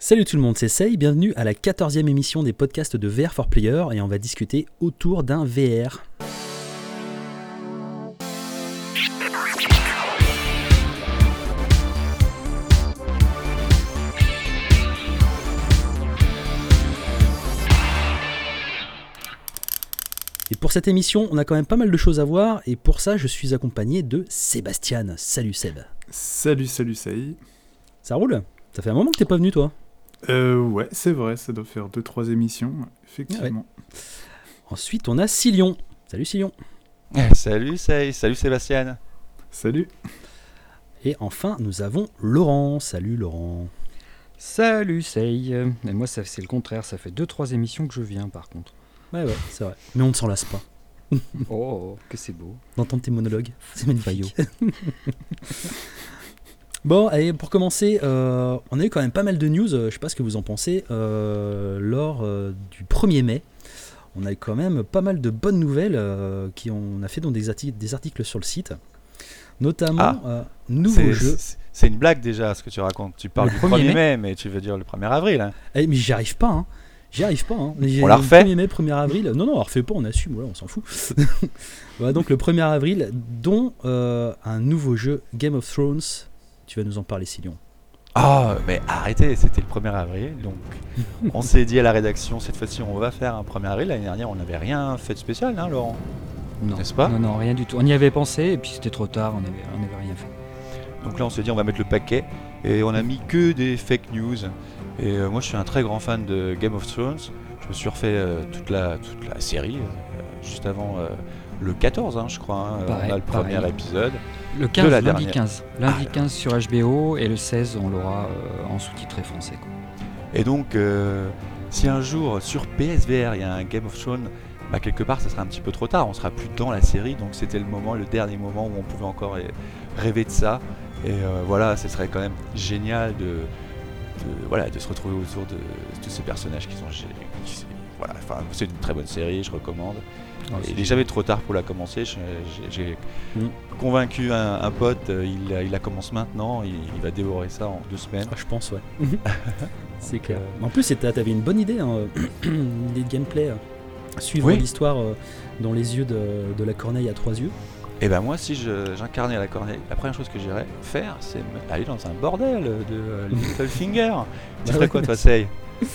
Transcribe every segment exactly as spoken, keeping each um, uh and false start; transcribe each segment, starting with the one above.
Salut tout le monde, c'est Sei, bienvenue à la quatorzième émission des podcasts de V R for Player et on va discuter autour d'un V R. Et pour cette émission, on a quand même pas mal de choses à voir et pour ça, je suis accompagné de Sébastien. Salut Seb. Salut, salut Sei. Ça roule ? Ça fait un moment que t'es pas venu toi ? Euh, ouais, c'est vrai, ça doit faire deux trois émissions, effectivement. Ouais. Ensuite, on a Silion. Salut Silion. Salut Sei, salut Sébastien. Salut. Et enfin, nous avons Laurent. Salut Laurent. Salut Sei. Mais moi, ça, c'est le contraire, ça fait deux trois émissions que je viens par contre. Ouais, ouais, c'est vrai. Mais on ne s'en lasse pas. Oh, que c'est beau. D'entendre tes monologues, c'est magnifique. Bon, allez, pour commencer, euh, on a eu quand même pas mal de news, euh, je sais pas ce que vous en pensez, euh, lors euh, du premier mai. On a eu quand même pas mal de bonnes nouvelles euh, qui ont, on a fait donc des, articles, des articles sur le site, notamment Ah, euh, nouveau c'est, jeu. C'est, c'est une blague déjà ce que tu racontes. Tu parles Le du premier premier mai, mai, mais tu veux dire le premier avril. Hein. Eh, mais j'y arrive pas, hein. J'y arrive pas. Hein. On la refait ? premier mai, premier avril. Non, non, on la refait pas, on assume, voilà, on s'en fout. Voilà, donc le premier avril, dont euh, un nouveau jeu, Game of Thrones. Tu vas nous en parler, Silion. Ah, mais arrêtez, c'était le premier avril. Donc, on s'est dit à la rédaction, cette fois-ci, on va faire un premier avril. L'année dernière, on n'avait rien fait de spécial, hein, Laurent ? Non, N'est-ce pas ? Non, non, rien du tout. On y avait pensé et puis c'était trop tard, on n'avait on avait rien fait. Donc là, on s'est dit, on va mettre le paquet. Et on a mis que des fake news. Et euh, moi, je suis un très grand fan de Game of Thrones. Je me suis refait euh, toute, la, toute la série, euh, juste avant euh, le quatorze, hein, je crois. Hein, Pareil, on a le premier pareil. épisode. Le quinze, de la lundi dernière. quinze. Lundi Ah, quinze sur H B O et le seize, on l'aura euh, en sous-titré français. Quoi. Et donc, euh, si un jour sur P S V R il y a un Game of Thrones, bah, quelque part ça sera un petit peu trop tard, on sera plus dans la série, donc c'était le moment, le dernier moment où on pouvait encore eh, rêver de ça. Et euh, voilà, ce serait quand même génial de, de, voilà, de se retrouver autour de tous ces personnages qui sont géniaux. Qui, voilà, enfin, c'est une très bonne série, je recommande. Oh, Il n'est jamais trop tard pour la commencer. J'ai, j'ai Mm. convaincu un, un pote, il, il la commence maintenant, il, il va dévorer ça en deux semaines. Ah, je pense, ouais. C'est clair. En plus, c'était, t'avais une bonne idée, hein, une idée de gameplay. euh, Suivre Oui. l'histoire euh, dans les yeux de, de la corneille à trois yeux. Et ben moi, si je, j'incarnais la corneille, la première chose que j'irais faire, c'est me- aller dans un bordel de euh, Littlefinger. Tu Bah ferais ouais. quoi, toi, Sei ?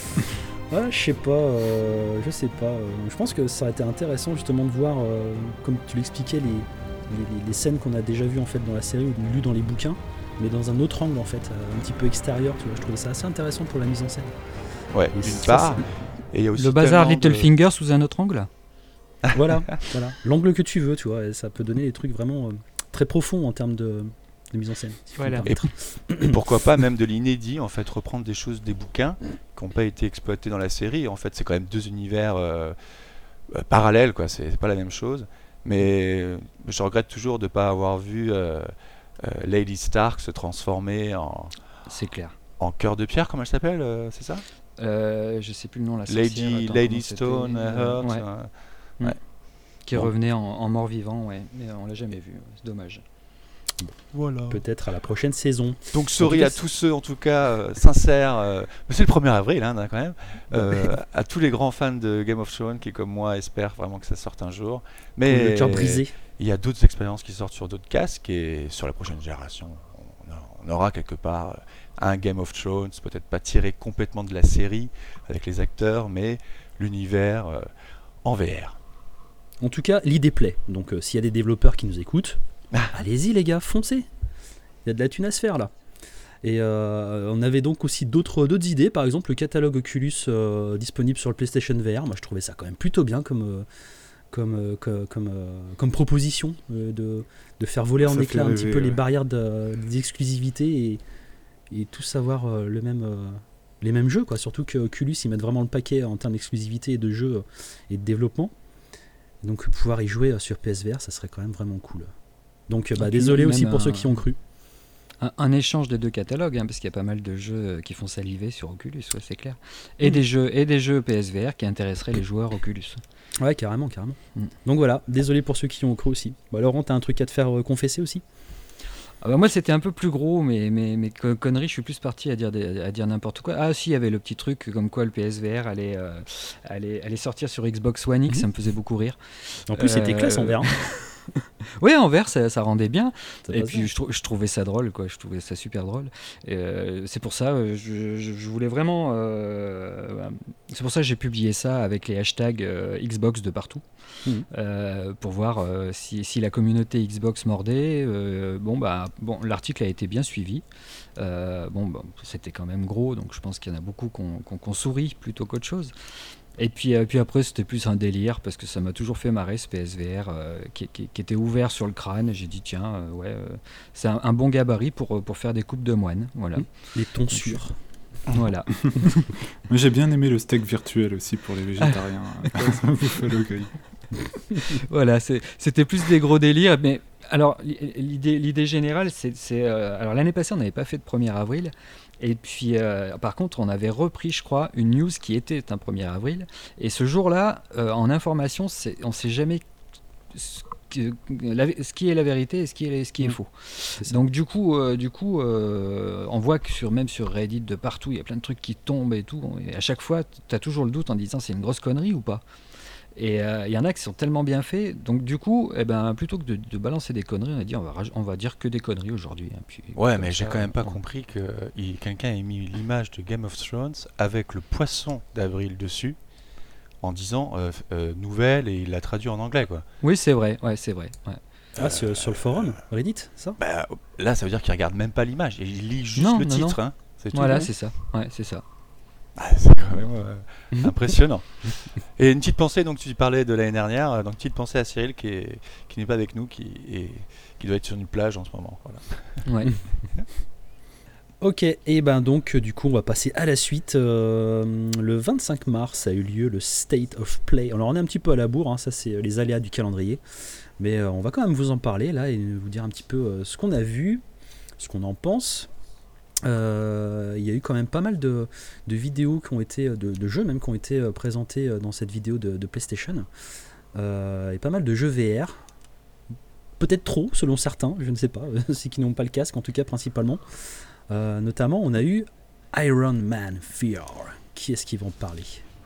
Ouais, je sais pas, euh, je sais pas. euh, je pense que ça aurait été intéressant justement de voir, euh, comme tu l'expliquais, les, les, les scènes qu'on a déjà vues en fait dans la série ou lues dans les bouquins, mais dans un autre angle en fait, euh, un petit peu extérieur. Tu vois, je trouvais ça assez intéressant pour la mise en scène. Ouais, Et d'une ça, part. Et il y a aussi Le bazar tellement de- Littlefinger sous un autre angle. Voilà, voilà, l'angle que tu veux, tu vois, et ça peut donner des trucs vraiment euh, très profonds en termes de, de mise en scène. si je puis me Voilà. permettre. Et pourquoi pas même de l'inédit, en fait, reprendre des choses des bouquins qui n'ont pas été exploitées dans la série. En fait, c'est quand même deux univers euh, euh, parallèles, quoi. C'est, c'est pas la même chose. Mais euh, je regrette toujours de ne pas avoir vu euh, euh, Lady Stark se transformer en, C'est clair. en cœur de pierre, comment elle s'appelle, euh, c'est ça ? Euh, je sais plus le nom, la sorcière. Lady, attends, Lady comment c'était Stone, Euh, Heart. ouais, euh, qui Bon. revenait en, en mort-vivant, ouais. Mais on l'a jamais vu, c'est dommage. Voilà. Peut-être à la prochaine saison. Donc sorry En tout cas, à tous ceux, en tout cas, euh, sincères, euh, mais c'est le premier avril hein, quand même, euh, à tous les grands fans de Game of Thrones qui, comme moi, espèrent vraiment que ça sorte un jour. Mais Le cœur brisé. il y a d'autres expériences qui sortent sur d'autres casques et sur la prochaine génération, on, a- on aura quelque part euh, un Game of Thrones, peut-être pas tiré complètement de la série avec les acteurs, mais l'univers euh, en V R. En tout cas, l'idée plaît. Donc, euh, s'il y a des développeurs qui nous écoutent, Ah. allez-y les gars, foncez. Il y a de la thune à se faire là. Et euh, on avait donc aussi d'autres, d'autres idées. Par exemple, le catalogue Oculus euh, disponible sur le PlayStation V R. Moi, je trouvais ça quand même plutôt bien comme, euh, comme, euh, que- comme, euh, comme proposition euh, de, de faire voler en Ça éclats fait un petit rêver, peu les ouais. barrières de- d'exclusivité et, et tous avoir euh, le même, euh, les mêmes jeux, quoi. Surtout que Oculus, ils mettent vraiment le paquet en termes d'exclusivité et de jeux euh, et de développement. Donc pouvoir y jouer euh, sur P S V R, ça serait quand même vraiment cool. Donc euh, bah, Et puis désolé même aussi pour un- ceux qui ont cru. Un, un échange des deux catalogues, hein, parce qu'il y a pas mal de jeux euh, qui font saliver sur Oculus, ouais, c'est clair. Et, Mm. des jeux, et des jeux P S V R qui intéresseraient les joueurs Oculus. Ouais, carrément, carrément. Mm. Donc voilà, désolé pour ceux qui ont cru aussi. Bon, Laurent, t'as un truc à te faire euh, confesser aussi ? Ah bah moi c'était un peu plus gros, mais, mais, mais co- conneries, je suis plus parti à dire, des- à dire n'importe quoi. Ah si, il y avait le petit truc comme quoi le P S V R allait, euh, allait, allait sortir sur Xbox One X, Mhm. ça me faisait beaucoup rire. En plus, c'était Euh, classe en vert. Hein. Oui, en vert, ça, ça rendait bien. Ça Et passe puis bien. je, trou- je trouvais ça drôle, quoi. Je trouvais ça super drôle. Et, euh, c'est pour ça, euh, je, je- je voulais vraiment. euh, c'est pour ça que j'ai publié ça avec les hashtags euh, Xbox de partout, Mhm. euh, pour voir euh, si, si la communauté Xbox mordait. Euh, bon, bah, bon, l'article a été bien suivi. Euh, bon, bah, c'était quand même gros, donc je pense qu'il y en a beaucoup qu'on qu'on- qu'on sourit plutôt qu'autre chose. Et puis, euh, puis après, c'était plus un délire parce que ça m'a toujours fait marrer ce P S V R euh, qui, qui- qui était ouvert sur le crâne. Et j'ai dit, tiens, euh, ouais, euh, c'est un, un bon gabarit pour, euh, pour faire des coupes de moine. Voilà. Mhm. Les tonsures. Voilà. Moi, j'ai bien aimé le steak virtuel aussi pour les végétariens. Quand ça Buffalo Grill. Voilà, c'est- c'était plus des gros délires. Mais alors, l'i- l'idée, l'idée générale, c'est. c'est, euh, alors, l'année passée, on n'avait pas fait de premier avril. Et puis, euh, par contre, on avait repris, je crois, une news qui était un premier avril. Et ce jour-là, euh, en information, c'est- on ne sait jamais ce, que- la- ce qui est la vérité et ce qui est, ce qui est Mm. faux. ça. Donc, du coup, euh, du coup euh, on voit que sur, même sur Reddit, de partout, il y a plein de trucs qui tombent et tout. Et à chaque fois, tu as toujours le doute en disant c'est une grosse connerie ou pas. Et euh, il y en a qui sont tellement bien faits. Donc, du coup, eh ben, plutôt que de, de balancer des conneries, on a dit on va, raj- on va dire que des conneries aujourd'hui. hein. Puis, Ouais, comme mais j'ai ça, quand même pas on- compris que il- quelqu'un ait mis l'image de Game of Thrones avec le poisson d'avril dessus en disant euh, euh, nouvelle et il l'a traduit en anglais quoi. Oui, c'est vrai. Ouais, c'est vrai. Ouais. Ah, sur, sur le forum Reddit, ça Bah, là, ça veut dire qu'il regarde même pas l'image et il lit juste Non, le non, titre. Hein. C'est tout. Voilà, hein. c'est ça. Ouais, c'est ça. Ah, c'est quand même euh, Mhm. impressionnant. Et une petite pensée, donc tu parlais de l'année dernière, euh, donc petite pensée à Cyril qui est qui n'est pas avec nous, qui est qui doit être sur une plage en ce moment. Voilà. Ouais. Ok, et ben donc euh, du coup on va passer à la suite. Euh, le vingt-cinq mars a eu lieu le State of Play. Alors on est un petit peu à la bourre, hein, ça c'est euh, les aléas du calendrier. Mais euh, on va quand même vous en parler là et vous dire un petit peu euh, ce qu'on a vu, ce qu'on en pense. Euh, Il y a eu quand même pas mal de, de vidéos qui ont été, de, de jeux même qui ont été euh, présentés euh, dans cette vidéo de, de PlayStation. Euh, et pas mal de jeux V R. Peut-être trop selon certains, je ne sais pas, ceux qui n'ont pas le casque en tout cas principalement. Euh, notamment, on a eu Iron Man V R. Qui est-ce qui va en parler?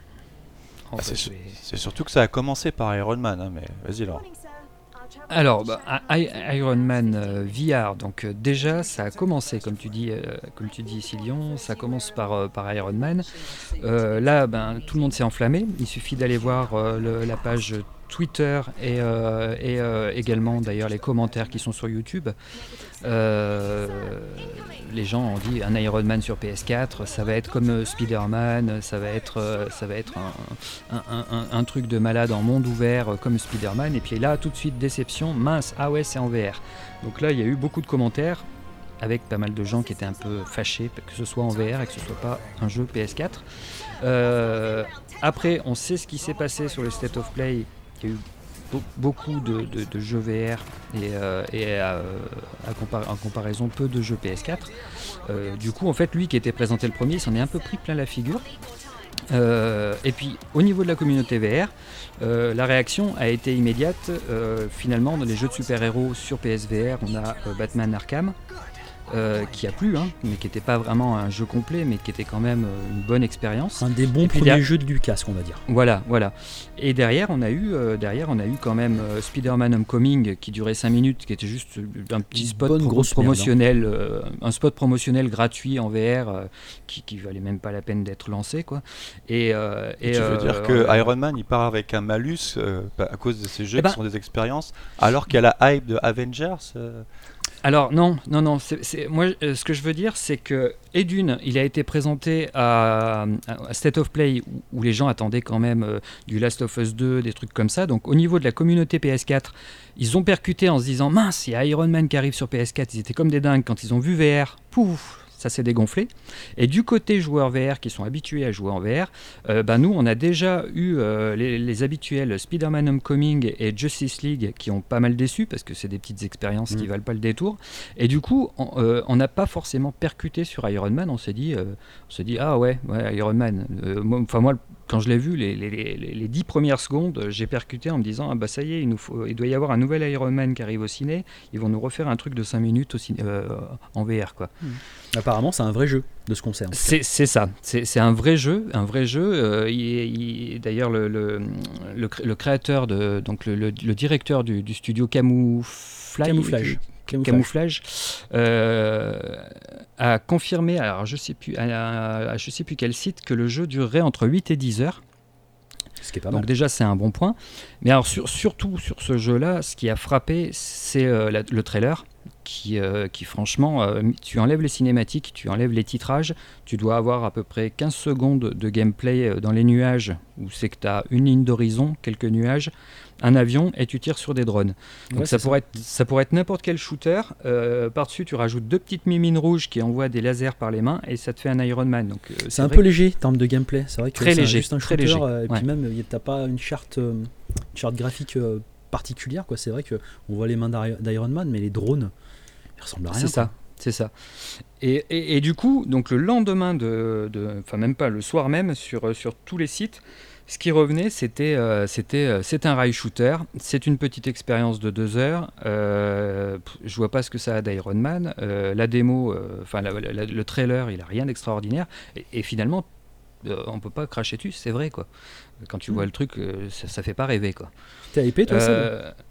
Oh, Ah, bah, c'est, je su- vais- c'est surtout que ça a commencé par Iron Man, hein, mais vas-y alors. Alors, bah, I- Iron Man euh, V R, donc euh, déjà, ça a commencé, comme tu dis, euh, comme tu dis, Silion, ça commence par, euh, par Iron Man. Euh, là, ben, tout le monde s'est enflammé. Il suffit d'aller voir euh, le- la page Twitter et, euh, et euh, également d'ailleurs les commentaires qui sont sur YouTube. Euh, les gens ont dit un Iron Man sur P S quatre, ça va être comme euh, Spider-Man, ça va être, euh, ça va être un, un- un- un- un truc de malade en monde ouvert euh, comme Spider-Man. Et puis là, tout de suite, déception, mince, ah ouais, c'est en V R. Donc là, il y a eu beaucoup de commentaires avec pas mal de gens qui étaient un peu fâchés que ce soit en V R et que ce soit pas un jeu P S quatre. Euh, après, on sait ce qui s'est passé sur le State of Play. Il y a eu be- beaucoup de, de- de jeux V R et, euh, et euh, à compar- en comparaison peu de jeux P S quatre. Euh, du coup, en fait, lui qui était présenté le premier, il s'en est un peu pris plein la figure. Euh, et puis, au niveau de la communauté V R, euh, la réaction a été immédiate. Euh, finalement, dans les jeux de super-héros sur P S V R, on a euh, Batman Arkham, euh, qui a plu, hein, mais qui n'était pas vraiment un jeu complet, mais qui était quand même euh, une bonne expérience. Un des bons Et puis premiers derrière- jeux du casque, on va dire. Voilà, voilà. Et derrière, on a eu, euh, derrière, on a eu quand même euh, Spider-Man Homecoming qui durait cinq minutes, qui était juste un petit Une spot bonne pro- grosse promotionnel, euh, un spot promotionnel gratuit en V R euh, qui, qui valait même pas la peine d'être lancé, quoi. Et, euh, et, tu veux euh, dire que euh, Iron Man il part avec un malus euh, à cause de ces jeux Eh ben- qui sont des expériences, alors qu'il y a la hype de Avengers euh, Alors non, non, non. c'est- c'est- moi, euh, ce que je veux dire, c'est que et d'une, il a été présenté à, à State of Play où, où les gens attendaient quand même euh, du Last of Us deux, des trucs comme ça. Donc au niveau de la communauté P S quatre, ils ont percuté en se disant mince, il y a Iron Man qui arrive sur P S quatre. Ils étaient comme des dingues quand ils ont vu V R. Pouf, ça s'est dégonflé. Et du côté joueurs V R qui sont habitués à jouer en V R, euh, bah nous on a déjà eu euh, les, les habituels Spider-Man Homecoming et Justice League qui ont pas mal déçu parce que c'est des petites expériences mmh. qui valent pas le détour. Et du coup, on n'a euh, pas forcément percuté sur Iron Man. On s'est dit, euh, on s'est dit ah ouais, ouais Iron Man. Enfin euh, moi, quand je l'ai vu, les, les, les, les dix premières secondes, j'ai percuté en me disant ah bah ça y est, il, nous faut, il doit y avoir un nouvel Iron Man qui arrive au ciné. Ils vont nous refaire un truc de cinq minutes au ciné, euh, en V R quoi. Mmh. Apparemment, c'est un vrai jeu de ce concert. C'est, c'est ça, c'est, c'est un vrai jeu, un vrai jeu. Euh, il, il, d'ailleurs, le, le, le, le créateur, de, donc le, le, le directeur du, du studio Camouflage, Camouflage, Camouflage, Camouflage euh, a confirmé, alors je sais plus, à, à, je sais plus quel site, que le jeu durerait entre huit et dix heures. Ce qui est pas Donc mal. déjà c'est un bon point. Mais alors sur, surtout sur ce jeu-là, ce qui a frappé, c'est euh, la, le trailer. Qui, euh, qui franchement, euh, tu enlèves les cinématiques, tu enlèves les titrages, tu dois avoir à peu près quinze secondes de gameplay dans les nuages, où c'est que tu as une ligne d'horizon, quelques nuages, un avion, et tu tires sur des drones. Donc ouais, ça, pourrait ça. Être, ça pourrait être n'importe quel shooter, euh, par-dessus tu rajoutes deux petites mimines rouges qui envoient des lasers par les mains, et ça te fait un Iron Man. Donc, euh, c'est, c'est un peu léger en termes de gameplay, c'est vrai que très c'est léger, juste un très shooter, léger. Euh, et ouais. puis même, tu n'as pas une charte, euh, une charte graphique euh, particulière, quoi. C'est vrai qu'on voit les mains d'Iron Man, mais les drones, ressemble à rien. C'est ça, quoi. c'est ça. Et, et, et du coup, donc le lendemain de, de, enfin même pas le soir même, sur sur tous les sites, ce qui revenait, c'était euh, c'était euh, c'est un rail shooter, c'est une petite expérience de deux heures. Euh, je vois pas ce que ça a d'Iron Man. Euh, la démo, enfin euh, le trailer, il a rien d'extraordinaire. Et, et finalement, euh, on peut pas cracher dessus, c'est vrai quoi. Quand tu mmh. vois le truc, euh, ça, ça fait pas rêver quoi. T'es hypé toi euh, ça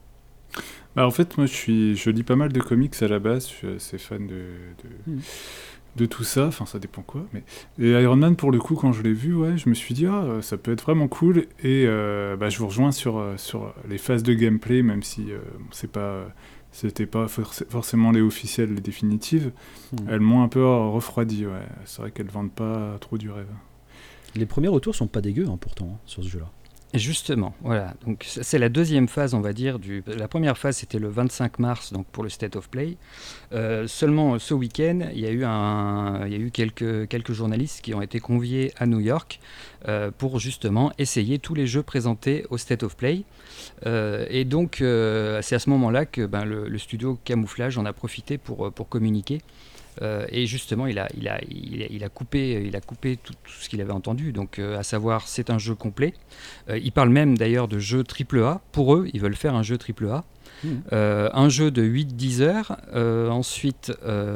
Bah en fait, moi, je suis, je lis pas mal de comics à la base. Je suis assez fan de, de, mmh. de tout ça. Enfin, ça dépend quoi. Mais et Iron Man, pour le coup, quand je l'ai vu, ouais, je me suis dit, ah, ça peut être vraiment cool. Et euh, bah, je vous rejoins sur sur les phases de gameplay, même si euh, c'est pas, c'était pas forc- forcément les officielles, les définitives. Mmh. Elles m'ont un peu refroidi. Ouais, c'est vrai qu'elles vendent pas trop du rêve. Les premiers retours sont pas dégueux, hein, pourtant, hein, sur ce jeu-là. Justement, voilà. Donc c'est la deuxième phase, on va dire. Du... La première phase, c'était le vingt-cinq mars, donc pour le State of Play. Euh, seulement ce week-end, il y a eu, un... il y a eu quelques, quelques journalistes qui ont été conviés à New York euh, pour justement essayer tous les jeux présentés au State of Play. Euh, et donc, euh, c'est à ce moment-là que ben, le, le studio Camouflage en a profité pour, pour communiquer. Euh, et justement, il a, il a, il a, il a coupé, il a coupé tout, tout ce qu'il avait entendu. Donc, euh, à savoir, c'est un jeu complet. Euh, il parle même d'ailleurs de jeu triple A. Pour eux, ils veulent faire un jeu triple A. Mmh. Euh, un jeu de huit à dix heures. Euh, ensuite,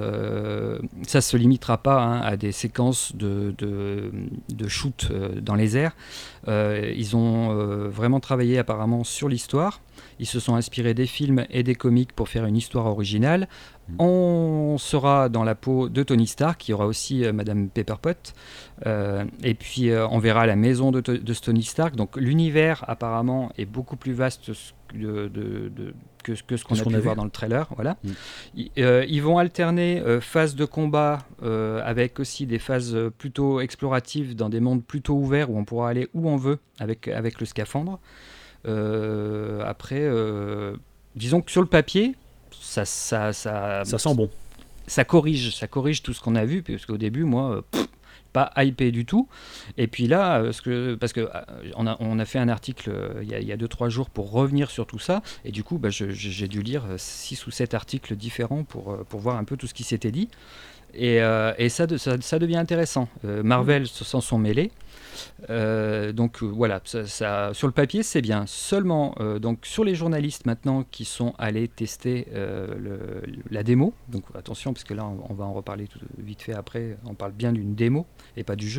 euh, ça ne se limitera pas hein, à des séquences de, de, de shoot euh, dans les airs. Euh, ils ont euh, vraiment travaillé apparemment sur l'histoire. Ils se sont inspirés des films et des comics pour faire une histoire originale. Mmh. On sera dans la peau de Tony Stark, il y aura aussi euh, Madame Pepperpot. Euh, et puis euh, on verra la maison de, de Tony Stark. Donc l'univers apparemment est beaucoup plus vaste de, de, de, que, que ce qu'on ce a qu'on pu a voir vu. dans le trailer. Voilà. Mmh. Ils, euh, ils vont alterner euh, phases de combat euh, avec aussi des phases plutôt exploratives dans des mondes plutôt ouverts où on pourra aller où on veut avec, avec le scaphandre. Euh, après, euh, disons que sur le papier, ça, ça, ça, ça sent bon. Ça corrige, ça corrige tout ce qu'on a vu, parce qu'au début, moi, pff, pas hypé du tout. Et puis là, parce que, parce que euh, on a, on a fait un article euh, il y a, il y a deux trois jours pour revenir sur tout ça, et du coup, bah, je, j'ai dû lire six ou sept articles différents pour, pour voir un peu tout ce qui s'était dit. Et, euh, et ça, de, ça, ça devient intéressant. Euh, Marvel mmh. s'en sont mêlés. Euh, donc euh, voilà, ça, ça, sur le papier c'est bien. Seulement, euh, donc sur les journalistes maintenant qui sont allés tester euh, le, la démo, donc attention parce que là on, on va en reparler tout, vite fait après, on parle bien d'une démo et pas du jeu.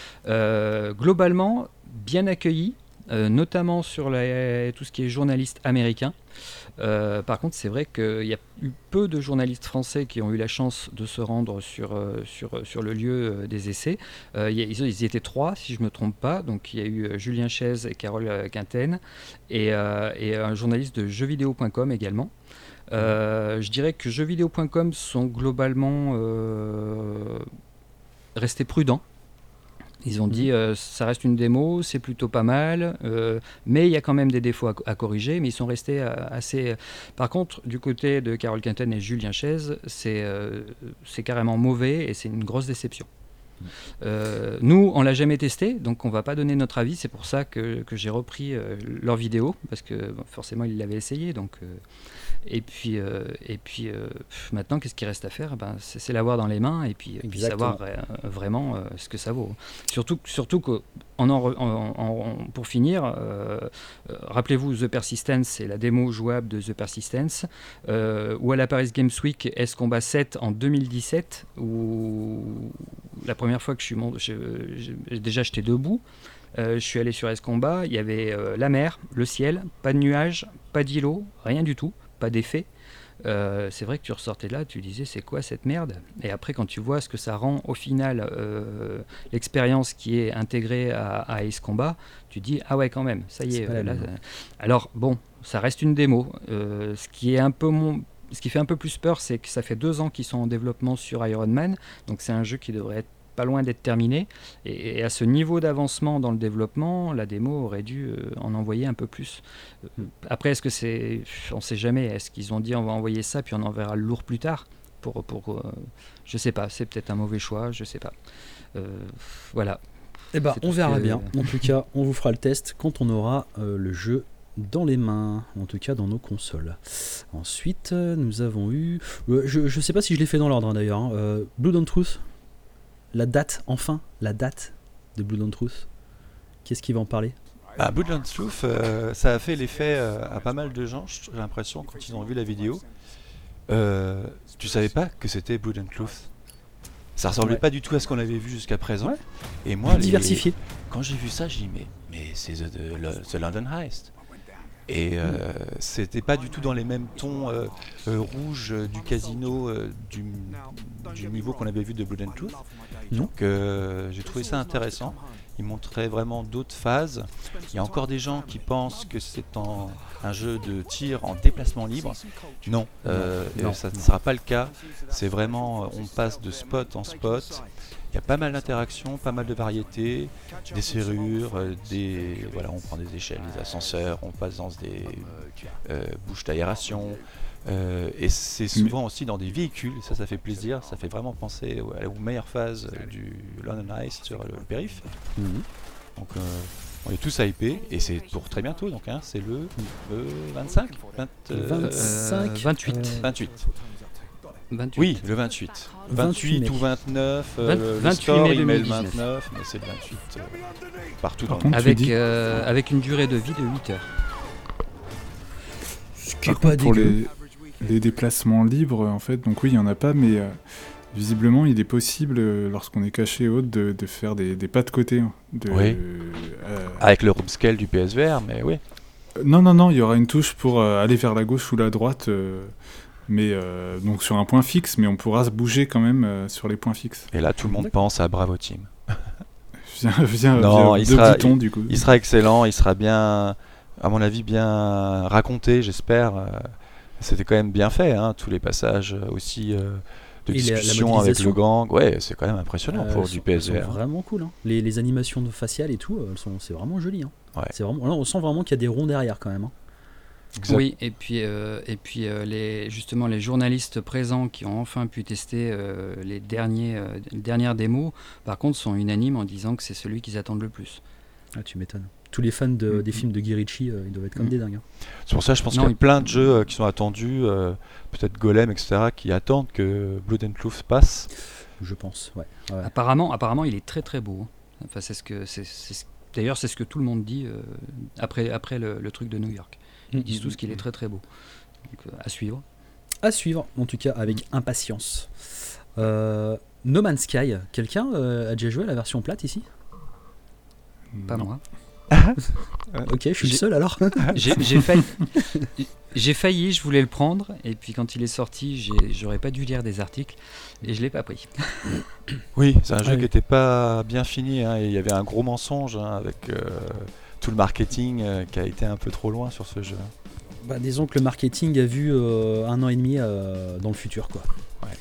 Euh, globalement, bien accueilli, euh, notamment sur la, tout ce qui est journaliste américain. Euh, par contre, c'est vrai qu'il y a eu peu de journalistes français qui ont eu la chance de se rendre sur, euh, sur, sur le lieu euh, des essais. Euh, y a, ils, ils y étaient trois, si je ne me trompe pas. Donc, il y a eu euh, Julien Chaise et Carole euh, Quinten et, euh, et un journaliste de jeux vidéo point com également. Euh, je dirais que jeux vidéo point com sont globalement euh, restés prudents. Ils ont dit euh, ça reste une démo, c'est plutôt pas mal, euh, mais il y a quand même des défauts à, à corriger, mais ils sont restés euh, assez... Par contre, du côté de Carol Quinten et Julien Chaise, c'est, euh, c'est carrément mauvais et c'est une grosse déception. Euh, nous, on l'a jamais testé, donc on va pas donner notre avis. C'est pour ça que, que j'ai repris euh, leur vidéo, parce que bon, forcément ils l'avaient essayé. Donc, euh, et puis, euh, et puis euh, maintenant, qu'est-ce qu'il reste à faire? Ben, c'est, c'est l'avoir dans les mains et puis, puis savoir euh, vraiment euh, ce que ça vaut. Surtout, surtout que, en en, en, en, pour finir, euh, euh, rappelez-vous, The Persistence, c'est la démo jouable de The Persistence, euh, ou à la Paris Games Week, S Combat sept en deux mille dix-sept, où la première fois que je suis monté, je, je, déjà j'étais debout, euh, je suis allé sur S Combat, il y avait euh, la mer, le ciel, pas de nuages, pas d'îlots, rien du tout, pas d'effet. Euh, c'est vrai que tu ressortais là, tu disais c'est quoi cette merde? Et après quand tu vois ce que ça rend au final, euh, l'expérience qui est intégrée à, à Ace Combat, tu dis ah ouais quand même, ça y est. Euh, là, euh, alors bon, ça reste une démo. Euh, ce qui est un peu mon... Ce qui fait un peu plus peur, c'est que ça fait deux ans qu'ils sont en développement sur Iron Man, donc c'est un jeu qui devrait être pas loin d'être terminé, et, et à ce niveau d'avancement dans le développement, la démo aurait dû euh, en envoyer un peu plus. Euh, après, est-ce que c'est... On sait jamais, est-ce qu'ils ont dit on va envoyer ça, puis on enverra le lourd plus tard pour, pour, euh, je sais pas, c'est peut-être un mauvais choix, je sais pas. Euh, voilà. Eh ben, on verra que... bien. En tout cas, on vous fera le test quand on aura euh, le jeu dans les mains, en tout cas dans nos consoles. Ensuite, nous avons eu... Euh, je ne sais pas si je l'ai fait dans l'ordre hein, d'ailleurs. Hein. Euh, Blood and Truth. La date, enfin, la date de Blood and Truth. Qu'est-ce qui va en parler? Bah, Blood and Truth, euh, ça a fait l'effet euh, à pas mal de gens, j'ai l'impression, quand ils ont vu la vidéo. Euh, tu savais pas que c'était Blood and Truth. Ça ressemblait ouais. pas du tout à ce qu'on avait vu jusqu'à présent. Ouais. Et moi, diversifié. Les... quand j'ai vu ça, j'ai dit mais, mais c'est the, the, the London Heist. Et euh, mmh. c'était pas du tout dans les mêmes tons euh, euh, rouges euh, du casino euh, du, du niveau qu'on avait vu de Blood and Truth. Donc euh, j'ai trouvé ça intéressant. Il montrait vraiment d'autres phases. Il y a encore des gens qui pensent que c'est en, un jeu de tir en déplacement libre. Non, euh, non. ça ne sera pas le cas. C'est vraiment, on passe de spot en spot. Il y a pas mal d'interactions, pas mal de variétés, des serrures, euh, des voilà, on prend des échelles, des ascenseurs, on passe dans des euh, bouches d'aération, euh, et c'est souvent aussi dans des véhicules. Ça, ça fait plaisir, ça fait vraiment penser aux, aux meilleures phases du London Heist sur le, le périph'. Mm-hmm. Donc euh, on est tous hypés et c'est pour très bientôt. Donc hein, c'est le, le vingt-cinq, vingt, euh, vingt-cinq, vingt-huit, euh, vingt-huit. vingt-huit. Oui, le vingt-huit. vingt-huit ou vingt-neuf, euh, vingt, le store il met le vingt-neuf, mais c'est le vingt-huit euh, partout dans le monde. Avec, euh, avec une durée de vie de huit heures. Ce qui est pas pour les, les déplacements libres, en fait, donc oui, il n'y en a pas, mais euh, visiblement, il est possible, euh, lorsqu'on est caché haute, de, de faire des, des pas de côté. De, oui. Euh, avec le room scale du P S V R, mais oui. Euh, non, non, non, il y aura une touche pour euh, aller vers la gauche ou la droite. Euh, mais euh, donc sur un point fixe, mais on pourra se bouger quand même euh, sur les points fixes. Et là, tout le monde D'accord. pense à Bravo Team. viens, viens, non, viens il deux sera, boutons, il, du coup. Il sera excellent, il sera bien, à mon avis, bien raconté, j'espère. Euh, c'était quand même bien fait, hein, tous les passages aussi euh, de Et discussion avec le gang. Ouais, c'est quand même impressionnant euh, pour du P S V R. C'est vraiment cool. Hein. Les, les animations faciales et tout, elles sont, c'est vraiment joli. Hein. Ouais. C'est vraiment, là, on sent vraiment qu'il y a des ronds derrière quand même. Hein. Exact. Oui, et puis, euh, et puis euh, les, justement les journalistes présents qui ont enfin pu tester euh, les, derniers, euh, les dernières démos, par contre, sont unanimes en disant que c'est celui qu'ils attendent le plus. Ah, tu m'étonnes. Tous les fans de, mmh. des films de Guy Ritchie, euh, ils doivent être comme mmh. des dingues. Hein. C'est pour ça, je pense non, qu'il y a il... plein de jeux euh, qui sont attendus, euh, peut-être Golem, et cetera, qui attendent que Blood and Truth passe. Je pense, ouais. ouais. Apparemment, apparemment, il est très très beau. Hein. Enfin, c'est ce que, c'est, c'est, d'ailleurs, c'est ce que tout le monde dit euh, après, après le, le truc de New York. Ils disent tous qu'il est très très beau. Donc, euh, à suivre. À suivre, en tout cas avec impatience. Euh, No Man's Sky, quelqu'un euh, a déjà joué à la version plate ici? Pas moi. Ok, je suis j'ai, le seul alors. j'ai, j'ai, failli, j'ai failli, je voulais le prendre, et puis quand il est sorti, j'ai, j'aurais pas dû lire des articles, et je l'ai pas pris. Oui, c'est un jeu ah, qui oui. était pas bien fini, hein, et il y avait un gros mensonge hein, avec euh, tout le marketing euh, qui a été un peu trop loin sur ce jeu. Bah, disons que le marketing a vu euh, un an et demi euh, dans le futur, quoi. Ouais.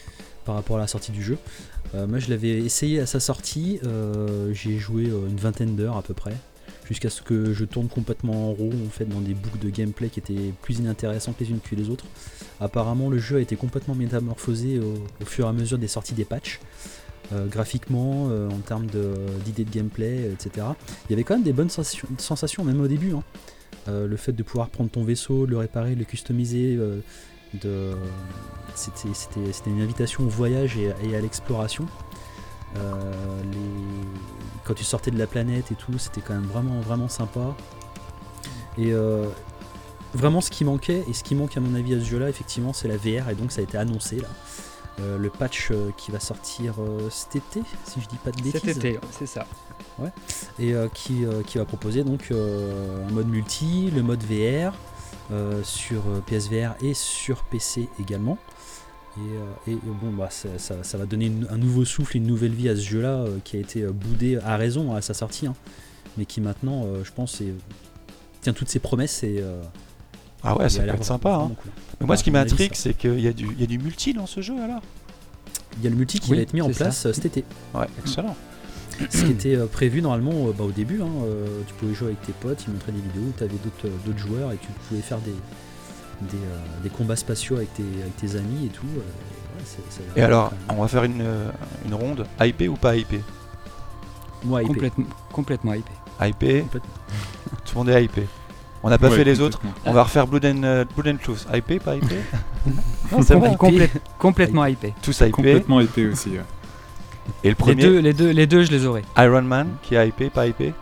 par rapport à la sortie du jeu. Euh, moi, je l'avais essayé à sa sortie. Euh, j'ai joué euh, une vingtaine d'heures à peu près, jusqu'à ce que je tourne complètement en rond en fait dans des boucles de gameplay qui étaient plus inintéressantes les unes que les autres. Apparemment, le jeu a été complètement métamorphosé au, au fur et à mesure des sorties des patchs. Euh, graphiquement, euh, en termes de, d'idées de gameplay, et cetera. Il y avait quand même des bonnes sensations, sensations même au début. Hein. Euh, le fait de pouvoir prendre ton vaisseau, de le réparer, de le customiser, euh, de... c'était, c'était, c'était une invitation au voyage et, et à l'exploration. Euh, les... Quand tu sortais de la planète et tout, c'était quand même vraiment, vraiment sympa. Et euh, vraiment ce qui manquait, et ce qui manque à mon avis à ce jeu-là, effectivement, c'est la V R, et donc ça a été annoncé là. Euh, le patch euh, qui va sortir euh, cet été, si je dis pas de bêtises. Cet été, c'est ça. Ouais. Et euh, qui, euh, qui va proposer donc euh, un mode multi, le mode V R euh, sur P S V R et sur P C également. Et, euh, et bon, bah, ça, ça, ça va donner une, un nouveau souffle, une nouvelle vie à ce jeu-là euh, qui a été boudé à raison à sa sortie, hein, mais qui maintenant, euh, je pense, est, tient toutes ses promesses et euh, ah ouais, ça peut être sympa. Hein. Cool. Mais moi, ah, ce qui m'intrigue, c'est qu'il y a, du, il y a du multi dans ce jeu alors. Il y a le multi qui oui, va être mis en place ça. cet été. Ouais, excellent. Ce qui était prévu normalement euh, bah, au début, hein, euh, tu pouvais jouer avec tes potes, ils montraient des vidéos, tu avais d'autres, d'autres joueurs et tu pouvais faire des, des, euh, des combats spatiaux avec tes, avec tes amis et tout. Euh, ouais, c'est, c'est et alors, on va faire une, une ronde, hypé ou pas hypé? Moi, hypé. Complètement, complètement hypé. Hypé. Tout le monde est hypé. On n'a pas ouais, fait les autres. On va refaire Blood and, uh, Blood and Truth. Hypé, pas hypé? Non, c'est bon. Complé- complètement hypé. Tous hypé. Complètement hypé aussi. Ouais. Et le premier, les deux, les deux, les deux, je les aurai. Iron Man, qui est hypé, pas hypé?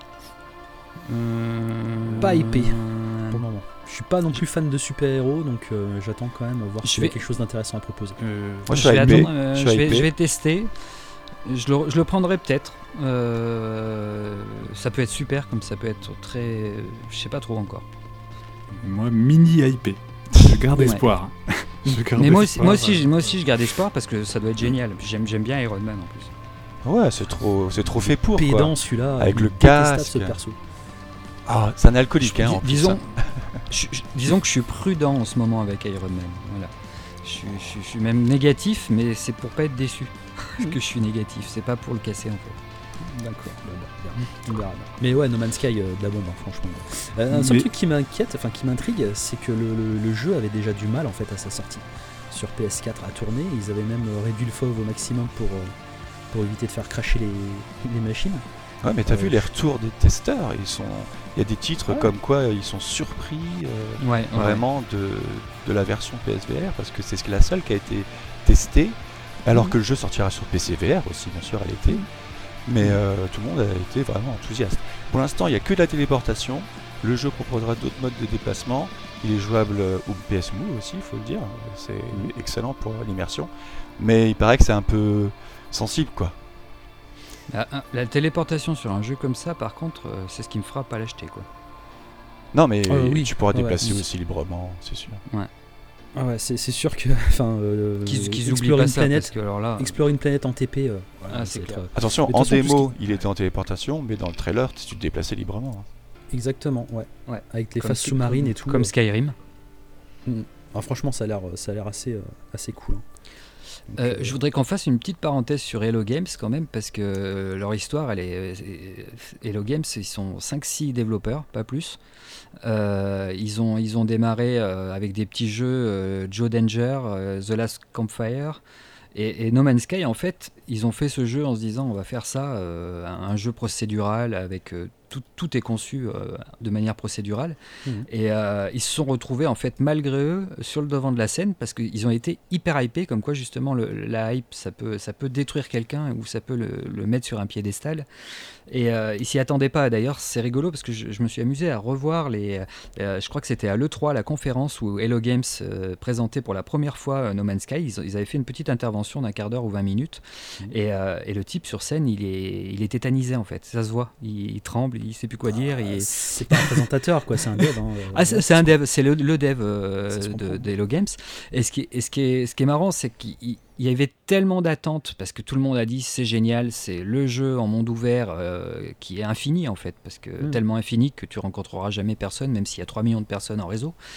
Mmh... Pas hypé. Pour le moment. Je suis pas non plus fan de super-héros, donc euh, j'attends quand même voir s'il y a quelque chose d'intéressant à proposer. Euh, Moi, je suis hypé. Attendre, euh, je, vais, je vais tester. Je le, je le prendrai peut-être. Euh, ça peut être super, comme ça peut être très. Je sais pas trop encore. Moi, mini hypé. Je garde ouais. espoir. je garde Mais moi espoir, aussi, moi aussi, moi aussi, je garde espoir parce que ça doit être génial. J'aime, j'aime bien Iron Man en plus. Ouais, c'est trop, c'est trop fait pour. Pédant quoi. celui-là. Avec le casque. Ce perso. Ah, c'est un alcoolique, je, hein. En disons, plus, je, je, disons que je suis prudent en ce moment avec Iron Man. Voilà. Je, je, je suis même négatif, mais c'est pour pas être déçu que je suis négatif. C'est pas pour le casser en fait. D'accord. Bon, bah, on verra. Mais ouais, No Man's Sky, euh, de la bombe, hein, franchement. Euh, un seul mais... truc qui m'inquiète, enfin qui m'intrigue, c'est que le, le, le jeu avait déjà du mal en fait à sa sortie sur P S quatre à tourner. Ils avaient même réduit le F O V au maximum pour euh, pour éviter de faire cracher les, les machines. Ouais, mais t'as euh, vu les retours des testeurs, ils sont, il y a des titres ouais. comme quoi ils sont surpris euh, ouais, vraiment ouais. de de la version P S V R parce que c'est la seule qui a été testée, alors mmh. que le jeu sortira sur P C V R aussi, bien sûr, à l'été. Mmh. Mais euh, tout le monde a été vraiment enthousiaste. Pour l'instant, il n'y a que de la téléportation. Le jeu proposera d'autres modes de déplacement. Il est jouable au P S Move aussi, il faut le dire. C'est mmh. excellent pour l'immersion. Mais il paraît que c'est un peu sensible, quoi. La, la téléportation sur un jeu comme ça, par contre, euh, c'est ce qui me frappe à l'acheter, quoi. Non, mais euh, oui. tu pourras ouais, déplacer ouais. aussi librement, c'est sûr. Ouais. Ah ouais, c'est, c'est sûr que, enfin, euh, qu'ils, qu'ils explorer une ça, planète, que alors là, explorer une planète en T P. Euh, voilà, ah, c'est clair. Être... Attention, en démo, il était en téléportation, mais dans le trailer, tu te déplaçais librement. Hein. Exactement, ouais. ouais. Avec les comme phases sous-marines et tout. Comme euh. Skyrim. Mmh. Alors, franchement, ça a l'air, ça a l'air assez, euh, assez cool. Hein. Donc, euh, euh... Je voudrais qu'on fasse une petite parenthèse sur Hello Games quand même, parce que leur histoire, elle est. Hello Games, ils sont cinq six développeurs, pas plus. Euh, ils, ont, ils ont démarré euh, avec des petits jeux euh, Joe Danger, euh, The Last Campfire et, et No Man's Sky. En fait, ils ont fait ce jeu en se disant on va faire ça, euh, un, un jeu procédural avec euh, tout, tout est conçu euh, de manière procédurale. Mmh. Et euh, ils se sont retrouvés en fait malgré eux sur le devant de la scène parce qu'ils ont été hyper hypés, comme quoi justement le, la hype ça peut, ça peut détruire quelqu'un ou ça peut le, le mettre sur un piédestal. Et euh, ils s'y attendaient pas. D'ailleurs, c'est rigolo parce que je, je me suis amusé à revoir les. Euh, je crois que c'était à l'E trois, la conférence où Hello Games euh, présentait pour la première fois euh, No Man's Sky. Ils, ils avaient fait une petite intervention d'un quart d'heure ou vingt minutes. Mmh. Et, euh, et le type sur scène, il est, il est tétanisé en fait. Ça se voit. Il, il tremble, il sait plus quoi dire. Ah, il... C'est pas un présentateur, quoi. C'est un dev. Hein, ah, c'est, c'est un dev. C'est le, le dev euh, de, de Hello Games. Et ce qui, et ce qui est, ce qui est marrant, c'est qu'il il y avait tellement d'attentes parce que tout le monde a dit c'est génial, c'est le jeu en monde ouvert euh, qui est infini en fait, parce que mmh. tellement infini que tu rencontreras jamais personne, même s'il y a trois millions de personnes en réseau.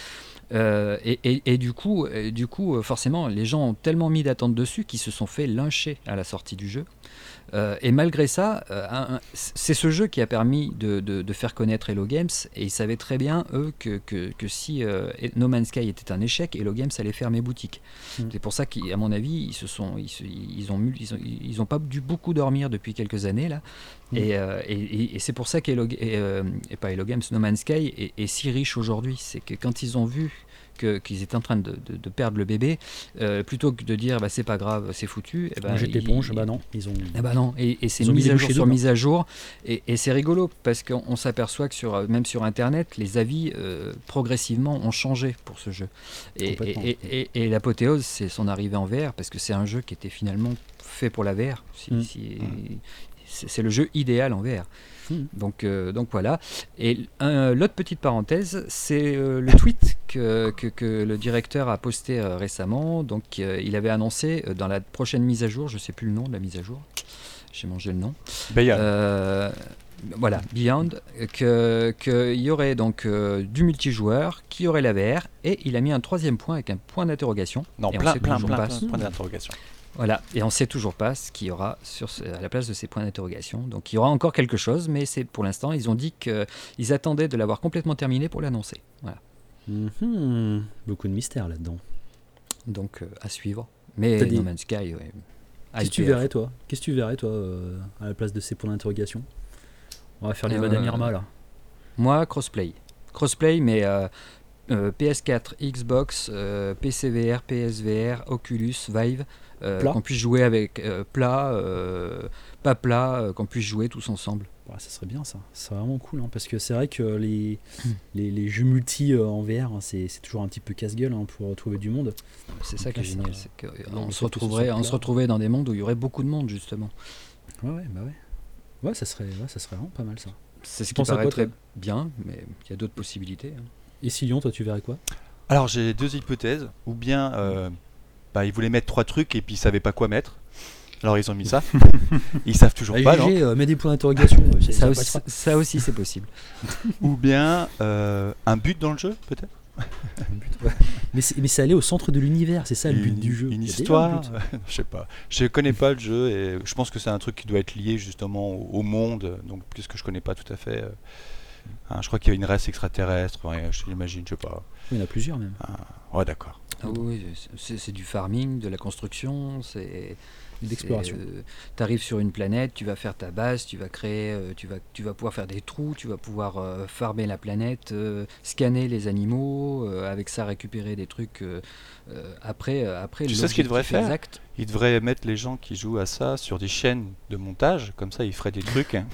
Euh, et, et, et du coup, et du coup, forcément, les gens ont tellement mis d'attente dessus qu'ils se sont fait lyncher à la sortie du jeu. Euh, et malgré ça, euh, un, un, c'est ce jeu qui a permis de, de, de faire connaître Hello Games, et ils savaient très bien, eux, que, que, que si euh, No Man's Sky était un échec, Hello Games allait fermer boutique. Mmh. C'est pour ça qu'à mon avis, ils se sont, ils, se, ils, ont, ils, ont, ils ont pas dû beaucoup dormir depuis quelques années là, mmh. et, euh, et, et, et c'est pour ça qu'Hello et, euh, et pas Hello Games, No Man's Sky est, est si riche aujourd'hui. C'est que quand ils ont vu Que, qu'ils étaient en train de, de, de perdre le bébé, euh, plutôt que de dire bah, c'est pas grave, c'est foutu, eh ben, on jette l'éponge, bah non, ils ont. Eh ben non, et, et c'est mise à jour sur mise à jour, et, et c'est rigolo parce qu'on on s'aperçoit que sur, même sur internet, les avis euh, progressivement ont changé pour ce jeu. Et, et, et, et, et l'apothéose, c'est son arrivée en V R, parce que c'est un jeu qui était finalement fait pour la V R. Si, mm. si, mm. c'est, c'est le jeu idéal en V R. Donc, euh, donc voilà. Et euh, l'autre petite parenthèse, c'est euh, le tweet que, que, que le directeur a posté euh, récemment. Donc euh, il avait annoncé euh, dans la prochaine mise à jour, je ne sais plus le nom de la mise à jour, j'ai mangé le nom. Beyond. Euh, voilà, Beyond, que qu'il y aurait donc euh, du multijoueur, qu'il y aurait la V R, et il a mis un troisième point avec un point d'interrogation. Non, et plein, on sait plein, toujours plein, pas plein de points d'interrogation. Voilà, et on ne sait toujours pas ce qu'il y aura sur ce, à la place de ces points d'interrogation. Donc il y aura encore quelque chose, mais c'est pour l'instant, ils ont dit qu'ils attendaient de l'avoir complètement terminé pour l'annoncer. Voilà. Mmh, beaucoup de mystère là-dedans. Donc euh, à suivre. Mais T'as No dit... Man's Sky, ouais. Qu'est-ce que tu verrais, toi Qu'est-ce que tu verrais, toi, euh, à la place de ces points d'interrogation? On va faire les euh, Madame Irma, là. Moi, crossplay. Crossplay, mais euh, euh, P S quatre, Xbox, euh, P C V R, P S V R, Oculus, Vive. Euh, qu'on puisse jouer avec euh, plat, euh, pas plat, euh, qu'on puisse jouer tous ensemble. Ouais, ça serait bien ça, c'est vraiment cool, hein, parce que c'est vrai que les, les, les jeux multi euh, en V R, hein, c'est, c'est toujours un petit peu casse-gueule hein, pour trouver du monde. C'est ça qui est génial, c'est qu'on se retrouverait, on se retrouverait dans des mondes où il y aurait beaucoup de monde justement. Ouais, ouais, bah ouais. Ouais, ça serait, ouais, ça serait vraiment pas mal ça. C'est ce qui paraît très bien, mais il y a d'autres possibilités. Hein. Et Silion, toi tu verrais quoi? Alors j'ai deux hypothèses, ou bien... Euh, Bah, ils voulaient mettre trois trucs et puis ils savaient pas quoi mettre. Alors ils ont mis ça. Ils savent toujours ah, pas. G G, euh, mets des points d'interrogation. ça, ça, aussi, ça aussi c'est possible. Ou bien euh, un but dans le jeu peut-être. Un but, ouais. Mais c'est, mais c'est aller au centre de l'univers, c'est ça le but une, du jeu. Une histoire. Je sais pas. Je connais pas le jeu et je pense que c'est un truc qui doit être lié justement au, au monde. Donc puisque je connais pas tout à fait. Euh, hein, je crois qu'il y a une race extraterrestre. Ouais, je l'imagine, je sais pas. Il y en a plusieurs même. Ah, ouais, d'accord. Ah oui, c'est, c'est du farming, de la construction, c'est l'exploration. Euh, tu arrives sur une planète, tu vas faire ta base, tu vas créer, euh, tu vas, tu vas pouvoir faire des trous, tu vas pouvoir euh, farmer la planète, euh, scanner les animaux, euh, avec ça récupérer des trucs. Euh, euh, après, euh, après. Tu sais ce qu'ils devraient faire exact. Ils devraient mettre les gens qui jouent à ça sur des chaînes de montage, comme ça ils feraient des trucs. Hein.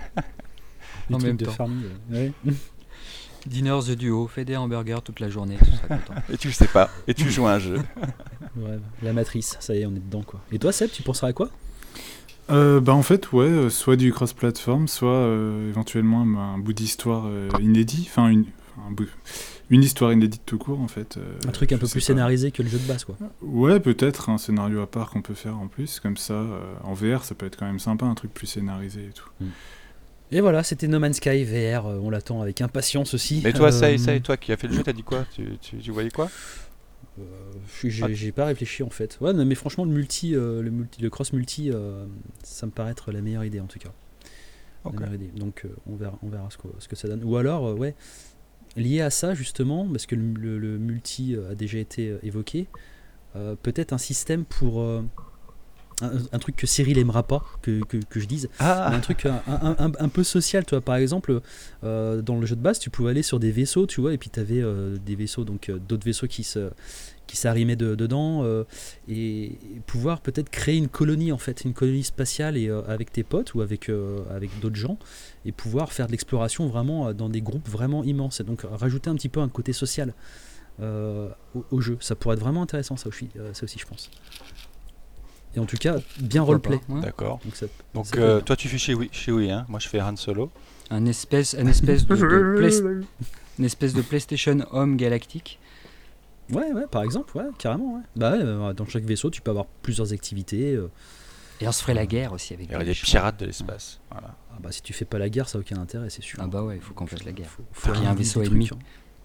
des en trucs même de temps. farming. Ouais. Dinner the Duo, fais des hamburgers toute la journée, tu seras content. Et tu le sais pas, et tu joues à un jeu. Ouais, la matrice, ça y est, on est dedans quoi. Et toi Seb, tu penserais à quoi? euh, Bah en fait, ouais, euh, soit du cross-platform, soit euh, éventuellement un, un bout d'histoire euh, inédit, enfin une, un bout, une histoire inédite tout court en fait. Euh, un truc un peu plus pas. scénarisé que le jeu de base quoi. Ouais, peut-être un scénario à part qu'on peut faire en plus, comme ça, euh, en V R ça peut être quand même sympa, un truc plus scénarisé et tout. Mm. Et voilà, c'était No Man's Sky V R, on l'attend avec impatience aussi. Mais toi, euh... ça et ça, et toi qui as fait le jeu, t'as dit quoi? tu, tu, tu voyais quoi? euh, j'ai, ah. j'ai pas réfléchi en fait. Ouais, non, mais franchement, le multi, euh, le, multi le cross multi, euh, ça me paraît être la meilleure idée en tout cas. Okay. La meilleure idée. Donc euh, on verra, on verra ce que, ce que ça donne. Ou alors, euh, ouais, lié à ça justement, parce que le, le, le multi a déjà été évoqué, euh, peut-être un système pour euh, Un, un truc que Cyril aimera pas que, que, que je dise, ah. un truc un, un, un, un peu social, tu vois. Par exemple, euh, dans le jeu de base, tu pouvais aller sur des vaisseaux, tu vois, et puis tu avais euh, des vaisseaux, donc euh, d'autres vaisseaux qui se qui s'arrimaient de, dedans, euh, et, et pouvoir peut-être créer une colonie en fait, une colonie spatiale et euh, avec tes potes ou avec euh, avec d'autres gens, et pouvoir faire de l'exploration vraiment euh, dans des groupes vraiment immenses, et donc rajouter un petit peu un côté social euh, au, au jeu. Ça pourrait être vraiment intéressant, ça aussi, euh, ça aussi je pense. Et en tout cas, bien roleplay. Ouais. D'accord. Donc, ça, Donc ça euh, toi, tu fais chez oui, chez oui, hein. Moi, je fais Han Solo. Un espèce, un espèce de, de play, une espèce de PlayStation Home galactique. Ouais, ouais, par exemple, ouais, carrément. Ouais. Bah, ouais, dans chaque vaisseau, tu peux avoir plusieurs activités. Euh... Et on se ferait la guerre aussi avec. Il y aurait des pirates de l'espace. Voilà. Ah bah, si tu fais pas la guerre, ça n'a aucun intérêt, c'est sûr. Ah bah ouais, il faut qu'on fasse la guerre. Faut, faut qu'il y ait un vaisseau ennemi. Trucs,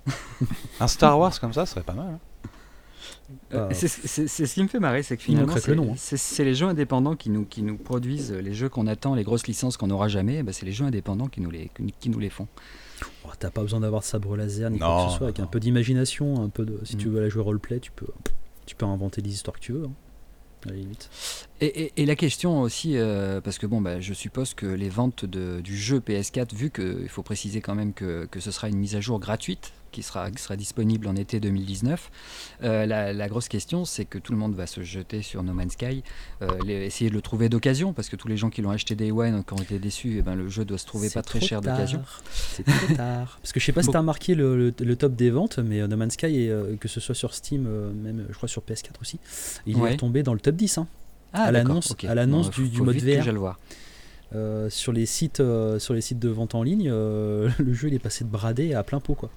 Un Star Wars comme ça, ce serait pas mal. Hein. Euh, Ah. c'est, c'est- c'est ce qui me fait marrer, c'est que Il finalement, manquerait que c'est, le nom, hein. c'est- c'est les jeux indépendants qui nous, qui nous produisent les jeux qu'on attend, les grosses licences qu'on n'aura jamais. Bah, c'est les jeux indépendants qui nous les, qui, qui nous les font. Oh, t'as pas besoin d'avoir de sabre laser ni quoi Non, que ce soit. Avec non. un peu d'imagination, un peu de. Si Mm. tu veux aller jouer roleplay, tu peux, tu peux inventer les histoires que tu veux. Hein, à la limite. Et, et- et la question aussi, euh, parce que bon, bah, je suppose que les ventes de- du jeu P S quatre, vu qu'il faut préciser quand même que, que ce sera une mise à jour gratuite qui sera, qui sera disponible en été deux mille dix-neuf, euh, la, la grosse question c'est que tout le monde va se jeter sur No Man's Sky, euh, les- essayer de le trouver d'occasion, parce que tous les gens qui l'ont acheté Day One, qui ont été déçus, eh ben, le jeu doit se trouver C'est pas très trop cher tard. d'occasion. C'est trop tard. Parce que je sais pas si Bon. t'as remarqué le, le- le top des ventes, mais euh, No Man's Sky, est, euh, que ce soit sur Steam, euh, même je crois sur P S quatre aussi, il Ouais. est retombé dans le top dix. Hein. Ah, À d'accord, l'annonce- ok. à l'annonce Bon, du- faut- du faut mode vite V R. que j'aille le voir. Euh, sur, les sites, euh, sur les sites de vente en ligne, euh, le jeu il est passé de bradé à plein pot. Quoi.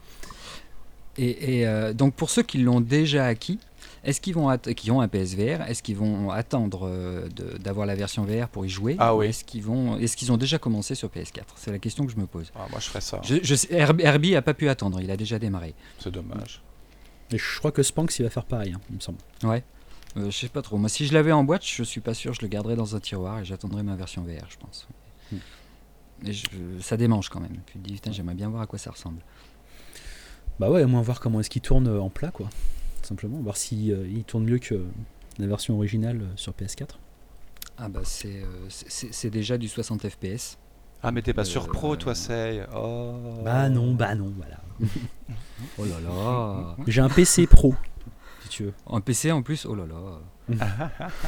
Et, et, euh, donc pour ceux qui l'ont déjà acquis, est-ce qu'ils vont att- qui ont un P S V R, est-ce qu'ils vont attendre euh, de- d'avoir la version V R pour y jouer, Ah ou oui. est-ce qu'ils vont, est-ce qu'ils ont déjà commencé sur P S quatre? C'est la question que je me pose. Ah, moi, je ferais ça. hein. Je, je sais, Herbie, Herbie a pas pu attendre, il a déjà démarré. C'est dommage. Et je crois que Spanx il va faire pareil, hein, il me semble. Ouais. Euh, je sais pas trop. Moi, si je l'avais en boîte, je suis pas sûr. Je le garderais dans un tiroir et j'attendrais ma version V R, je pense. Hmm. Et je- ça démange quand même. Tu te dis, putain, j'aimerais bien voir à quoi ça ressemble. Bah ouais, au moins voir comment est-ce qu'il tourne euh, en plat, quoi. Tout simplement, voir s'il euh, il tourne mieux que la version originale euh, sur P S quatre. Ah bah c'est euh, c'est- c'est c'est déjà du soixante F P S. Ah, mais t'es pas Euh, sur Pro, toi, Sei. Oh. Bah non, bah non, voilà. Oh là là. J'ai un P C Pro, si tu veux. En P C en plus. Oh là là.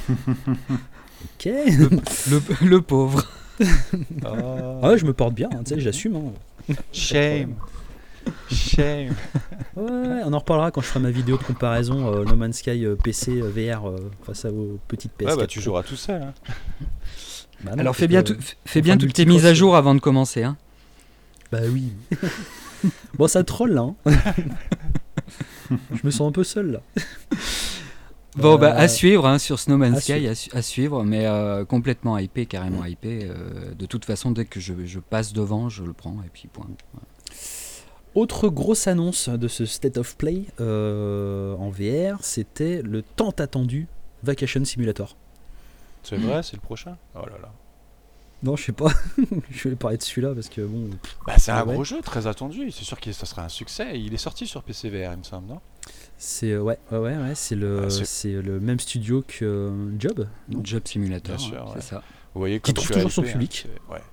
Ok. Le, le pauvre. Oh. Ah ouais, je me porte bien, hein, tu sais, j'assume. Hein. Shame. Shame. Ouais, ouais, on en reparlera quand je ferai ma vidéo de comparaison euh, No Man's Sky euh, P C euh, V R euh, face à vos petites P S quatre. Ouais, bah tu joueras tout seul. Hein. Bah non, Alors parce fais bien, que- tout- fais on bien fera toutes tes multicross, mises à euh. jour avant de commencer. Hein. Bah oui. Bon, ça troll là. Hein. Je me sens un peu seul là. Bon, bah, Euh, à suivre hein, sur Snow Man's à Sky, à, su- à suivre, mais euh, complètement hypé, carrément hypé. euh, de toute façon, dès que je, je passe devant, je le prends et puis point. Autre grosse annonce de ce State of Play euh, en V R, c'était le tant attendu Vacation Simulator. C'est vrai, c'est le prochain. Oh là là. Non, je sais pas. Je vais parler de celui-là parce que bon. Bah, c'est un Ah ouais. gros jeu, très attendu. C'est sûr que ça sera un succès. Il est sorti sur P C V R, il me semble, non? C'est euh, ouais, ouais, ouais, ouais, c'est le, Ah, c'est- c'est le même studio que euh, Job, non Job Simulator, Bien sûr, hein, ouais. c'est ça. Vous voyez Qui comme trouve je suis toujours son hypé, hein, public. c'est- ouais.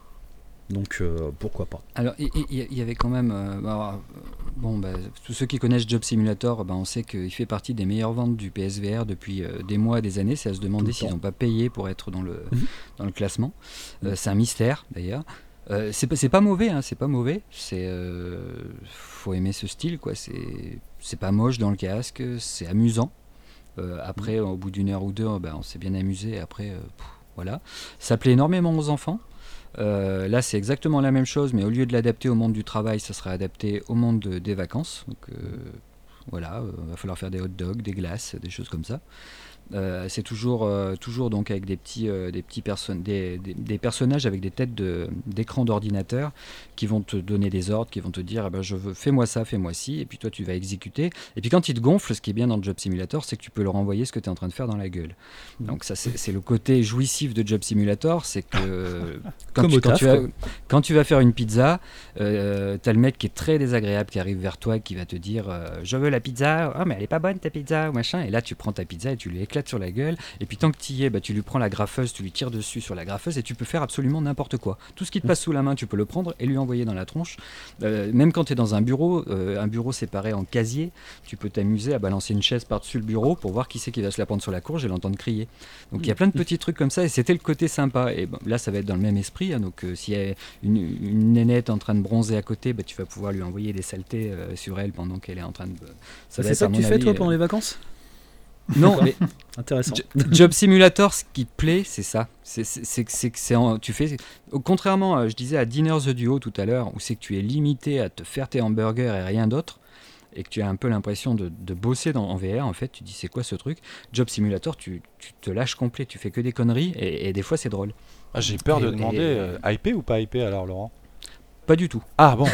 donc euh, pourquoi pas. Alors, il il- il y avait quand même. euh, alors, euh, bon, bah, tous ceux qui connaissent Job Simulator, bah, on sait qu'il fait partie des meilleures ventes du P S V R depuis euh, des mois, des années. C'est à se Tout demander le s'ils temps. n'ont pas payé pour être dans le, Mhm. dans le classement. Euh, c'est un mystère, d'ailleurs. Euh, c'est pas, c'est pas mauvais, hein, c'est pas mauvais. C'est, euh, faut aimer ce style, quoi. C'est, c'est pas moche dans le casque, c'est amusant. Euh, après, au bout d'une heure ou deux, bah, on s'est bien amusé. Après, euh, pff, voilà. Ça plaît énormément aux enfants. Euh, là, c'est exactement la même chose, mais au lieu de l'adapter au monde du travail, ça sera adapté au monde de- des vacances. Donc euh, voilà, il va falloir faire des hot dogs, des glaces, des choses comme ça. Euh, c'est toujours, euh, toujours donc avec des petits, euh, des, petits perso- des, des- des personnages avec des têtes de- d'écran d'ordinateur qui vont te donner des ordres, qui vont te dire eh ben, je veux, fais-moi ça, fais-moi ci, et puis toi tu vas exécuter. Et puis quand il te gonfle, ce qui est bien dans le Job Simulator, c'est que tu peux leur envoyer ce que tu es en train de faire dans la gueule. Mhm. Donc ça c'est c'est le côté jouissif de Job Simulator, c'est que quand, Comme tu, au quand, taf, tu vas, quoi. quand tu vas faire une pizza, euh, t'as le mec qui est très désagréable qui arrive vers toi, qui va te dire euh, je veux la pizza, oh mais elle est pas bonne ta pizza, ou machin, et là tu prends ta pizza et tu lui éclates sur la gueule, et puis tant que tu y es, bah, tu lui prends la graffeuse, tu lui tires dessus sur la graffeuse, et tu peux faire absolument n'importe quoi. Tout ce qui te passe sous la main, tu peux le prendre et lui envoyer dans la tronche. Euh, même quand tu es dans un bureau, euh, un bureau séparé en casier, tu peux t'amuser à balancer une chaise par-dessus le bureau pour voir qui c'est qui va se la prendre sur la courge et l'entendre crier. Donc il y a plein de petits trucs comme ça, et c'était le côté sympa. Et bon, là, ça va être dans le même esprit, hein, donc euh, s'il y a une, une nénette en train de bronzer à côté, bah, tu vas pouvoir lui envoyer des saletés euh, sur elle pendant qu'elle est en train de... Ça va C'est être, ça à que mon tu fais avis, toi euh, pendant les vacances? Non, mais Intéressant. Jo- Job Simulator, ce qui te plaît, c'est ça. C'est c'est- c'est que c'est que c'est en- tu fais. Contrairement, à, je disais à Dinner the Duo tout à l'heure, où c'est que tu es limité à te faire tes hamburgers et rien d'autre, et que tu as un peu l'impression de, de bosser dans, en V R. En fait, tu dis c'est quoi ce truc? Job Simulator, tu, tu te lâches complet, tu fais que des conneries, et, et des fois c'est drôle. Ah, j'ai peur de Et- demander et- euh, hypé ou pas hypé alors, Laurent? Pas du tout. Ah bon.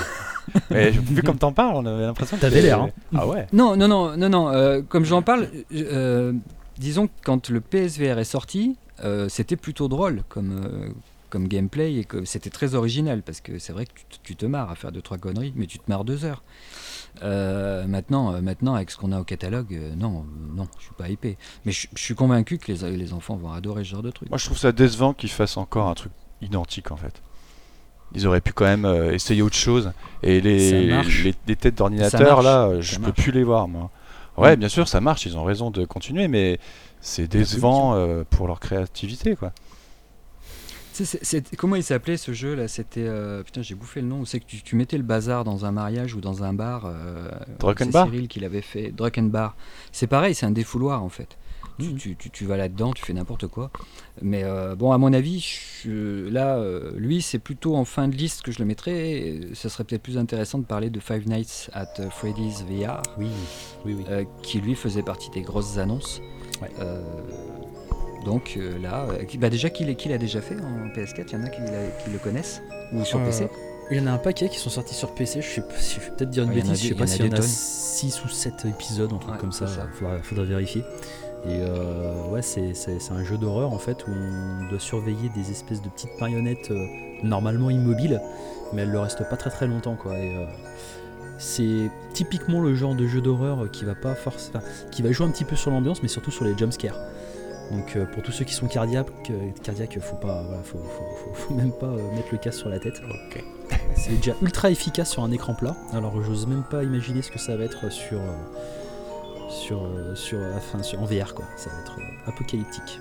Mais vu comme t'en parles, on avait l'impression que T'avais t'es- l'air, hein. Ah ouais. Non, non, non, non, non. euh, comme j'en parle, euh, disons que quand le P S V R est sorti, euh, c'était plutôt drôle comme, euh, comme gameplay et que c'était très original parce que c'est vrai que tu, te- tu te marres à faire deux trois conneries, mais tu te marres deux heures. Euh, maintenant, euh, maintenant, avec ce qu'on a au catalogue, euh, non, euh, non, je suis pas hypé. Mais je je suis convaincu que les, les enfants vont adorer ce genre de truc. Moi, je trouve ça décevant qu'ils fassent encore un truc identique en fait. Ils auraient pu quand même euh, essayer autre chose. Et les, Ça marche. les, les têtes Ça d'ordinateur marche. là, euh, je Ça peux marche. plus les voir moi. Ouais, bien sûr, ça marche, ils ont raison de continuer, mais c'est décevant euh, pour leur créativité quoi. C'est- c'est- c'est- comment il s'appelait ce jeu là? C'était euh, putain, j'ai bouffé le nom. C'est que tu, tu mettais le bazar dans un mariage ou dans un bar. Euh, Drunken c'est Bar Cyril qui l'avait fait. Drunken Bar. C'est pareil, c'est un défouloir en fait. Tu, Mhm. tu, tu, tu vas là-dedans, tu fais n'importe quoi. Mais euh, bon, à mon avis, je- là, euh, lui, c'est plutôt en fin de liste que je le mettrais. Et ça serait peut-être plus intéressant de parler de Five Nights at Freddy's V R, Oui, oui, oui. euh, qui lui faisait partie des grosses annonces. Ouais. Euh, donc euh, là, euh, qui- bah déjà qu'il qui l'a déjà fait en P S quatre, il y en a qui, l'a- qui le connaissent ou sur Euh, P C. Il y en a un paquet qui sont sortis sur P C, je sais pas, si- je vais peut-être dire une Ouais, il y en a bêtise, je des- sais pas il y en a s'il y en des a tonnes. six ou sept épisodes, un truc Ouais, comme ça, c'est ça. Faudra, faudra vérifier. Et euh, ouais, c'est, c'est- c'est un jeu d'horreur en fait où on doit surveiller des espèces de petites marionnettes euh, normalement immobiles, mais elles le restent pas très très longtemps quoi. Et, euh, c'est typiquement le genre de jeu d'horreur qui va pas force, enfin, qui va jouer un petit peu sur l'ambiance, mais surtout sur les jumpscares. Donc euh, pour tous ceux qui sont cardiaques, euh, cardiaques faut pas, voilà, faut, faut- faut- faut même pas euh, mettre le casque sur la tête. Ok. C'est déjà ultra efficace sur un écran plat. Alors j'ose même pas imaginer ce que ça va être sur euh, sur euh, sur, enfin, sur en V R quoi. Ça va être euh, apocalyptique.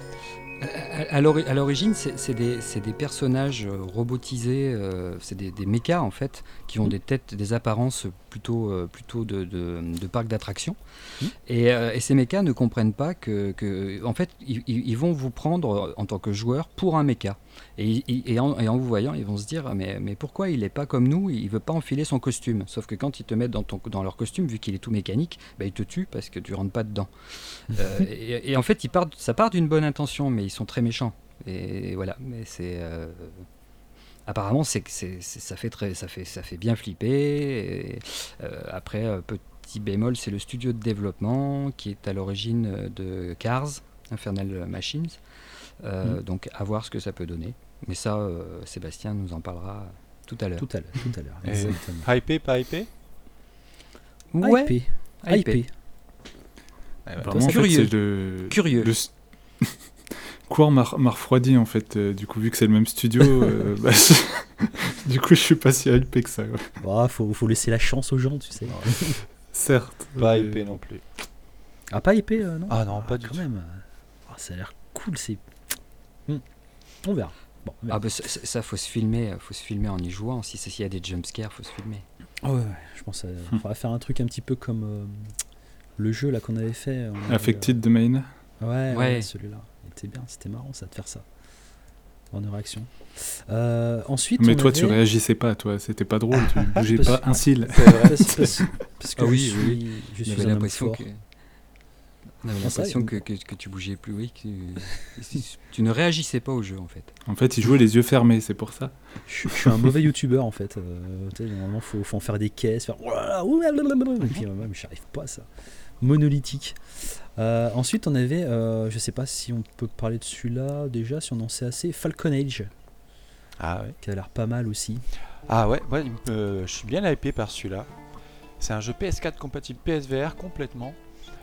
À, à l'ori- à l'origine, c'est c'est des, c'est des personnages euh, robotisés, euh, c'est des, des mechas en fait, qui ont Mhm. des têtes, des apparences plutôt, euh, plutôt de, de, de parcs d'attractions. Mhm. Et, euh, et ces mechas ne comprennent pas que, que en fait, ils, ils- ils vont vous prendre euh, en tant que joueur pour un mecha. Et, et- et en, et en vous voyant, ils vont se dire mais, mais pourquoi il n'est pas comme nous, il veut pas enfiler son costume. Sauf que quand ils te mettent dans, ton, dans leur costume, vu qu'il est tout mécanique, bah, ils te tuent parce que tu rentres pas dedans. Euh, et, et en fait, ils partent, ça part d'une bonne intention, mais ils sont très méchants. Et voilà, mais c'est euh, apparemment c'est que c'est, c'est- ça fait très, ça fait, ça fait bien flipper. Et, euh, après, euh, petit bémol, c'est le studio de développement qui est à l'origine euh, de Cars, Infernal Machines. Euh, Mm. Donc, à voir ce que ça peut donner. Mais ça, euh, Sébastien nous en parlera tout à l'heure. Tout à l'heure, tout à l'heure. Et- Exactement. Hypé, pas hypé Ouais, Hypé. hypé. Hypé. Vraiment, en fait, Curieux. c'est le. Curieux. le s- Quoi m'a m'a refroidi en fait, euh, du coup, vu que c'est le même studio, euh, bah, je- du coup, je suis pas si hypé que ça. ouais. Bah, faut, faut laisser la chance aux gens, tu sais. Certes. Pas mais- hypé non plus. Ah, pas hypé, euh, non Ah non, pas du quand tout. même. Ah, ça a l'air cool, c'est. Hmm. On verra. Bon, on verra. Ah bah ça, ça- ça, faut se filmer, faut se filmer en y jouant. Si c'est- s'il y a des jumpscares, faut se filmer. Ah ouais, ouais, je pense qu'il faudra faire un truc un petit peu comme euh, le jeu là qu'on avait fait. on avait, Affected de Main. euh, Ouais, ouais, Ouais. celui-là. Il était bien, c'était marrant ça de faire ça. En réaction. Euh, ensuite, Mais on toi, tu avait- réagissais pas, toi, c'était pas drôle, tu bougeais parce- pas un cil. C'est vrai. parce, parce- parce que Ah je oui, suis, oui. je On suis avait un homme l'impression fort. que, on avait Ah, ça, l'impression il- que, que, que tu bougeais plus, oui, que tu, tu ne réagissais pas au jeu en fait. En fait, il jouait les yeux fermés, c'est pour ça. Je, je suis un mauvais youtubeur en fait. Euh, tu sais, normalement, faut, faut en faire des caisses, faire. Et puis, euh, ouais, mais j'y arrive pas à ça. Monolithique. Euh, ensuite, on avait, euh, je sais pas si on peut parler de celui-là déjà, si on en sait assez, Falcon Age, Ah ouais. qui a l'air pas mal aussi. Ah ouais, ouais, il me- je suis bien hypé par celui-là. C'est un jeu P S quatre compatible P S V R complètement.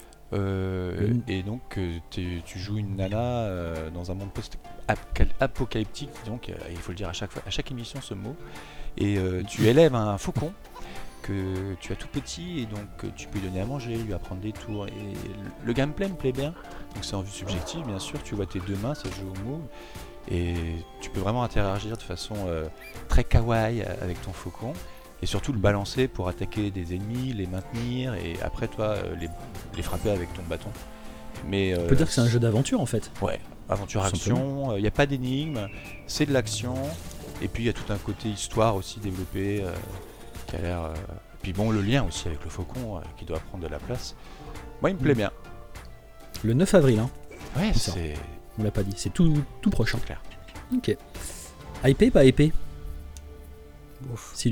Euh, Mm. Et donc euh, t'es- tu joues une nana euh, dans un monde post-apocalyptique, donc euh, il faut le dire à chaque fois, à chaque émission ce mot. Et euh, tu élèves un faucon que tu as tout petit et donc euh, tu peux lui donner à manger, lui apprendre des tours. Et le- le gameplay me plaît bien. Donc c'est en vue subjective bien sûr. Tu vois tes deux mains, ça joue au move. Et tu peux vraiment interagir de façon euh, très kawaii avec ton faucon et surtout le balancer pour attaquer des ennemis, les maintenir et après toi euh, les, les frapper avec ton bâton. Mais On peut dire que c'est un jeu d'aventure en fait. Ouais, aventure Tout action, il n'y a pas d'énigmes, c'est de l'action et puis il y a tout un côté histoire aussi développé euh, qui a l'air. Euh... Puis bon, le lien aussi avec le faucon euh, qui doit prendre de la place. Moi, il me plaît bien. Le neuf avril, hein, Ouais, C'est ça. c'est on l'a pas dit, c'est tout, tout prochain. clair. Ok. Hypé, pas épais Silou.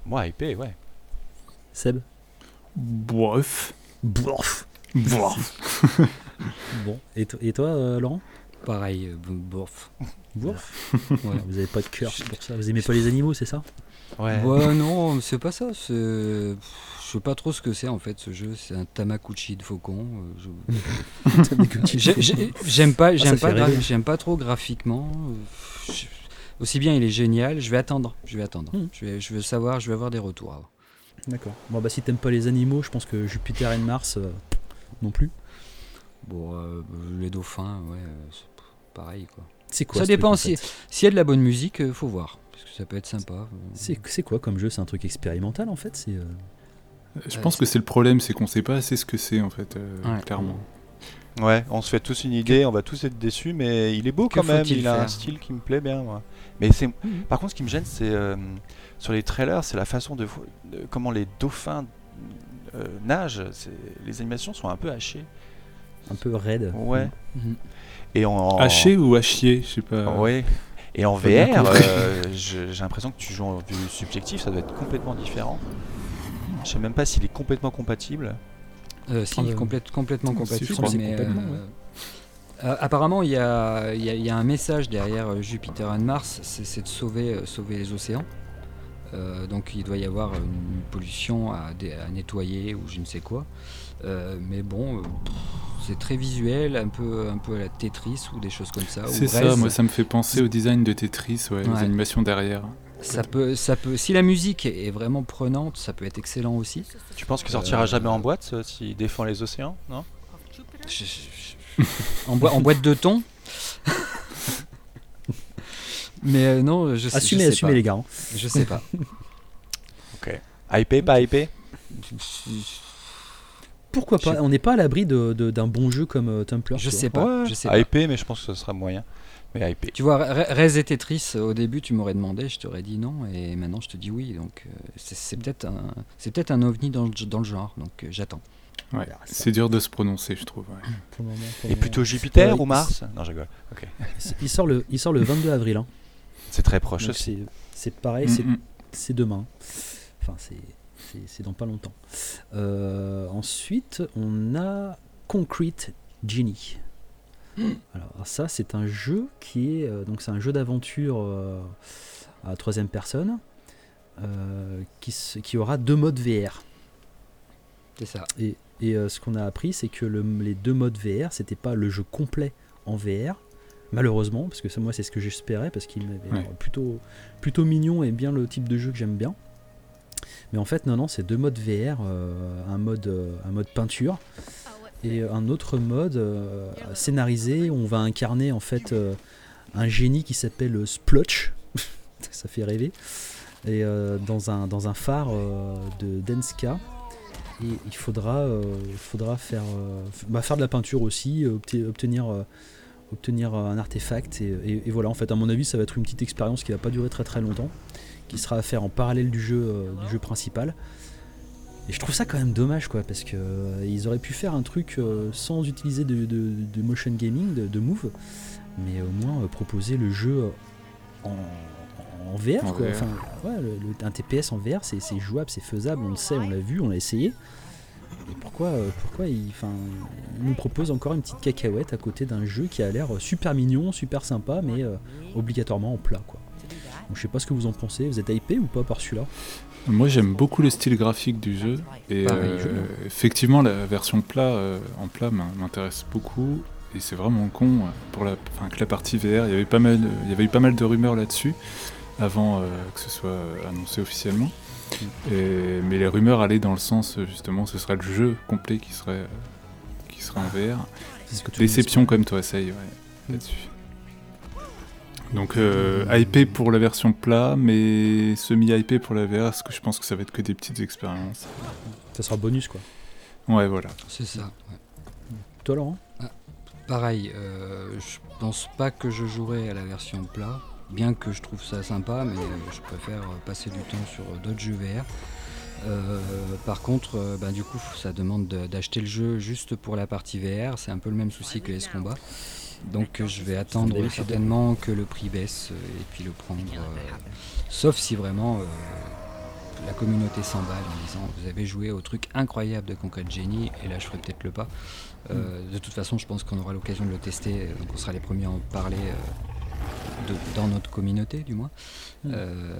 Moi, hypé, ouais. Seb? Bof. Bof. Bof. Bon, et, to- et toi, euh, Laurent? Pareil, euh, bof. Bof. Ouais. Vous avez pas de cœur pour ça. Vous aimez pas les animaux, c'est ça? Ouais. Ouais, non, c'est pas ça. C'est... Je sais pas trop ce que c'est en fait ce jeu. C'est un Tamagotchi de faucon. euh, je- J'ai- j'ai- J'aime pas, ça j'aime fait pas, gra- rêver. j'aime pas trop graphiquement. euh, je- Aussi bien, il est génial. Je vais attendre. Je vais attendre. Hmm. Je vais, je veux savoir. Je vais avoir des retours. alors. D'accord. Bon, bah si t'aimes pas les animaux, je pense que Jupiter et Mars euh, non plus. Bon, euh, les dauphins, ouais, euh, c'est pareil quoi. C'est quoi Ça ce truc, dépend en si- fait S'il y a de la bonne musique, euh, faut voir. Parce que ça peut être sympa. euh. C'est c'est quoi comme jeu? C'est un truc expérimental en fait? C'est euh, Je Euh, pense que c'est le problème, c'est qu'on sait pas assez ce que c'est en fait, euh, Ouais. clairement. Ouais, on se fait tous une idée, on va tous être déçus, mais il est beau Que quand même, faut-il il a un faire style qui me plaît bien, moi. Mais c'est, par contre, ce qui me gêne, c'est euh, sur les trailers, c'est la façon de, de- comment les dauphins euh, nagent. c'est- Les animations sont un peu hachées. un peu raide. Ouais. Mhm. Et en, Haché ou à chier, je sais pas. Ouais. Et en Pas bien V R, compris. euh, je- j'ai l'impression que tu joues en vue subjective, ça doit être complètement différent. Je sais même pas s'il est complètement compatible. Euh, si, Ah, bah, complète- complètement si, compatible. je crois. C'est mais, complètement, euh, ouais. euh, apparemment, il y a, il y a- il y a un message derrière euh, Jupiter et Mars, c'est c'est de sauver, euh, sauver les océans. Euh, donc il doit y avoir une pollution à, dé- à nettoyer ou je ne sais quoi. Euh, mais bon, euh, pff, c'est très visuel, un peu, un peu à la Tetris ou des choses comme ça. ou C'est ça, Rez. moi ça me fait penser au design de Tetris, ouais, les Ouais. animations derrière. Ça peut, ça peut, si la musique est vraiment prenante, ça peut être excellent aussi. Tu penses qu'il sortira jamais en boîte euh, s'il défend les océans, non? Je- je- je- en, boi- en boîte de thon. Mais euh, non, je sais, Assumez, je sais assumez pas. les gars. hein. Je sais pas. Hypé, pas hypé? Pourquoi Je pas? sais- On n'est pas à l'abri de- de- d'un bon jeu comme euh, Templar. Je tu sais vois. pas. Ouais, je sais pas. hypé, mais je pense que ce sera moyen. Mais hypé. Tu vois, Re- Rez et Tetris, au début, tu m'aurais demandé, je t'aurais dit non, et maintenant je te dis oui. Donc euh, c'est c'est peut-être un, c'est peut-être un ovni dans le, dans le genre. Donc euh, j'attends. Ouais. verra ça. C'est dur de se prononcer, je trouve. ouais. Pour le moment, pour le Et moment. plutôt Jupiter Ouais, ou il- Mars? Non, je rigole. Ok. Il sort le, il sort le vingt-deux avril. hein. C'est très proche Donc aussi. c'est c'est pareil, c'est Mm, mm. c'est demain. Enfin, c'est c'est- c'est dans pas longtemps. Euh, ensuite, on a Concrete Genie. Alors ça, c'est un jeu qui est euh, donc c'est un jeu d'aventure euh, à troisième personne euh, qui, se- qui aura deux modes V R. C'est ça. Et, et, euh, ce qu'on a appris, c'est que le- les deux modes V R, c'était pas le jeu complet en V R, malheureusement, parce que ça, moi, c'est ce que j'espérais, parce qu'il m'avait Ouais. l'air plutôt, plutôt mignon et bien le type de jeu que j'aime bien. Mais en fait, non, non, c'est deux modes V R, euh, un, mode, euh, un mode peinture et un autre mode euh, scénarisé où on va incarner en fait euh, un génie qui s'appelle Splotch. Ça fait rêver. Et euh, dans, un, dans un phare euh, de Denska. Et il faudra, euh, il faudra faire, euh, f- bah, faire de la peinture aussi, euh, obte- obtenir, euh, obtenir euh, un artefact. Et, et- et voilà, en fait, à mon avis, ça va être une petite expérience qui va pas durer très très longtemps, qui sera à faire en parallèle du jeu, euh, du jeu principal. Et je trouve ça quand même dommage, quoi, parce que euh, ils auraient pu faire un truc euh, sans utiliser de, de- de motion gaming, de, de move, mais au moins euh, proposer le jeu en, en V R, En quoi. V R. Enfin, ouais, le- le- un T P S en V R, c'est c'est jouable, c'est faisable, on le sait, on l'a vu, on l'a essayé. Et pourquoi, euh, pourquoi il, enfin, il nous propose encore une petite cacahuète à côté d'un jeu qui a l'air super mignon, super sympa, mais euh, obligatoirement en plat, quoi. Donc, je sais pas ce que vous en pensez, vous êtes hypé ou pas par celui-là? Moi j'aime beaucoup le style graphique du jeu et Pareil, euh, je vois. effectivement la version plat euh, en plat m'in- m'intéresse beaucoup et c'est vraiment con euh, pour la, enfin, que la partie V R, il y avait pas mal, de- il y avait eu pas mal de rumeurs là-dessus avant euh, que ce soit euh, annoncé officiellement. Et- mais les rumeurs allaient dans le sens euh, justement ce serait le jeu complet qui serait euh, qui serait en V R. C'est ce que tout le monde Déception comme toi, Say, ouais, là-dessus. Donc euh, hypé pour la version plat, mais semi-hypé pour la V R, parce que je pense que ça va être que des petites expériences. espère. Ça sera bonus, quoi. Ouais, voilà. C'est ça. ouais. Toi, Laurent? Pareil, euh, je pense pas que je jouerai à la version plat, bien que je trouve ça sympa, mais euh, je préfère euh, passer du temps sur euh, d'autres jeux V R. Euh, par contre, euh, bah, du coup, ça demande de- d'acheter le jeu juste pour la partie V R. C'est un peu le même souci que S Combat. Donc euh, je vais attendre David, certainement que le prix baisse euh, et puis le prendre. euh, sauf si vraiment euh, la communauté s'emballe en disant vous avez joué au truc incroyable de Concrete Genie, et là je ferai peut-être le pas. Euh, mm. De toute façon, je pense qu'on aura l'occasion de le tester, donc on sera les premiers à en parler euh, de, dans notre communauté, du moins. Mm. Euh,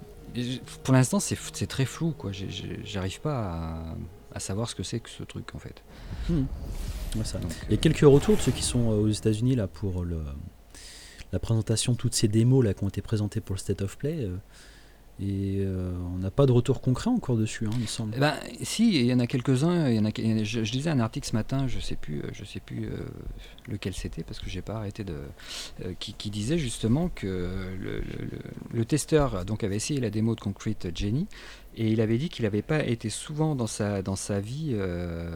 pour l'instant, c'est, c'est très flou, quoi. J'ai, j'ai, j'arrive pas à, à savoir ce que c'est que ce truc, en fait. Mm. Ouais, ça. Donc, il y a quelques retours de ceux qui sont aux États-Unis là pour le, la présentation de toutes ces démos là qui ont été présentées pour le State of Play. Euh, Et euh, on n'a pas de retour concret encore dessus, hein, il me semble. Eh ben, si, il y en a quelques-uns. Il y en a, je, je lisais un article ce matin, je ne sais plus, je sais plus euh, lequel c'était, parce que je n'ai pas arrêté de... Euh, qui, qui disait justement que le, le, le, le testeur donc, avait essayé la démo de Concrete Genie, et il avait dit qu'il n'avait pas été souvent dans sa, dans sa vie euh,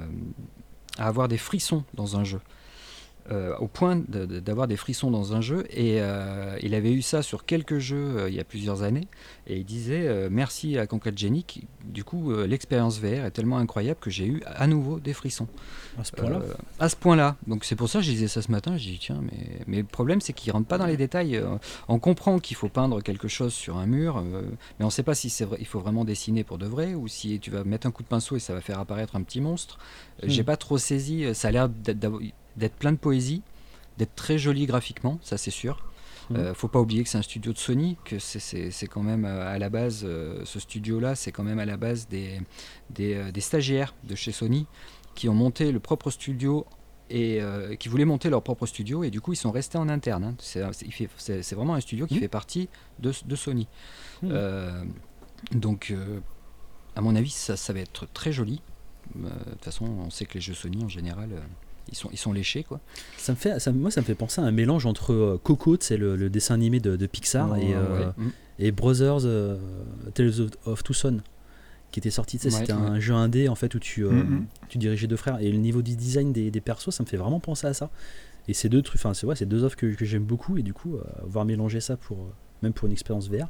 à avoir des frissons dans un jeu. Euh, au point de, de, d'avoir des frissons dans un jeu, et euh, il avait eu ça sur quelques jeux euh, il y a plusieurs années, et il disait euh, merci à Concrete Genie, qui, du coup euh, l'expérience V R est tellement incroyable que j'ai eu à nouveau des frissons à ce point-là. Euh, à ce point-là, donc c'est pour ça que je disais ça ce matin, je dis tiens, mais, mais le problème c'est qu'il rentre pas dans les détails. Euh, on comprend qu'il faut peindre quelque chose sur un mur, euh, mais on sait pas si c'est vrai, il faut vraiment dessiner pour de vrai, ou si tu vas mettre un coup de pinceau et ça va faire apparaître un petit monstre. Euh, mmh. J'ai pas trop saisi, ça a l'air d'être, d'avoir d'être plein de poésie, d'être très joli graphiquement, ça c'est sûr. Mmh. Euh, faut pas oublier que c'est un studio de Sony, que c'est, c'est, c'est quand même euh, à la base, euh, ce studio-là, c'est quand même à la base des, des, euh, des stagiaires de chez Sony qui ont monté le propre studio et euh, qui voulaient monter leur propre studio, et du coup ils sont restés en interne. Hein. C'est, c'est, c'est, c'est vraiment un studio qui mmh. fait partie de, de Sony. Mmh. Euh, donc, euh, à mon avis, ça, ça va être très joli. De euh, toute façon, on sait que les jeux Sony en général. Euh, Ils sont, ils sont léchés, quoi. Ça me fait, ça, moi, ça me fait penser à un mélange entre euh, Coco, c'est le, le dessin animé de, de Pixar, oh, et, euh, ouais. et Brothers euh, Tales of, of Two Sons, qui était sorti. Ouais, c'était ouais. un jeu indé en fait où tu, euh, mm-hmm. tu dirigeais deux frères, et le niveau du design des, des persos, ça me fait vraiment penser à ça. Et c'est deux trucs, enfin c'est ouais, c'est deux offres que, que j'aime beaucoup, et du coup, euh, voir mélanger ça pour euh, même pour une expérience V R,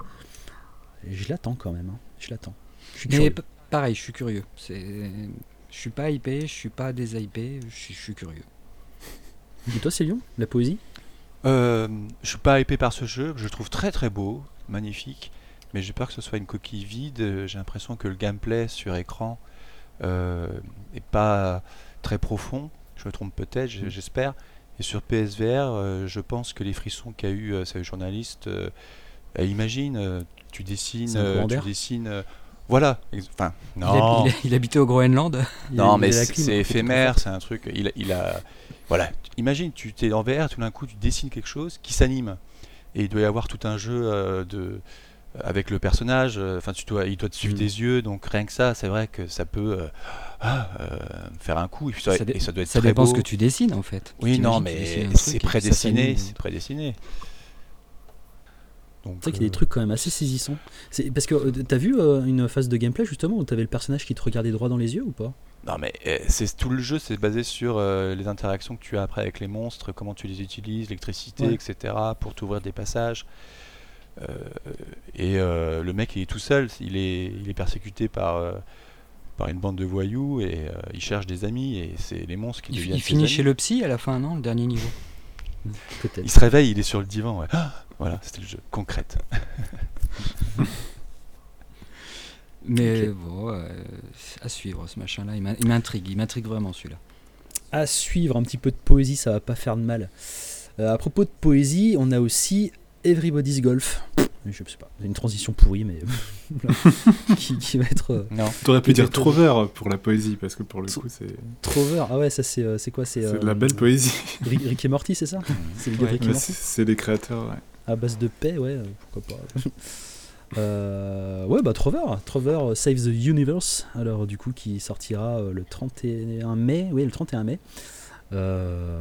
je l'attends quand même. Hein. Je l'attends. Je suis Mais p- pareil, je suis curieux. C'est Je suis pas hypé, je suis pas déshypé, je suis, je suis curieux. Et toi, Célion, la poésie euh, Je suis pas hypé par ce jeu, je le trouve très très beau, magnifique, mais j'ai peur que ce soit une coquille vide. J'ai l'impression que le gameplay sur écran euh, est pas très profond, je me trompe peut-être, mmh. j'espère. Et sur P S V R, euh, je pense que les frissons qu'a eu euh, ce journaliste, euh, bah, imagine, euh, tu dessines, euh, tu dessines. Euh, Voilà, enfin, non. Il, a, il, a, il habitait au Groenland. Non, mais c'est, c'est éphémère, c'est un truc. Il, il a, voilà. Imagine, tu t'es en V R, tout d'un coup, tu dessines quelque chose qui s'anime, et il doit y avoir tout un jeu euh, de, avec le personnage. Enfin, tu dois, il doit te suivre mmh. des yeux, donc rien que ça, c'est vrai que ça peut euh, ah, euh, faire un coup. Et, puis ça, ça, dé- et ça doit être ça très dépend beau. ce que tu dessines en fait. Oui, non, mais c'est prédestiné, c'est prédestiné. Donc, c'est vrai qu'il y a des trucs quand même assez saisissants. C'est parce que euh, t'as vu euh, une phase de gameplay justement où t'avais le personnage qui te regardait droit dans les yeux ou pas ? Non mais euh, c'est tout le jeu, c'est basé sur euh, les interactions que tu as après avec les monstres, comment tu les utilises, l'électricité, ouais. et cetera pour t'ouvrir des passages. Euh, et euh, le mec il est tout seul, il est, il est persécuté par euh, par une bande de voyous, et euh, il cherche des amis, et c'est les monstres qui il, deviennent. Il finit amis. Chez le psy à la fin, non, le dernier niveau. Peut-être. Il se réveille, il est sur le divan. Ouais. Ah, voilà, c'était le jeu. Concrète. Mais okay. bon, euh, à suivre ce machin-là, il, il m'intrigue, il m'intrigue vraiment celui-là. À suivre, un petit peu de poésie, ça va pas faire de mal. Euh, à propos de poésie, on a aussi Everybody's Golf. Je sais pas, c'est une transition pourrie, mais qui, qui va être. Euh, non. T'aurais pu dire Trover pour la poésie, parce que pour le coup, c'est. Trover, ah ouais, ça c'est, euh, c'est quoi c'est, c'est euh, de la belle poésie. Rick, Rick et Morty, c'est ça c'est, le ouais, Rick et Morty. C'est, c'est les créateurs, ouais. À base de paix, ouais, pourquoi pas. euh, ouais, bah Trover, Trover Save the Universe, alors du coup, qui sortira euh, le trente et un mai, oui, le trente et un mai, euh,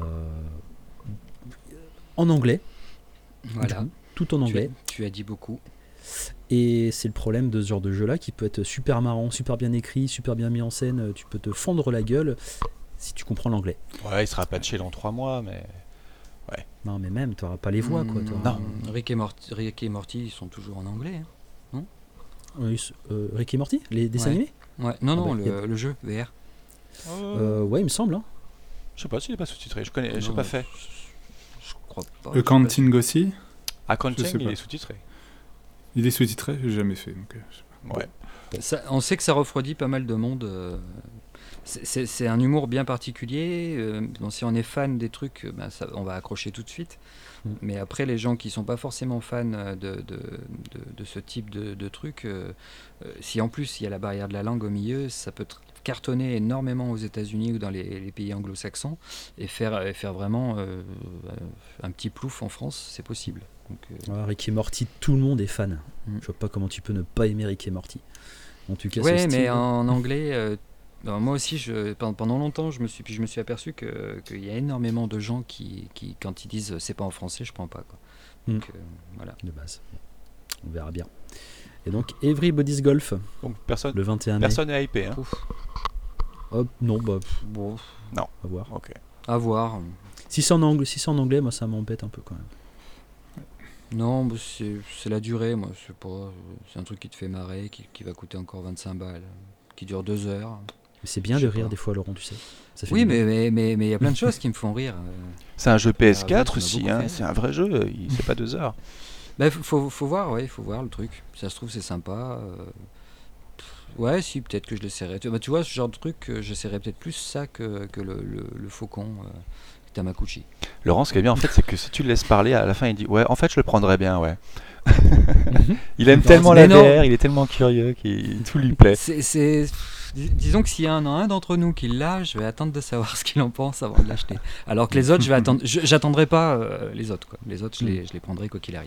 en anglais. Voilà. Coup, tout en anglais. Tu, tu as dit beaucoup. Et c'est le problème de ce genre de jeu-là, qui peut être super marrant, super bien écrit, super bien mis en scène. Tu peux te fendre la gueule si tu comprends l'anglais. Ouais, il sera patché dans trois mois, mais... Ouais. Non, mais même, tu n'auras pas les voix, quoi. Toi. Non. Rick et, Morty, Rick et Morty, ils sont toujours en anglais, hein, non oui, euh, Rick et Morty, les dessins ouais. animés Ouais, non, non, ah bah, le, a... le jeu, V R. Euh, ouais, il me semble. Hein. Je sais pas s'il n'est pas sous-titré, je connais, je n'ai pas fait. Je, je crois pas. Accounting aussi. Accounting, il est sous-titré. Il est sous-titré, j'ai jamais fait. Donc, euh, je sais pas. Ouais. Ça, on sait que ça refroidit pas mal de monde. euh, C'est, c'est- c'est un humour bien particulier. euh, bon, si on est fan des trucs, euh, ben, ça- on va accrocher tout de suite. Mm. Mais après, les gens qui sont pas forcément fans euh, de, de, de, de ce type de, de trucs, euh, euh, si en plus il y a la barrière de la langue au milieu, ça peut tr- cartonner énormément aux États-Unis ou dans les, les pays anglo-saxons et faire, et faire vraiment euh, un petit plouf en France, c'est possible. Donc, euh, Ouais, Rick et Morty, tout le monde est fan. Mm. Je vois pas comment tu peux ne pas aimer Rick et Morty. En tout cas, ce ouais, style, mais en anglais, euh, ben, moi aussi, je, pen- pendant longtemps, je me suis, puis je me suis aperçu que- qu'il y a énormément de gens qui, qui, quand ils disent euh, c'est pas en français, je prends pas. Quoi. Donc, euh, voilà. de base. On verra bien. Et donc, Everybody's Golf, Donc personne, le vingt et un mai. personne n'est hypé. Hein. Ouf. Hop, non, bah, pff, Bon, à voir. Ok. à voir. Si c'est en anglais, si c'est en anglais, moi ça m'embête un peu quand même. Non, bah, c'est, c'est la durée, moi, je sais pas. euh, C'est un truc qui te fait marrer, qui, qui va coûter encore vingt-cinq balles, qui dure deux heures. Mais c'est bien Je de sais rire pas. des fois, Laurent, tu sais. Ça fait Oui, du bien. mais mais mais mais il y a plein de choses qui me font rire. euh. C'est un jeu P S quatre Ah, ouais, ça m'a aussi, beaucoup hein. fait. C'est un vrai jeu, il- c'est pas deux heures. Bah, faut, faut, faut voir, ouais, faut voir le truc. Si ça se trouve, c'est sympa. euh, pff, Ouais, si, peut-être que je l'essaierai. Tu, bah, tu vois, ce genre de truc, euh, j'essaierai peut-être plus ça que, que le, le, le faucon euh, Tamakuchi. Laurent, ce qui est bien en fait, c'est que si tu le laisses parler, à la fin il dit ouais, en fait je le prendrais bien, ouais. Il aime Non, tellement mais la non. V R, il est tellement curieux qu'il tout lui plaît. C'est, c'est- pff, dis- disons que s'il y en a un d'entre nous qui l'a, je vais attendre de savoir ce qu'il en pense avant de l'acheter. Alors que les autres, je vais attendre. je- J'attendrai pas euh, les autres, quoi. Les autres, je les, je les prendrai quoi qu'il arrive.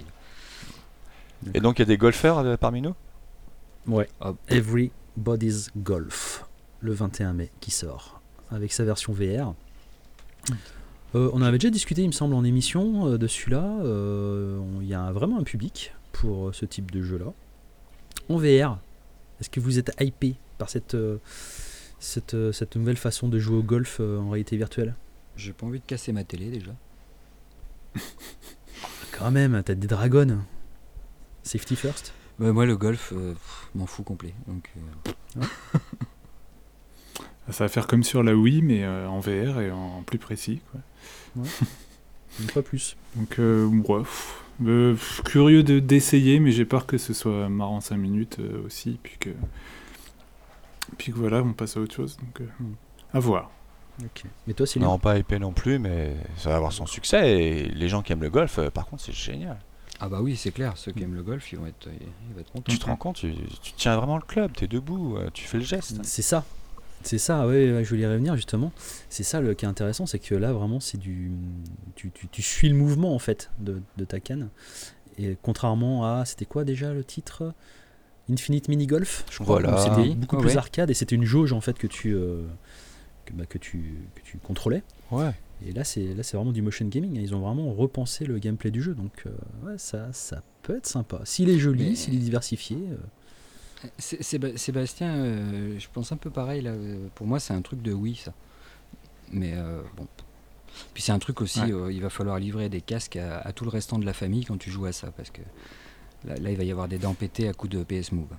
Et donc il y a des golfeurs euh, parmi nous. Ouais. Hop. Everybody's Golf, le vingt et un mai, qui sort, avec sa version V R. Euh, on en avait déjà discuté, il me semble, en émission euh, de celui-là. Euh, on- Il y a vraiment un public pour euh, ce type de jeu-là. En V R, est-ce que vous êtes hypé par cette, euh, cette, euh, cette nouvelle façon de jouer au golf euh, en réalité virtuelle? J'ai pas envie de casser ma télé déjà. Quand même, t'as des dragons. Safety first. Bah, moi, le golf, euh, pff, m'en fous complet. Donc, euh, Ça va faire comme sur la Wii, mais euh, en V R et en plus précis. Quoi. Une fois plus. Donc, euh, ouais, pff, euh, pff, curieux de, d'essayer, mais j'ai peur que ce soit marrant cinq minutes euh, aussi, puis que, puis que voilà, on passe à autre chose. Donc, euh, à voir. Ok. Mais toi, Céline? Non, pas hypé non plus, mais ça va avoir son succès. Et les gens qui aiment le golf, euh, par contre, c'est génial. ah bah oui, c'est clair. Ceux qui aiment le golf, ils vont être, ils vont être contents. Tu te rends compte, tu, tu tiens vraiment le club, t'es debout, euh, tu fais le geste. C'est ça. C'est ça, ouais, ouais, je voulais y revenir justement. C'est ça le qui est intéressant, c'est que là vraiment c'est du. Tu, tu, tu suis le mouvement en fait de, de ta canne. Et contrairement à. C'était quoi déjà le titre? Infinite Mini Golf, je crois. Voilà. où C'était Oui, beaucoup ouais, plus ouais. arcade et c'était une jauge en fait que tu. euh, que, bah, que tu, que tu contrôlais. Ouais. Et là c'est là c'est vraiment du motion gaming. Ils ont vraiment repensé le gameplay du jeu. Donc euh, ouais, ça, ça peut être sympa. S'il est joli, Mais- s'il est diversifié. euh, C'est- Séba- Sébastien, euh, je pense un peu pareil là. euh, Pour moi, c'est un truc de Wii, ça. Mais euh, bon. Puis c'est un truc aussi, Ouais. euh, il va falloir livrer des casques à, à tout le restant de la famille quand tu joues à ça, parce que là, là, il va y avoir des dents pétées à coups de P S Move.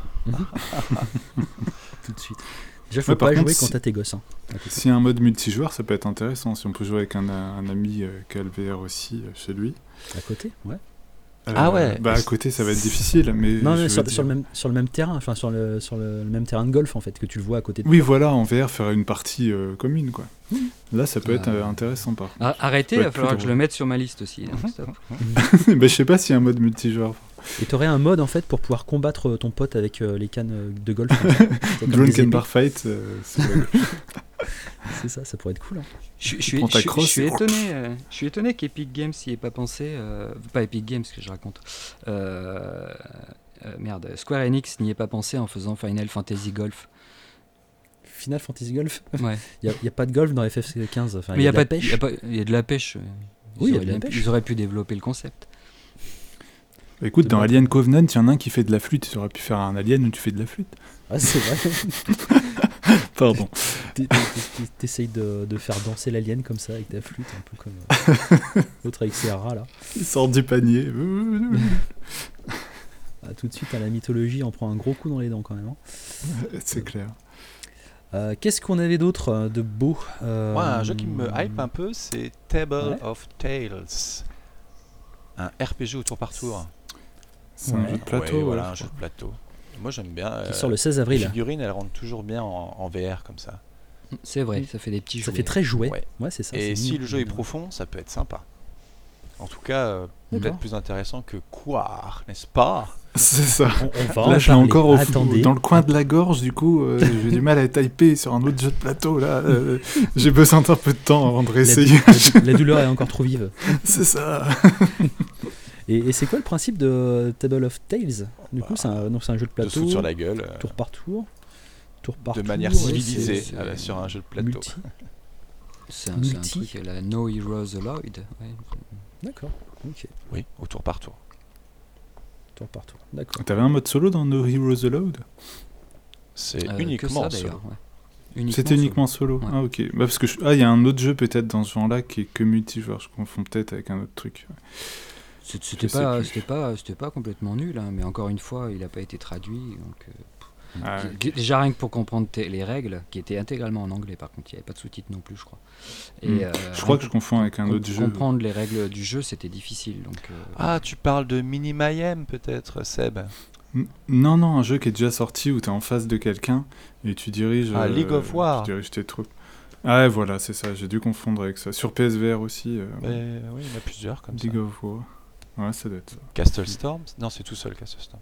tout de suite. Déjà, faut Ouais, par pas contre, jouer si- quand t'as tes gosses. Hein. à côté. S'il y a un mode multijoueur, ça peut être intéressant. Si on peut jouer avec un, un ami euh, qui a le V R aussi euh, chez lui. À côté, ouais. Euh, Ah ouais. Bah à côté, ça va être difficile, mais. Non, je mais veux sur, dire- sur le même, sur le même terrain, enfin sur le, sur le, le même terrain de golf en fait, que tu le vois à côté de Oui, voilà, en V R, faire une partie euh, commune, quoi. Là, ça peut Ah. être euh, intéressant, par contre. Ah, arrêtez, Ça il peut va être falloir plus que je le drôle. mette sur ma liste aussi. hein, stop. bah, je sais pas s'il y a un mode multijoueur. Et t'aurais un mode en fait pour pouvoir combattre ton pote avec euh, les cannes euh, de golf. comme ça. C'est comme des Drunken épées. Bar Fight, euh, c'est le- C'est ça, ça pourrait être cool. Hein. Je, je suis, prends ta je suis- crosse je suis et- étonné, euh, je suis étonné qu'Epic Games n'y ait pas pensé. euh, pas Epic Games, ce que je raconte. Euh, euh, merde, Square Enix n'y ait pas pensé en faisant Final Fantasy Golf. Final Fantasy Golf. Ouais. Il n'y a, pas de golf dans F F quinze. Enfin, Mais il y a, de la pas de- pêche. y a pas- y a de la pêche. Ils Oui, il y a auraient de la bien pu- pêche. Ils auraient pu développer le concept. Bah, écoute, C'est dans pas- Alien Covenant, il y en a un qui fait de la flûte. Tu aurais pu faire un Alien où tu fais de la flûte. Ah, c'est vrai. Pardon. T'es- t'es- t'es- T'essayes de, de faire danser l'alien comme ça avec ta flûte, un peu comme euh, l'autre avec ses rats là. Il sort du panier. Ah, tout de suite à la mythologie, on prend un gros coup dans les dents quand même. Hein. c'est clair. Euh, Qu'est-ce qu'on avait d'autre euh, de beau euh, Moi, un jeu qui me hype un peu, c'est Table Ouais. of Tales. Un R P G au tour par tour. C'est un Ouais. jeu de plateau. Ouais, ouais, voilà, je un jeu crois. de plateau. Moi j'aime bien. qui euh, sort le seize Les avril. figurines, elles rendent toujours bien en, en V R comme ça. C'est vrai, ça fait des petits Ça jouets. fait très jouet. Ouais. Ouais, c'est ça. Et c'est si mignon. le jeu est profond, ça peut être sympa. En tout cas, euh, D'accord. peut-être plus intéressant que Quar, n'est-ce pas? C'est ça. On, on va Là, en je suis parler. encore au fou- Attendez. dans le coin de la gorge, du coup, euh, j'ai du mal à typer sur un autre jeu de plateau, là. euh, j'ai besoin d'un peu de temps avant de La, réessayer. la- la douleur est encore trop vive. C'est ça. Et, et c'est quoi le principe de Table of Tales? Du coup, c'est un, donc c'est un jeu de De plateau. se foutre sur la gueule, euh, Tour par tour. Tour par de tour, manière ouais, civilisée, c'est- ah bah, sur un jeu de plateau. multi. C'est un, c'est un Multi. truc, la No Heroes Allowed. Ouais. D'accord. Ok. Oui, au tour par tour. Tour par tour. D'accord. T'avais un mode solo dans No Heroes Allowed? C'est Euh, uniquement que ça, solo. d'ailleurs, ouais. Uniquement C'était solo. uniquement solo. Ouais. Ah, ok. Bah, parce que je- ah, il y a un autre jeu peut-être dans ce genre-là qui est que multijoueur. Je confonds peut-être avec un autre truc. C'est- C'était Je sais pas, plus. c'était pas, c'était pas complètement nul, hein, mais encore une fois, il n'a pas été traduit. Donc, euh, Ah, d- déjà rien que pour comprendre tes- les règles, qui étaient intégralement en anglais, par contre, il n'y avait pas de sous-titres non plus, je crois. Et, Hmm. euh, je crois rien que je confonds avec un com- autre jeu. comprendre les règles du jeu, c'était difficile. Donc, euh, Ah, tu parles de Mini Mayhem peut-être, Seb? N- Non, non, un jeu qui est déjà sorti où t'es en face de quelqu'un et tu diriges. Ah, League of War. Tu diriges tes troupes. Ah, ouais, voilà, c'est ça. J'ai dû confondre avec ça. Sur P S V R aussi. euh, Mais, oui, il y en a plusieurs comme League ça. of War. Ouais, ça doit être ça. Castle Storm? Non, c'est tout seul, Castle Storm.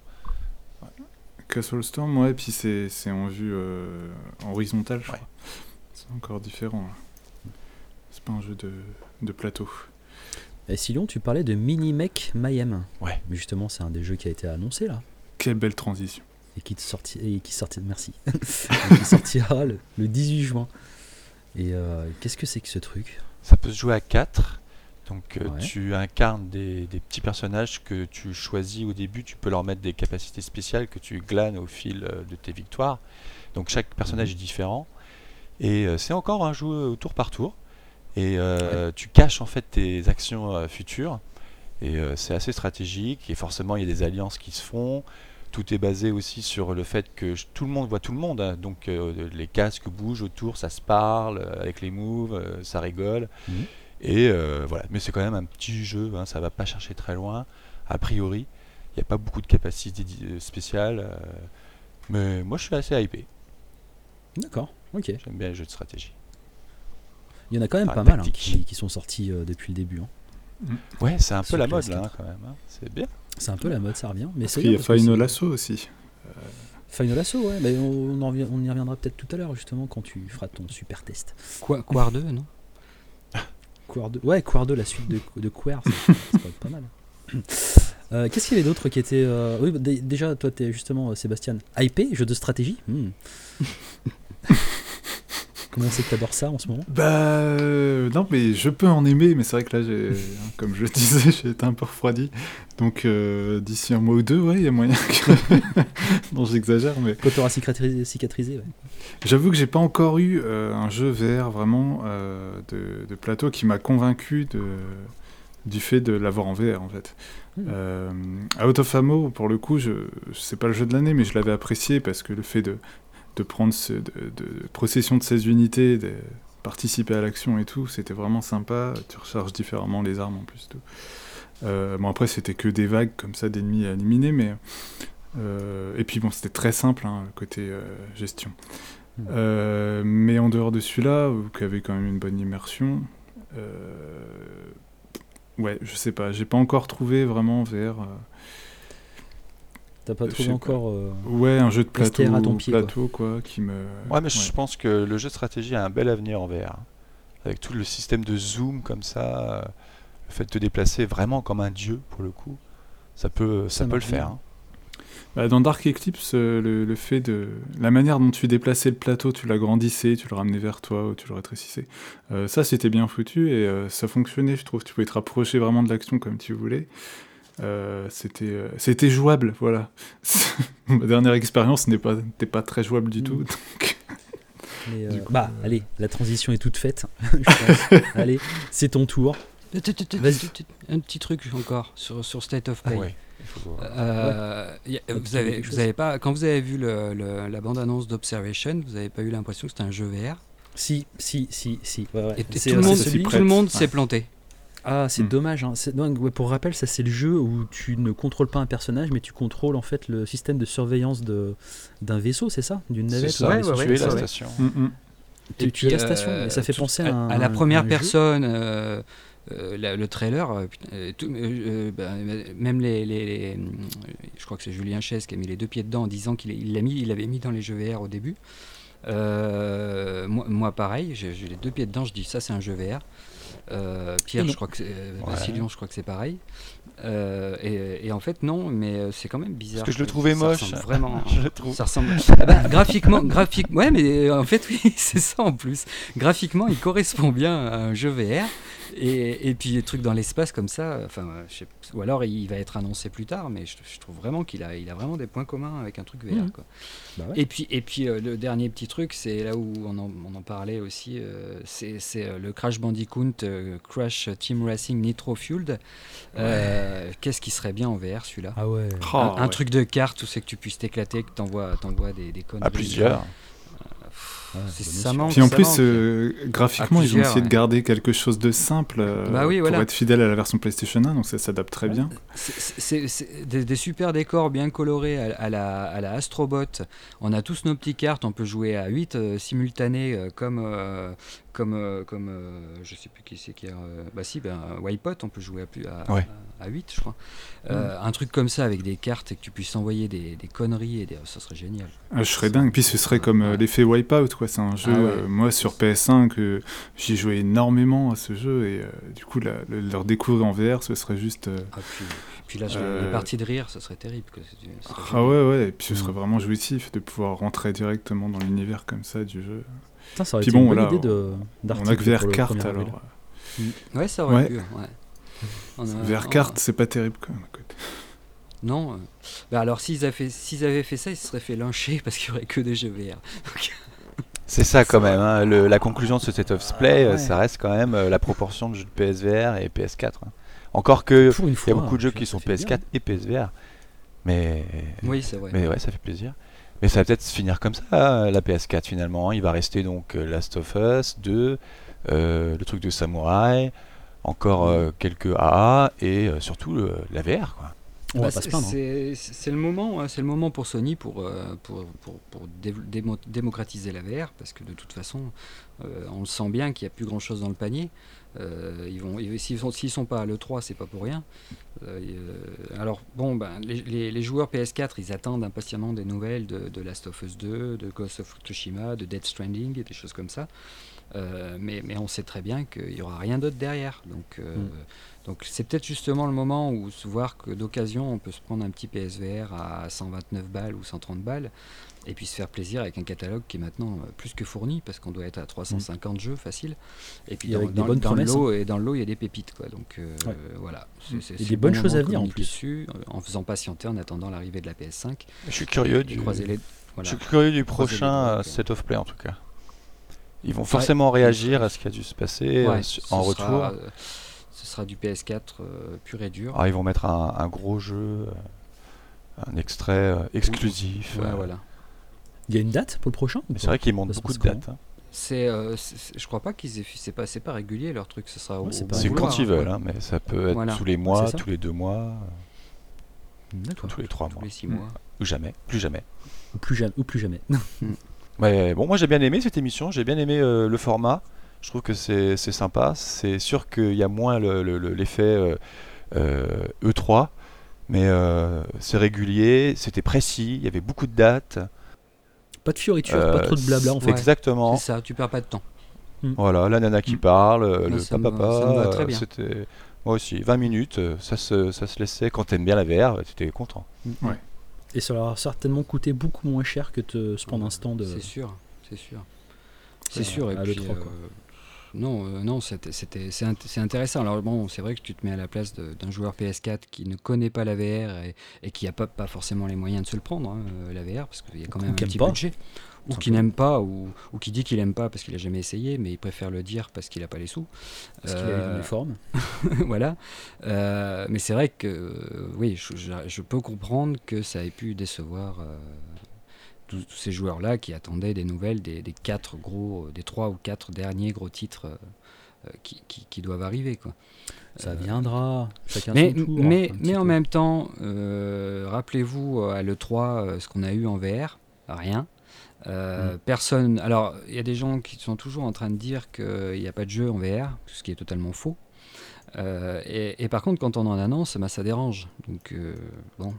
Castle Storm, ouais, puis c'est c'est en vue euh, horizontale, je Ouais. crois. C'est encore différent. Là. C'est pas un jeu de, de plateau. Et Sillon, tu parlais de Minimech Mayhem. Ouais. Mais justement, c'est un des jeux qui a été annoncé là. Quelle belle transition. Et qui, sorti, et qui sorti, merci. Et qui sortira le, le dix-huit juin. Et euh, qu'est-ce que c'est que ce truc? Ça peut se jouer à quatre. Donc euh, Ouais. tu incarnes des, des petits personnages que tu choisis au début. Tu peux leur mettre des capacités spéciales que tu glanes au fil euh, de tes victoires. Donc chaque personnage est différent. Et euh, c'est encore un jeu au tour par tour. Et euh, tu caches en fait tes actions euh, futures. Et euh, c'est assez stratégique. Et forcément, il y a des alliances qui se font. Tout est basé aussi sur le fait que je- tout le monde voit tout le monde. hein. Donc euh, les casques bougent autour, ça se parle euh, avec les moves, euh, ça rigole. Mhm. Et euh, voilà. Mais c'est quand même un petit jeu. hein, ça va pas chercher très loin. A priori, il n'y a pas beaucoup de capacités di- euh, spéciales. euh, mais moi, je suis assez hypé. D'accord, ok. J'aime bien les jeux de stratégie. Il y en a quand même Ah, pas mal hein, tactique. qui, qui sont sortis euh, depuis le début. hein. Ouais, c'est un peu Sur la P mode S là, quatre. hein, quand même. hein. C'est bien. C'est un peu la mode, ça revient. Mais Parce c'est qu'il y bien a parce que Final c'est- Assault aussi. Final Assault, ouais. Mais on, en revient- on y reviendra peut-être tout à l'heure justement quand tu feras ton super test. Quoi, Quar deux, non? Quar deux, ouais, Quar deux, la suite de, de Quar, c'est c'est pas, pas mal. Euh, Qu'est-ce qu'il y avait d'autre qui était. euh, Oui, bah, dé- déjà, toi, t'es justement, euh, Sébastien, hypé, jeu de stratégie. Hmm. Comment c'est que t'adores ça en ce moment? Bah euh, non, mais je peux en aimer, mais c'est vrai que là, j'ai, hein, comme je le disais, j'ai été un peu refroidi. Donc euh, d'ici un mois ou deux, ouais, il y a moyen que. non, j'exagère, mais Quand t'auras cicatrisé, cicatrisé, ouais. j'avoue que j'ai pas encore eu euh, un jeu V R vraiment euh, de, de plateau qui m'a convaincu de, du fait de l'avoir en V R en fait. Hmm. Euh, Out of Ammo, pour le coup, je, c'est pas le jeu de l'année, mais je l'avais apprécié parce que le fait de, de prendre ce, de, de possession de ces unités, de participer à l'action et tout, c'était vraiment sympa. Tu recharges différemment les armes en plus. Tout. Euh, bon, après, c'était que des vagues comme ça d'ennemis à éliminer, mais. Euh, et puis bon, c'était très simple, hein, le côté euh, gestion. Hmm. Euh, mais en dehors de celui-là, euh, qui avait quand même une bonne immersion, euh, ouais, je sais pas, j'ai pas encore trouvé vraiment vers. euh, T'as pas Je trouvé sais pas. encore. euh, Ouais, un jeu de plateau, S T R à ton pied, quoi. plateau quoi. qui me. Ouais, mais je pense que le jeu de stratégie a un bel avenir en V R. hein. Avec tout le système de zoom comme ça, euh, le fait de te déplacer vraiment comme un dieu pour le coup, ça peut, ça Ça peut le marche faire. bien. hein. Bah, dans Dark Eclipse, euh, le, le fait de. La manière dont tu déplaçais le plateau, tu l'agrandissais, tu le ramenais vers toi ou tu le rétrécissais. Euh, ça, c'était bien foutu et euh, ça fonctionnait, je trouve. Tu pouvais te rapprocher vraiment de l'action comme tu voulais. Euh, c'était, euh, c'était jouable, voilà. Ma dernière expérience n'est pas, n'était pas très jouable du Mm. tout. donc- mais, euh, Du coup, bah, euh, allez, la transition est toute faite. je pense. Allez, c'est ton tour. Vas-y. Un petit truc encore sur, sur State of Play. Ouais, il faut voir. Euh, y a- Un vous petit avez, quelque vous chose. avez pas, quand vous avez vu le, le- la bande-annonce d'Observation, vous n'avez pas eu l'impression que c'était un jeu V R? Si, si, si, si. Ouais, ouais. Et t- C'est- tout, le c'est monde, ça s'y celui- tout prête. le monde Ouais. s'est planté. Ah, c'est Mm. dommage. Hein. C'est- non, ouais, pour rappel, ça c'est le jeu où tu ne contrôles pas un personnage, mais tu contrôles en fait le système de surveillance de, d'un vaisseau, c'est ça, d'une C'est navette. ça, ou d'un Ouais, vaisseau ouais, tu es ouais, la ouais. station. Mm, mm. Tu, Et tu es puis, la station, euh, et ça fait tout- penser à, à un, à la un- première un jeu. personne, euh, euh, la- le trailer, euh, putain, euh, tout- euh, euh, bah, même les, les- les- hum, je crois que c'est Julien Chess qui a mis les deux pieds dedans en disant qu'il il l'a mis, il l'avait mis dans les jeux V R au début. Euh, moi, moi, pareil, j'ai j'ai les deux pieds dedans, je dis ça c'est un jeu V R. Euh, Pierre, Et non. je crois que c'est, euh, Ouais. Sylvian, je crois que c'est pareil. Euh, et, et en fait non, mais euh, c'est quand même bizarre. Parce que je le Ça trouvais moche. ressemble vraiment. Je le trouve. Ça ressemble. Ah bah, graphiquement, graphique. Ouais, mais euh, en fait, oui, c'est ça en plus. Graphiquement, il correspond bien à un jeu V R. Et, et puis, les trucs dans l'espace comme ça, enfin, euh, je sais- ou alors il va être annoncé plus tard, mais je, je trouve vraiment qu'il a, il a vraiment des points communs avec un truc V R. Mhm. Quoi. Bah ouais. Et puis, et puis euh, le dernier petit truc, c'est là où on en, on en parlait aussi, euh, c'est, c'est euh, le Crash Bandicoot euh, Crash Team Racing Nitro Fueled. Euh, Qu'est-ce qui serait bien en V R celui-là? Ah ouais. Oh, un, un ouais. truc de carte où c'est que tu puisses t'éclater, que t'envoies, t'envoies des, des conneries. À plusieurs. Ouais, C'est- bien ça sûr. manque. Puis en ça plus, manque. euh, graphiquement, À ils ont plusieurs, essayé de ouais. garder quelque chose de simple euh, Bah oui, pour voilà. être fidèle à la version PlayStation un, donc ça s'adapte très bien. C'est- C'est c'est des, des super décors bien colorés à, à la, à la Astrobot. On a tous nos petites cartes, on peut jouer à huit simultanés euh, comme, euh, comme, euh, comme euh, je sais plus qui c'est qui a. euh, bah si, ben, Wipeout, on peut jouer à, plus, à, Ouais. à, à huit, je crois. Euh, Un truc comme ça avec des cartes et que tu puisses envoyer des, des conneries, et des, ça serait génial. Ah, je serais dingue. Puis ce serait comme euh, Ouais. l'effet Wipeout, quoi. C'est un jeu, Ah ouais. euh, moi sur P S cinq, euh, j'y jouais énormément à ce jeu et euh, du coup, la, le- leur découvrir en V R, ce serait juste. euh, Ah, puis, puis là, je- Euh, les parties de rire, ça serait terrible. Que c'est- ça serait Ah génial. ouais, ouais. Et puis ce serait Mm. vraiment jouissif de pouvoir rentrer directement dans l'univers comme ça du jeu. Putain, ça aurait Puis été bon, une bonne voilà, idée de, On d'article a que V R pour le carte premier avril. alors. Ouais, ça aurait Ouais. pu. Ouais. On a- V R on- carte, c'est pas terrible quand même. écoute. Non. euh, Bah alors s'ils avaient, fait, s'ils avaient fait ça, ils se seraient fait lyncher parce qu'il n'y aurait que des jeux V R. C'est ça quand même, hein, le- la conclusion de ce State of Play, Ah euh, ouais. ça reste quand même euh, la proportion de jeux de P S V R et P S quatre. hein. Encore que Pour une il y fois, a beaucoup de jeux ça qui sont fait P S quatre bien. et P S V R. Mais, Oui, c'est vrai. mais ouais, ça fait plaisir. Mais ça va peut-être se finir comme ça, hein, la P S quatre finalement. Il va rester donc euh, Last of Us deux, euh, le truc de Samouraï, encore euh, quelques A A et euh, surtout euh, la V R. Quoi. On Bah, va pas se c'est, plaindre. hein. c'est, c'est le moment, hein, c'est le moment pour Sony pour, euh, pour, pour, pour dé- démo- démocratiser la V R parce que de toute façon, euh, on le sent bien qu'il n'y a plus grand chose dans le panier. Euh, ils vont, ils- s'ils sont, s'ils sont pas à l'E trois, c'est pas pour rien. Euh, et, euh, alors bon, ben, les, les- les joueurs P S quatre, ils attendent impatiemment des nouvelles de, de Last of Us deux, de Ghost of Tsushima, de Death Stranding et des choses comme ça. Euh, mais, mais on sait très bien qu'il n'y aura rien d'autre derrière. Donc, euh, Mm. donc c'est peut-être justement le moment où se voir que d'occasion on peut se prendre un petit P S V R à cent vingt-neuf balles ou cent trente balles et puis se faire plaisir avec un catalogue qui est maintenant euh, plus que fourni parce qu'on doit être à trois cent cinquante jeux facile. Et puis Et dans, avec des dans- bonnes dans le promesses, lot, et dans le lot il y a des pépites quoi. Donc euh, Ouais. voilà. Mm. C'est, Et c'est des le bonnes bon choses moment à de venir, en communiquer plus. dessus, euh, en faisant patienter en attendant l'arrivée de la P S cinq. Je suis curieux Et du, croiser les, voilà. je suis curieux du Croiser les prochain doigts, euh, quoi. State of Play en tout cas. Ils vont forcément réagir à ce qui a dû se passer euh, Ouais, su- ce en sera, retour. euh, ce sera du P S quatre euh, pur et dur. Alors, ils vont mettre un, un gros jeu, euh, un extrait euh, exclusif. Ouais, euh, voilà. Il y a une date pour le prochain ou Mais pas c'est vrai qu'ils montent Ça se beaucoup de passe dates. hein. C'est, euh, c'est- c'est- je crois pas qu'ils aient, fait- c'est pas, c'est pas régulier leur truc. Ce sera au, Ouais, c'est au pas bon C'est vouloir, quand ils vouloir, veulent, hein, mais ça peut être Voilà. tous les mois, c'est ça. tous les deux mois, D'accord. tous les trois tous mois. les six Mm. mois. Ou jamais, plus jamais. Ou plus jamais. Ou plus jamais. Ouais, bon, moi j'ai bien aimé cette émission, j'ai bien aimé euh, le format. Je trouve que c'est c'est sympa. C'est sûr qu'il y a moins le- le- le- l'effet euh, euh, E trois, mais euh, c'est régulier, c'était précis, il y avait beaucoup de dates. Pas de fioritures, Euh, pas trop de blabla en fait. Exactement. C'est ça, tu perds pas de temps. Voilà, la nana qui Mm. parle, euh, Moi, le ça me- papa, ça me va très euh, bien. c'était moi aussi, vingt minutes, euh, ça se, ça se laissait. Quand t'aimes bien la V R, t'étais content. Et ça leur a certainement coûté beaucoup moins cher que de se prendre un stand. C'est sûr, c'est sûr. C'est Euh, sûr. Et à puis, l'E trois, quoi. euh, non, euh, non, c'était, c'était, c'est, int- c'est intéressant. Alors bon, c'est vrai que tu te mets à la place de- d'un joueur P S quatre qui ne connaît pas la V R et, et qui n'a pas, pas forcément les moyens de se le prendre, hein, euh, la V R, parce qu'il y a quand Ou même un qui aime petit pas. budget. Ou qui n'aime pas, ou, ou qui dit qu'il aime pas parce qu'il a jamais essayé, mais il préfère le dire parce qu'il n'a pas les sous. Parce qu'il a Euh, une forme. voilà. Euh, mais c'est vrai que euh, oui, je, je- je peux comprendre que ça ait pu décevoir euh, tous, tous ces joueurs-là qui attendaient des nouvelles des, des quatre gros, des trois ou quatre derniers gros titres euh, qui, qui, qui doivent arriver, quoi. Ça viendra, chacun Mais, son tour. mais, un petit mais en peu. même temps, euh, rappelez-vous à l'E trois euh, ce qu'on a eu en V R, rien. Euh, Mm. Personne. Alors, il y a des gens qui sont toujours en train de dire qu'il n'y a pas de jeu en V R, ce qui est totalement faux. Euh, et, et par contre, quand on en annonce, bah, ça dérange. Donc, euh, bon.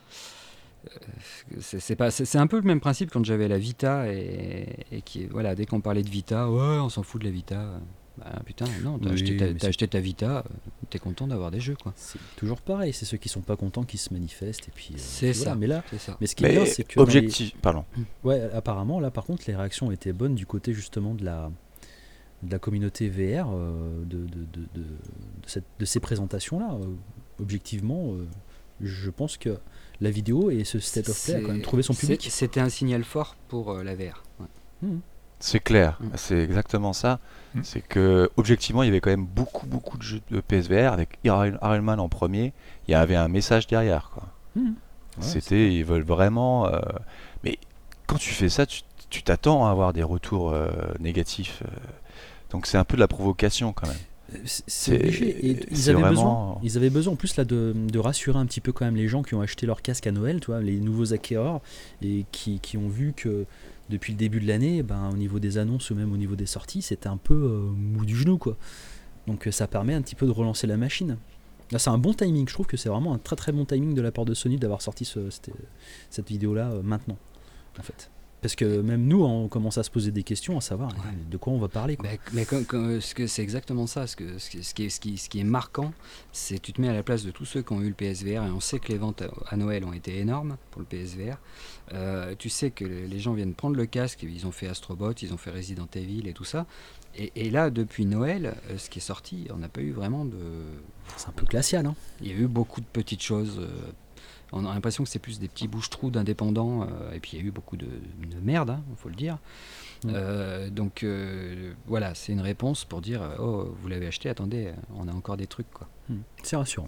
Euh, C'est, c'est, pas, c'est, c'est un peu le même principe quand j'avais la Vita et, et qui, voilà, dès qu'on parlait de Vita, ouais, on s'en fout de la Vita. Bah, putain, non, t'as, Oui, acheté, ta, mais t'as c'est- acheté ta Vita, euh, t'es content d'avoir des jeux, quoi. C'est toujours pareil, c'est ceux qui sont pas contents qui se manifestent. Et puis, euh, C'est puis voilà. ça. Mais là, C'est ça. mais ce qui est bien, Mais c'est que. dans les- objectif, pardon. Ouais, apparemment, là, par contre, les réactions étaient bonnes du côté justement de la, de la communauté V R, euh, de, de, de, de, de cette- de ces présentations-là. Euh, objectivement, euh, je pense que la vidéo et ce State of Play a quand même trouvé son C'est- public. C'était un signal fort pour euh, la V R. Ouais. Mhm. C'est clair, Mm. c'est exactement ça. Mm. C'est que objectivement, il y avait quand même beaucoup, beaucoup de jeux de P S V R avec Iron Iron Man en premier. Il y avait un message derrière, quoi. Mhm. Ouais, C'était, ils veulent vraiment. euh, Mais quand tu fais ça, tu tu t'attends à avoir des retours euh, négatifs. euh. Donc c'est un peu de la provocation quand même. C'est- C'est C'est- obligé. Et ils c'est avaient vraiment- besoin. Ils avaient besoin en plus là de, de rassurer un petit peu quand même les gens qui ont acheté leur casque à Noël, tu vois, les nouveaux acquéreurs et qui, qui ont vu que depuis le début de l'année, ben, au niveau des annonces ou même au niveau des sorties, c'était un peu euh, mou du genou, quoi. Donc euh, ça permet un petit peu de relancer la machine. Là, c'est un bon timing. Je trouve que c'est vraiment un très très bon timing de la part de Sony d'avoir sorti ce- cette, cette vidéo-là euh, maintenant, en fait. Parce que même nous, on commence à se poser des questions, à savoir Ouais. euh, de quoi on va parler, quoi. Mais, mais comme- comme- ce que c'est exactement ça. Ce, que, ce, qui- ce qui est, ce, qui, ce qui est marquant, c'est que tu te mets à la place de tous ceux qui ont eu le P S V R, et on sait que les ventes à, à Noël ont été énormes pour le P S V R. Euh, tu sais que les gens viennent prendre le casque, ils ont fait Astrobot, ils ont fait Resident Evil et tout ça. Et, et là, depuis Noël, euh, ce qui est sorti, on n'a pas eu vraiment de... C'est un peu glacial, hein. Il y a eu beaucoup de petites choses. euh, on a l'impression que c'est plus des petits bouche-trous d'indépendants. euh, et puis il y a eu beaucoup de, de merde, il faut le dire. Mm. Euh, donc euh, voilà, c'est une réponse pour dire euh, oh, vous l'avez acheté, attendez, euh, on a encore des trucs, quoi. Hmm. C'est rassurant.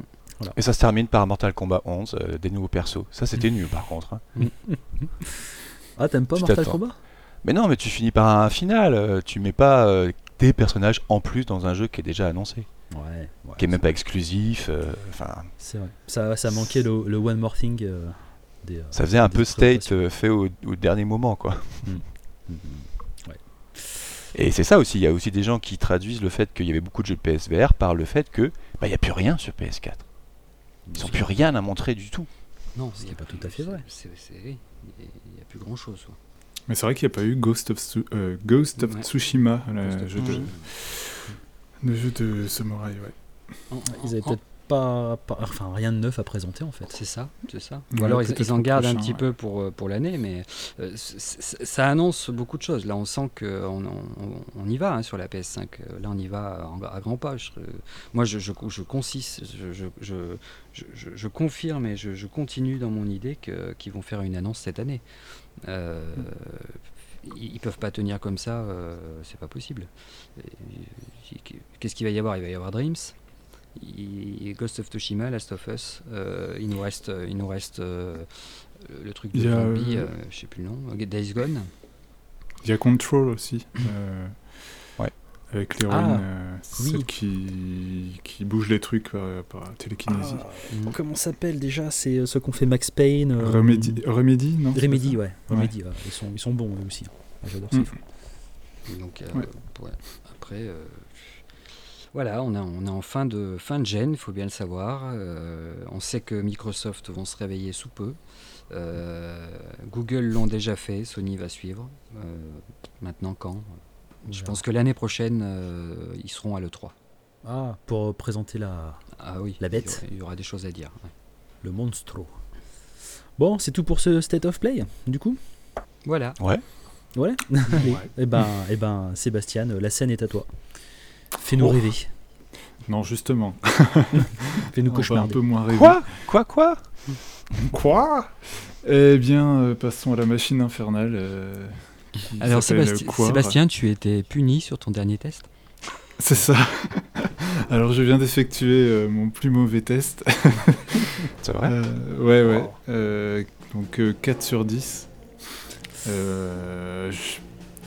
Et ça se termine par Mortal Kombat onze, euh, des nouveaux persos. Ça, c'était nul par contre. hein. Ah, t'aimes pas Tu Mortal t'attends. Kombat? Mais non, mais tu finis par un final. euh, tu mets pas euh, des personnages en plus dans un jeu qui est déjà annoncé, Ouais, ouais, qui est même pas exclusif. euh, Enfin, c'est vrai. Ça, ça manquait le, le One More Thing. euh, des, euh, ça faisait un des peu state présentations. euh, fait au, au dernier moment, quoi. Mhm. Et c'est ça aussi. Il y a aussi des gens qui traduisent le fait qu'il y avait beaucoup de jeux de P S V R par le fait que bah, il y a plus rien sur P S quatre. Ils n'ont plus rien à montrer du tout. Non, Ce qui il y est a pas plus- tout à fait vrai. c'est- c'est- oui, Il n'y a plus grand-chose. quoi. Mais c'est vrai qu'il n'y a pas eu Ghost of, Tsu- euh, Ghost of Ouais. Tsushima, le Ghost of jeu, de, Tsushima. le jeu de samouraï, ouais. En- Ils avaient en- peut-être pas, pas- enfin rien de neuf à présenter en fait. C'est ça, c'est ça. Ouais, Ou alors ils, peut-être ils en au gardent un prochain, petit ouais. peu pour, euh, pour l'année, mais euh, c- c- ça annonce beaucoup de choses. Là, on sent qu'on on, on y va hein, sur la P S cinq. Euh, Là, on y va en- à grands pas. Je- moi, je, je, je consiste, je, je, je, je, je- je confirme et je, je continue dans mon idée que- qu'ils vont faire une annonce cette année. Euh, ils, ils peuvent pas tenir comme ça, euh, c'est pas possible. Et- Qu'est-ce qu'il va y avoir? Il va y avoir Dreams. Il- Ghost of Tsushima, Last of Us, euh, il nous reste, il nous reste euh, le truc de Il y a, zombie, euh, euh, je sais plus le nom, Days Gone. Il y a Control aussi. euh, Ouais. Avec l'héroïne, Ah, euh, oui. celle qui, qui bouge les trucs par, par télékinésie. Mm. Comment ça s'appelle déjà? C'est euh, ceux qu'on fait Max Payne. euh, Remedy, Remedy, non c'est Remedy, pas ouais. Remedy, ouais. Ils, sont, ils sont bons eux aussi. Ah, j'adore Mm. ces films. Donc, euh, Ouais. ouais. Après, euh, voilà, on, a, on est en fin de, fin de gen, il faut bien le savoir. Euh, on sait que Microsoft vont se réveiller sous peu. Euh, Google l'ont déjà fait, Sony va suivre. Euh, maintenant, quand? Je verra. pense que l'année prochaine, euh, ils seront à l'E trois. Ah, pour présenter la, Ah oui, La il y bête. aura- Il y aura des choses à dire. ouais. le monstro. Bon, c'est tout pour ce State of Play, du coup. Voilà. Ouais. Voilà. Allez. Eh ben, eh ben, Sébastien, la scène est à toi. Fais-nous Oh. rêver. Non, justement. Fais-nous On va un cauchemarder. peu moins rêver. Quoi Quoi Quoi Quoi Eh bien, euh, passons à la machine infernale. euh, qui Alors s'appelle Sébasti- Quar. Sébastien, tu étais puni sur ton dernier test. C'est ça. Alors, je viens d'effectuer euh, mon plus mauvais test. C'est vrai. Euh, ouais, ouais. Euh, donc, euh, quatre sur dix. Euh, je-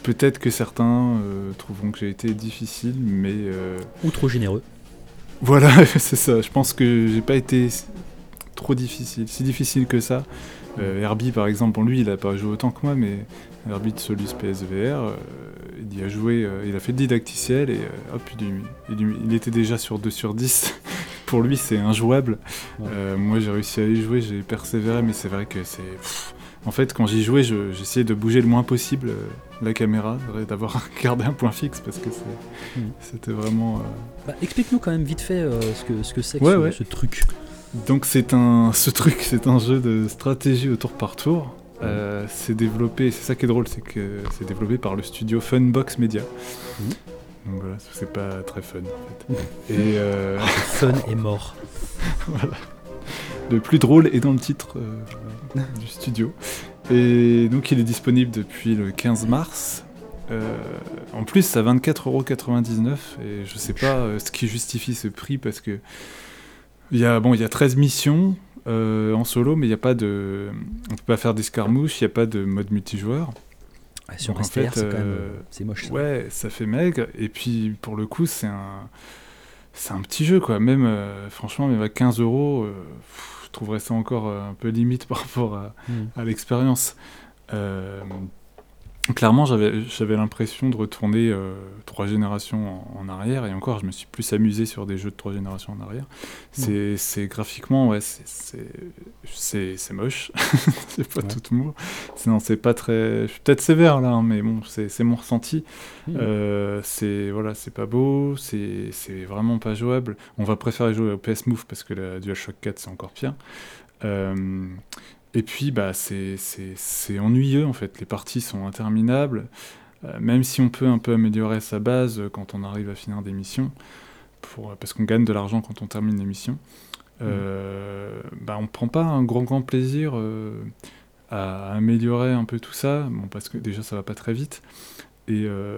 peut-être que certains euh, trouveront que j'ai été difficile, mais... Euh... Ou trop généreux. Voilà, c'est ça. Je pense que j'ai pas été trop difficile, si difficile que ça. Euh, Herbie, par exemple, bon, lui, il a pas joué autant que moi, mais Herbie de Solus P S V R, euh, il y a joué, euh, il a fait le didacticiel et euh, hop, il, il, il était déjà sur deux sur dix. Pour lui, c'est injouable. Ouais. Euh, moi, j'ai réussi à y jouer, j'ai persévéré, mais c'est vrai que c'est... Pff, en fait, quand j'y jouais, je, j'essayais de bouger le moins possible euh, la caméra, d'avoir gardé un point fixe, parce que c'est, mmh. c'était vraiment... Euh... Bah, explique-nous quand même vite fait euh, ce que ce que c'est que ouais, ce, ouais. ce truc. Donc c'est un, ce truc, c'est un jeu de stratégie au tour par tour. Euh, c'est développé, c'est ça qui est drôle, c'est que c'est développé par le studio Funbox Media. Mmh. Donc voilà, c'est pas très fun en fait. Et euh... Fun est mort. Voilà. Le plus drôle est dans le titre euh, du studio. Et donc il est disponible depuis le quinze mars. Euh, en plus à vingt-quatre euros quatre-vingt-dix-neuf. Et je sais pas euh, ce qui justifie ce prix parce que il y a, bon, il y a treize missions euh, en solo, mais il y a pas de. On peut pas faire d'escarmouche, il n'y a pas de mode multijoueur. Ouais, sur S T R, c'est, euh, quand même, c'est moche. Ça. Ouais, ça fait maigre. Et puis pour le coup, c'est un. C'est un petit jeu, quoi. Même, euh, franchement, même à quinze euros, euh, je trouverais ça encore euh, un peu limite par rapport à, mmh. à l'expérience. Euh, clairement, j'avais, j'avais l'impression de retourner euh, trois générations en, en arrière. Et encore, je me suis plus amusé sur des jeux de trois générations en arrière. C'est, mmh. c'est graphiquement, ouais, c'est, c'est, c'est, c'est moche. C'est pas ouais. tout mou. Sinon, c'est pas très... Je suis peut-être sévère, là, hein, mais bon, c'est, c'est mon ressenti. Mmh. Euh, c'est, voilà, c'est pas beau, c'est, c'est vraiment pas jouable. On va préférer jouer au P S Move parce que la DualShock quatre, c'est encore pire. Euh... Et puis, bah, c'est, c'est, c'est ennuyeux, en fait. Les parties sont interminables. Euh, même si on peut un peu améliorer sa base quand on arrive à finir des missions, pour, parce qu'on gagne de l'argent quand on termine les missions, euh, mmh. bah, on ne prend pas un grand, grand plaisir euh, à, à améliorer un peu tout ça. Bon, parce que déjà, ça va pas très vite. Et... Euh,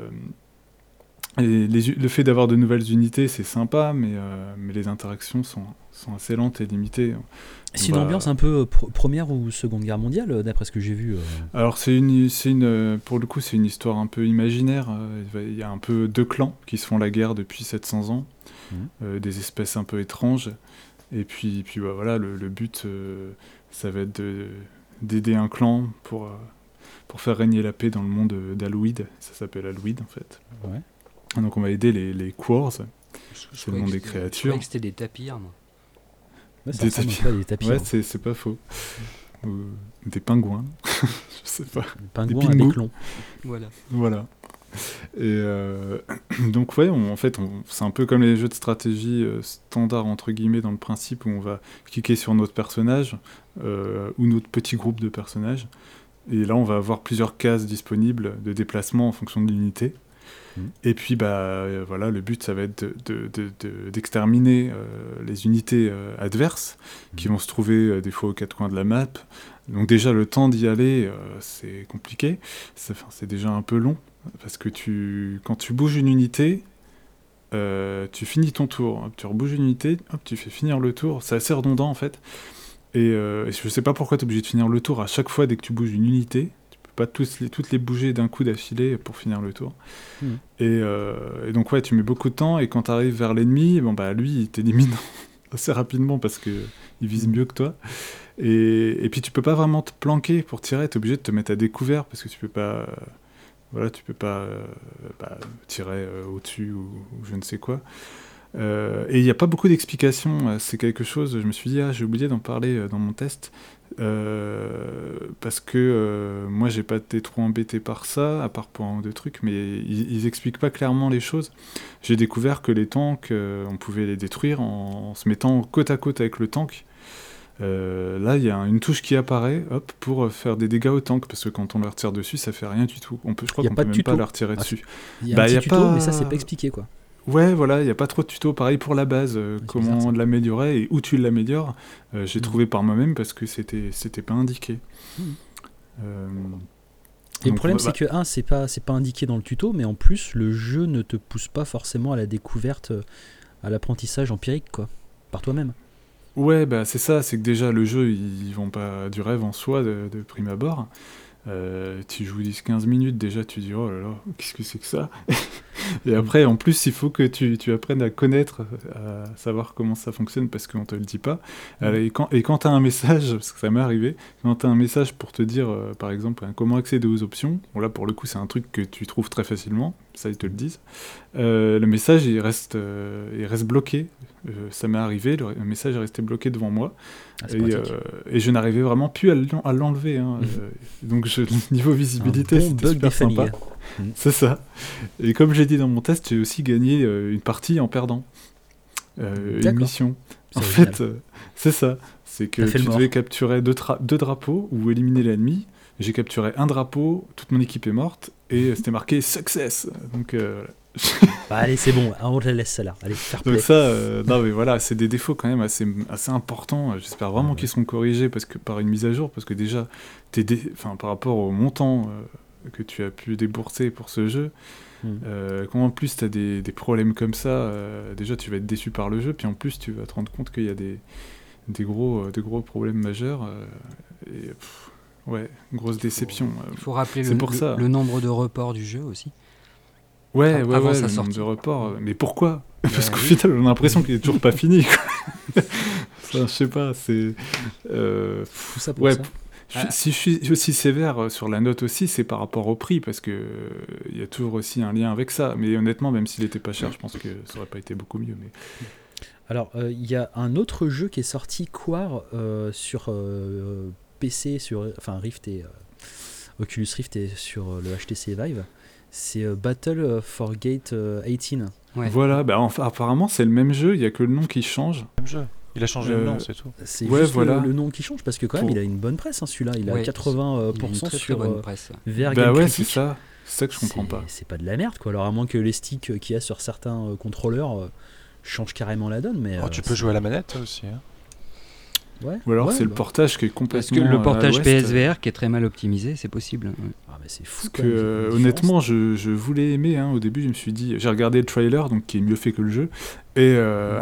Et les, le fait d'avoir de nouvelles unités, c'est sympa, mais, euh, mais les interactions sont, sont assez lentes et limitées. C'est une va... ambiance un peu pr- première ou seconde guerre mondiale, d'après ce que j'ai vu. Euh... Alors, c'est une, c'est une, pour le coup, c'est une histoire un peu imaginaire. Il y a un peu deux clans qui se font la guerre depuis sept cents ans, mmh. euh, des espèces un peu étranges. Et puis, puis bah, voilà, le, le but, euh, ça va être de, d'aider un clan pour, euh, pour faire régner la paix dans le monde d'Alouid. Ça s'appelle Alouid, en fait. Ouais. Donc on va aider les, les Quors, c'est le nom des créatures. Je croyais que c'était des tapirs. Ouais, des tapirs. Des tapirs. Ouais, c'est, c'est pas faux. Ou des pingouins, je sais pas. Des pingouins à déclon. Voilà. Voilà. Et euh, donc ouais, on, en fait, on, c'est un peu comme les jeux de stratégie euh, standard entre guillemets dans le principe où on va cliquer sur notre personnage euh, ou notre petit groupe de personnages. Et là, on va avoir plusieurs cases disponibles de déplacement en fonction de l'unité. Et puis bah euh, voilà, le but ça va être de, de, de, de, d'exterminer euh, les unités euh, adverses mmh. qui vont se trouver euh, des fois aux quatre coins de la map. Donc déjà le temps d'y aller euh, c'est compliqué, c'est, c'est déjà un peu long parce que tu, quand tu bouges une unité, euh, tu finis ton tour, hop, tu rebouges une unité, hop, tu fais finir le tour, c'est assez redondant en fait. Et, euh, et je sais pas pourquoi tu es obligé de finir le tour à chaque fois dès que tu bouges une unité. Pas tous les, toutes les bouger d'un coup d'affilée pour finir le tour. Mmh. Et, euh, et donc ouais, tu mets beaucoup de temps et quand tu arrives vers l'ennemi, bon bah lui il t'élimine assez rapidement parce que il vise mieux que toi. Et, et puis tu peux pas vraiment te planquer pour tirer, t'es obligé de te mettre à découvert parce que tu peux pas, euh, voilà, tu peux pas euh, bah, tirer euh, au-dessus ou, ou je ne sais quoi. Euh, et il n'y a pas beaucoup d'explications. C'est quelque chose, je me suis dit, ah, j'ai oublié d'en parler dans mon test. Euh, parce que euh, moi j'ai pas été trop embêté par ça, à part pour un ou deux trucs, mais ils, ils expliquent pas clairement les choses. J'ai découvert que les tanks, euh, on pouvait les détruire en, en se mettant côte à côte avec le tank. Euh, là, il y a une touche qui apparaît, hop, pour faire des dégâts au tank, parce que quand on leur tire dessus, ça fait rien du tout. On peut, je crois qu'on peut même pas leur tirer ah, dessus. Il y a bah, un petit y a tuto, pas... mais ça c'est pas expliqué quoi. Ouais, voilà, il n'y a pas trop de tutos. Pareil pour la base, euh, ouais, comment bizarre, l'améliorer et où tu l'améliores. Euh, j'ai mmh. trouvé par moi-même parce que c'était, c'était pas indiqué. Mmh. Euh, et le problème, bah, c'est que, un, c'est pas, c'est pas indiqué dans le tuto, mais en plus, le jeu ne te pousse pas forcément à la découverte, à l'apprentissage empirique, quoi, par toi-même. Ouais, bah c'est ça, c'est que déjà, le jeu, ils vont pas du rêve en soi de, de prime abord. Euh, tu joues dix quinze minutes, déjà tu dis oh là là, qu'est-ce que c'est que ça? Et après, en plus, il faut que tu, tu apprennes à connaître, à savoir comment ça fonctionne parce qu'on te le dit pas. Alors, et quand, et quand tu as un message, parce que ça m'est arrivé, quand tu as un message pour te dire, euh, par exemple, hein, comment accéder aux options, bon là pour le coup c'est un truc que tu trouves très facilement, ça ils te le disent, euh, le message il reste, euh, il reste bloqué. Euh, ça m'est arrivé, le, le message est resté bloqué devant moi. Ah, et, euh, et je n'arrivais vraiment plus à, l'en, à l'enlever. Hein. Mmh. Euh, donc je, niveau visibilité, bon c'était super sympa. Mmh. C'est ça. Et comme j'ai dit dans mon test, j'ai aussi gagné euh, une partie en perdant. Euh, une mission. C'est en original. fait, euh, c'est ça. C'est que tu devais capturer deux, tra- deux drapeaux ou éliminer l'ennemi. J'ai capturé un drapeau, toute mon équipe est morte, et mmh. c'était marqué « Success ». Donc euh, voilà. Bah allez, c'est bon, on te laisse ça là. Allez, fair play. Donc ça, euh, non mais voilà, c'est des défauts quand même assez, assez importants. J'espère vraiment ouais. qu'ils seront corrigés parce que, par une mise à jour, parce que déjà, t'es dé... enfin, par rapport au montant euh, que tu as pu débourser pour ce jeu, mm. euh, quand en plus tu as des, des problèmes comme ça, euh, déjà tu vas être déçu par le jeu, puis en plus tu vas te rendre compte qu'il y a des, des, gros, euh, des gros problèmes majeurs. Euh, et pff, ouais, une grosse déception. Il faut rappeler le, le, le nombre de reports du jeu aussi. Ouais, ouais, ouais, le nombre de reports. Mais pourquoi ? Parce qu'au final, on a l'impression qu'il est toujours pas fini. Quoi. Ça, je sais pas, c'est... Euh, Tout ça pour ouais, ça. Je, ah. Si je suis aussi sévère sur la note aussi, c'est par rapport au prix, parce qu'il euh, y a toujours aussi un lien avec ça. Mais honnêtement, même s'il était pas cher, je pense que ça aurait pas été beaucoup mieux. Mais... Alors, il euh, y a un autre jeu qui est sorti, Quar, euh, sur euh, P C, sur, enfin Rift et... Euh, Oculus Rift et sur le H T C Vive. C'est euh, Battle for Gate euh, dix-huit. Ouais. Voilà, bah, enfin, apparemment c'est le même jeu, il n'y a que le nom qui change. Même jeu. Il a changé euh, le nom, c'est tout. C'est ouais, juste voilà. le, le nom qui change, parce que quand même, pour... il a une bonne presse, hein, celui-là. Il a ouais, quatre-vingts pour cent très, sur très euh, presse. V R Bah Game ouais, Critique. c'est ça. C'est ça que je comprends c'est, pas. C'est pas de la merde, quoi. Alors, à moins que les sticks qu'il y a sur certains euh, contrôleurs euh, changent carrément la donne. Mais, oh, euh, tu peux jouer à la manette aussi. Hein. Ouais, Ou alors ouais, c'est bah. le portage qui est complètement... Parce que le portage P S V R qui est très mal optimisé, c'est possible. Ouais. Ah, mais c'est fou. Parce que euh, honnêtement, je, je voulais aimer. Hein. Au début, je me suis dit... J'ai regardé le trailer, donc qui est mieux fait que le jeu. Et euh,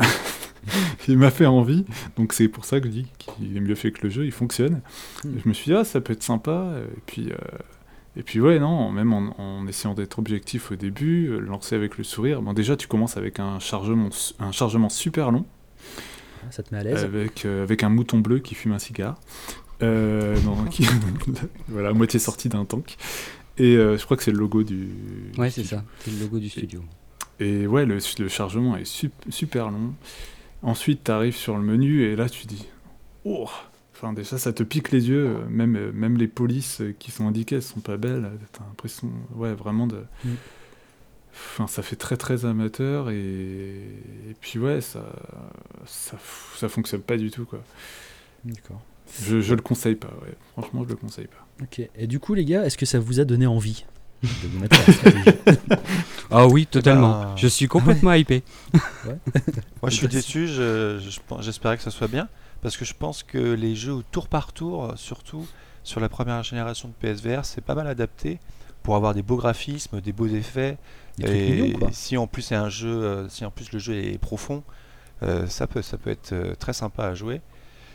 il m'a fait envie. Donc c'est pour ça que je dis qu'il est mieux fait que le jeu. Il fonctionne. Mm. Je me suis dit, ah, ça peut être sympa. Et puis... Euh, Et puis ouais, non, même en, en essayant d'être objectif au début, euh, lancer avec le sourire, bon, déjà tu commences avec un chargement, un chargement super long. Ça te met à l'aise. Avec, euh, avec un mouton bleu qui fume un cigare. Euh, non, qui, voilà, à moitié sorti d'un tank. Et euh, je crois que c'est le logo du... Ouais, c'est ça, c'est le logo du studio. Et, et ouais, le, le chargement est sup, super long. Ensuite, tu arrives sur le menu et là tu dis... Oh, enfin, déjà, ça te pique les yeux. Même, même les polices qui sont indiquées, elles sont pas belles. T'as l'impression, ouais, vraiment de... Mm. Enfin, ça fait très très amateur et, et puis ouais, ça, ça ça fonctionne pas du tout, quoi. D'accord. Je, je le conseille pas, ouais. Franchement, je le conseille pas. Ok. Et du coup, les gars, est-ce que ça vous a donné envie de vous mettre à la stratégie ? Ah oui, totalement. Ah. Je suis complètement hypé. Ouais. Moi, je suis déçu. Je, je, j'espérais que ça soit bien parce que je pense que les jeux au tour par tour, surtout sur la première génération de P S V R, c'est pas mal adapté pour avoir des beaux graphismes, des beaux effets. Et mignons, quoi. Si en plus c'est un jeu, euh, si en plus le jeu est profond, euh, ça peut, ça peut être euh, très sympa à jouer.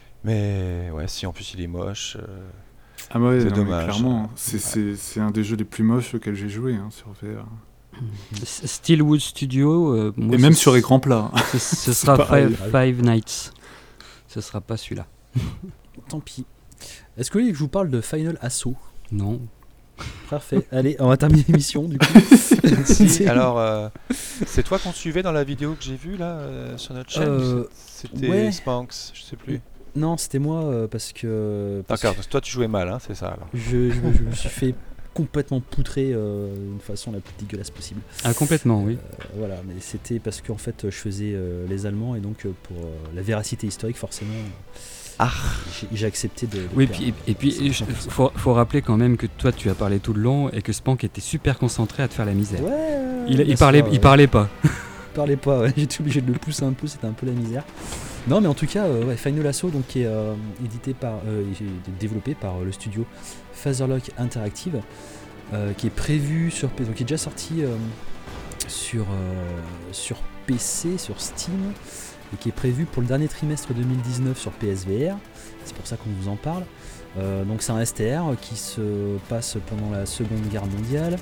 Mais ouais, si en plus il est moche, euh, ah ouais, c'est non, dommage. Clairement, c'est, ouais. c'est, c'est un des jeux les plus moches auxquels j'ai joué hein, sur V R. Steelwood Studio, euh, moi, et même sur écran plat. Ce, ce sera Five, Five Nights. Ce sera pas celui-là. Tant pis. Est-ce que vous voulez que je vous parle de Final Assault ? Non. Parfait. Allez, on va terminer l'émission du coup. Si, alors, euh, c'est toi qu'on suivait dans la vidéo que j'ai vue là euh, sur notre chaîne. Euh, c'était ouais. Spanx, je sais plus. Non, c'était moi euh, parce que. Parce D'accord, parce que toi tu jouais mal, hein, c'est ça alors. Je, je, je me suis fait complètement poutrer euh, d'une façon la plus dégueulasse possible. Ah, complètement, oui. Euh, voilà, mais c'était parce qu'en fait je faisais euh, les Allemands et donc euh, pour euh, la véracité historique, forcément. Ah. J'ai, j'ai accepté de. de oui, puis, et puis il faut, faut rappeler quand même que toi tu as parlé tout le long et que Spank était super concentré à te faire la misère. Ouais. Il, il, parlait, ça, il ouais. parlait pas. Il parlait pas, ouais. J'étais obligé de le pousser un peu, c'était un peu la misère. Non, mais en tout cas, euh, ouais, Final Assault, donc, qui est euh, édité par, euh, développé par euh, le studio Fatherlock Interactive, euh, qui est prévu sur donc qui est déjà sorti euh, sur, euh, sur P C, sur Steam. et qui est prévu pour le dernier trimestre deux mille dix-neuf sur P S V R. C'est pour ça qu'on vous en parle. Euh, donc c'est un S T R qui se passe pendant la Seconde Guerre mondiale.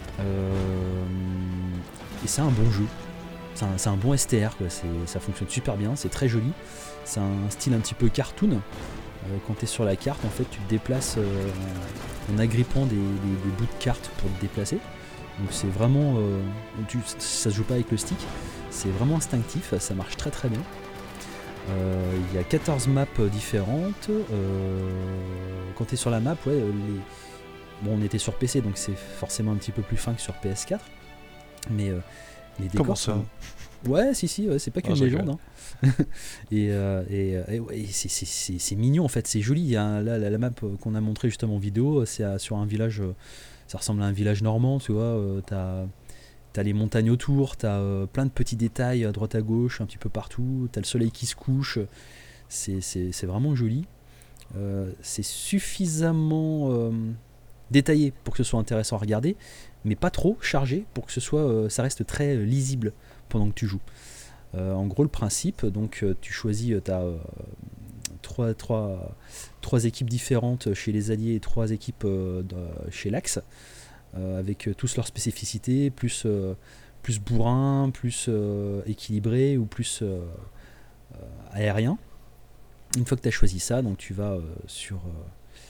Euh, et c'est un bon jeu. C'est un, c'est un bon S T R, quoi. C'est, ça fonctionne super bien, c'est très joli. C'est un style un petit peu cartoon. Euh, quand tu es sur la carte, en fait, tu te déplaces euh, en, en agrippant des, des, des bouts de carte pour te déplacer. Donc c'est vraiment... Euh, tu, ça se joue pas avec le stick. C'est vraiment instinctif, ça marche très très bien. Euh, il y a quatorze maps différentes. Euh, quand tu es sur la map, ouais, les... bon, on était sur P C, donc c'est forcément un petit peu plus fin que sur P S quatre. Mais euh, les décors Comment ça sont... Ouais, si, si, ouais, c'est pas qu'une Ah, légende. Hein. et euh, et, et, ouais, c'est, c'est, c'est, c'est mignon en fait, c'est joli. Il y a, là, la, la map qu'on a montré justement en vidéo, c'est à, sur un village, ça ressemble à un village normand, tu vois. Euh, t'as, t'as les montagnes autour, t'as euh, plein de petits détails à droite à gauche, un petit peu partout. T'as le soleil qui se couche, c'est, c'est, c'est vraiment joli. Euh, c'est suffisamment euh, détaillé pour que ce soit intéressant à regarder, mais pas trop chargé pour que ce soit, euh, ça reste très lisible pendant que tu joues. Euh, en gros, le principe, donc euh, tu choisis, tu as euh, trois, trois, trois équipes différentes chez les Alliés et trois équipes euh, de, chez l'Axe, euh, avec euh, tous leurs spécificités, plus, euh, plus bourrin, plus euh, équilibré ou plus euh, euh, aérien. Une fois que tu as choisi ça, donc tu vas euh, sur, euh,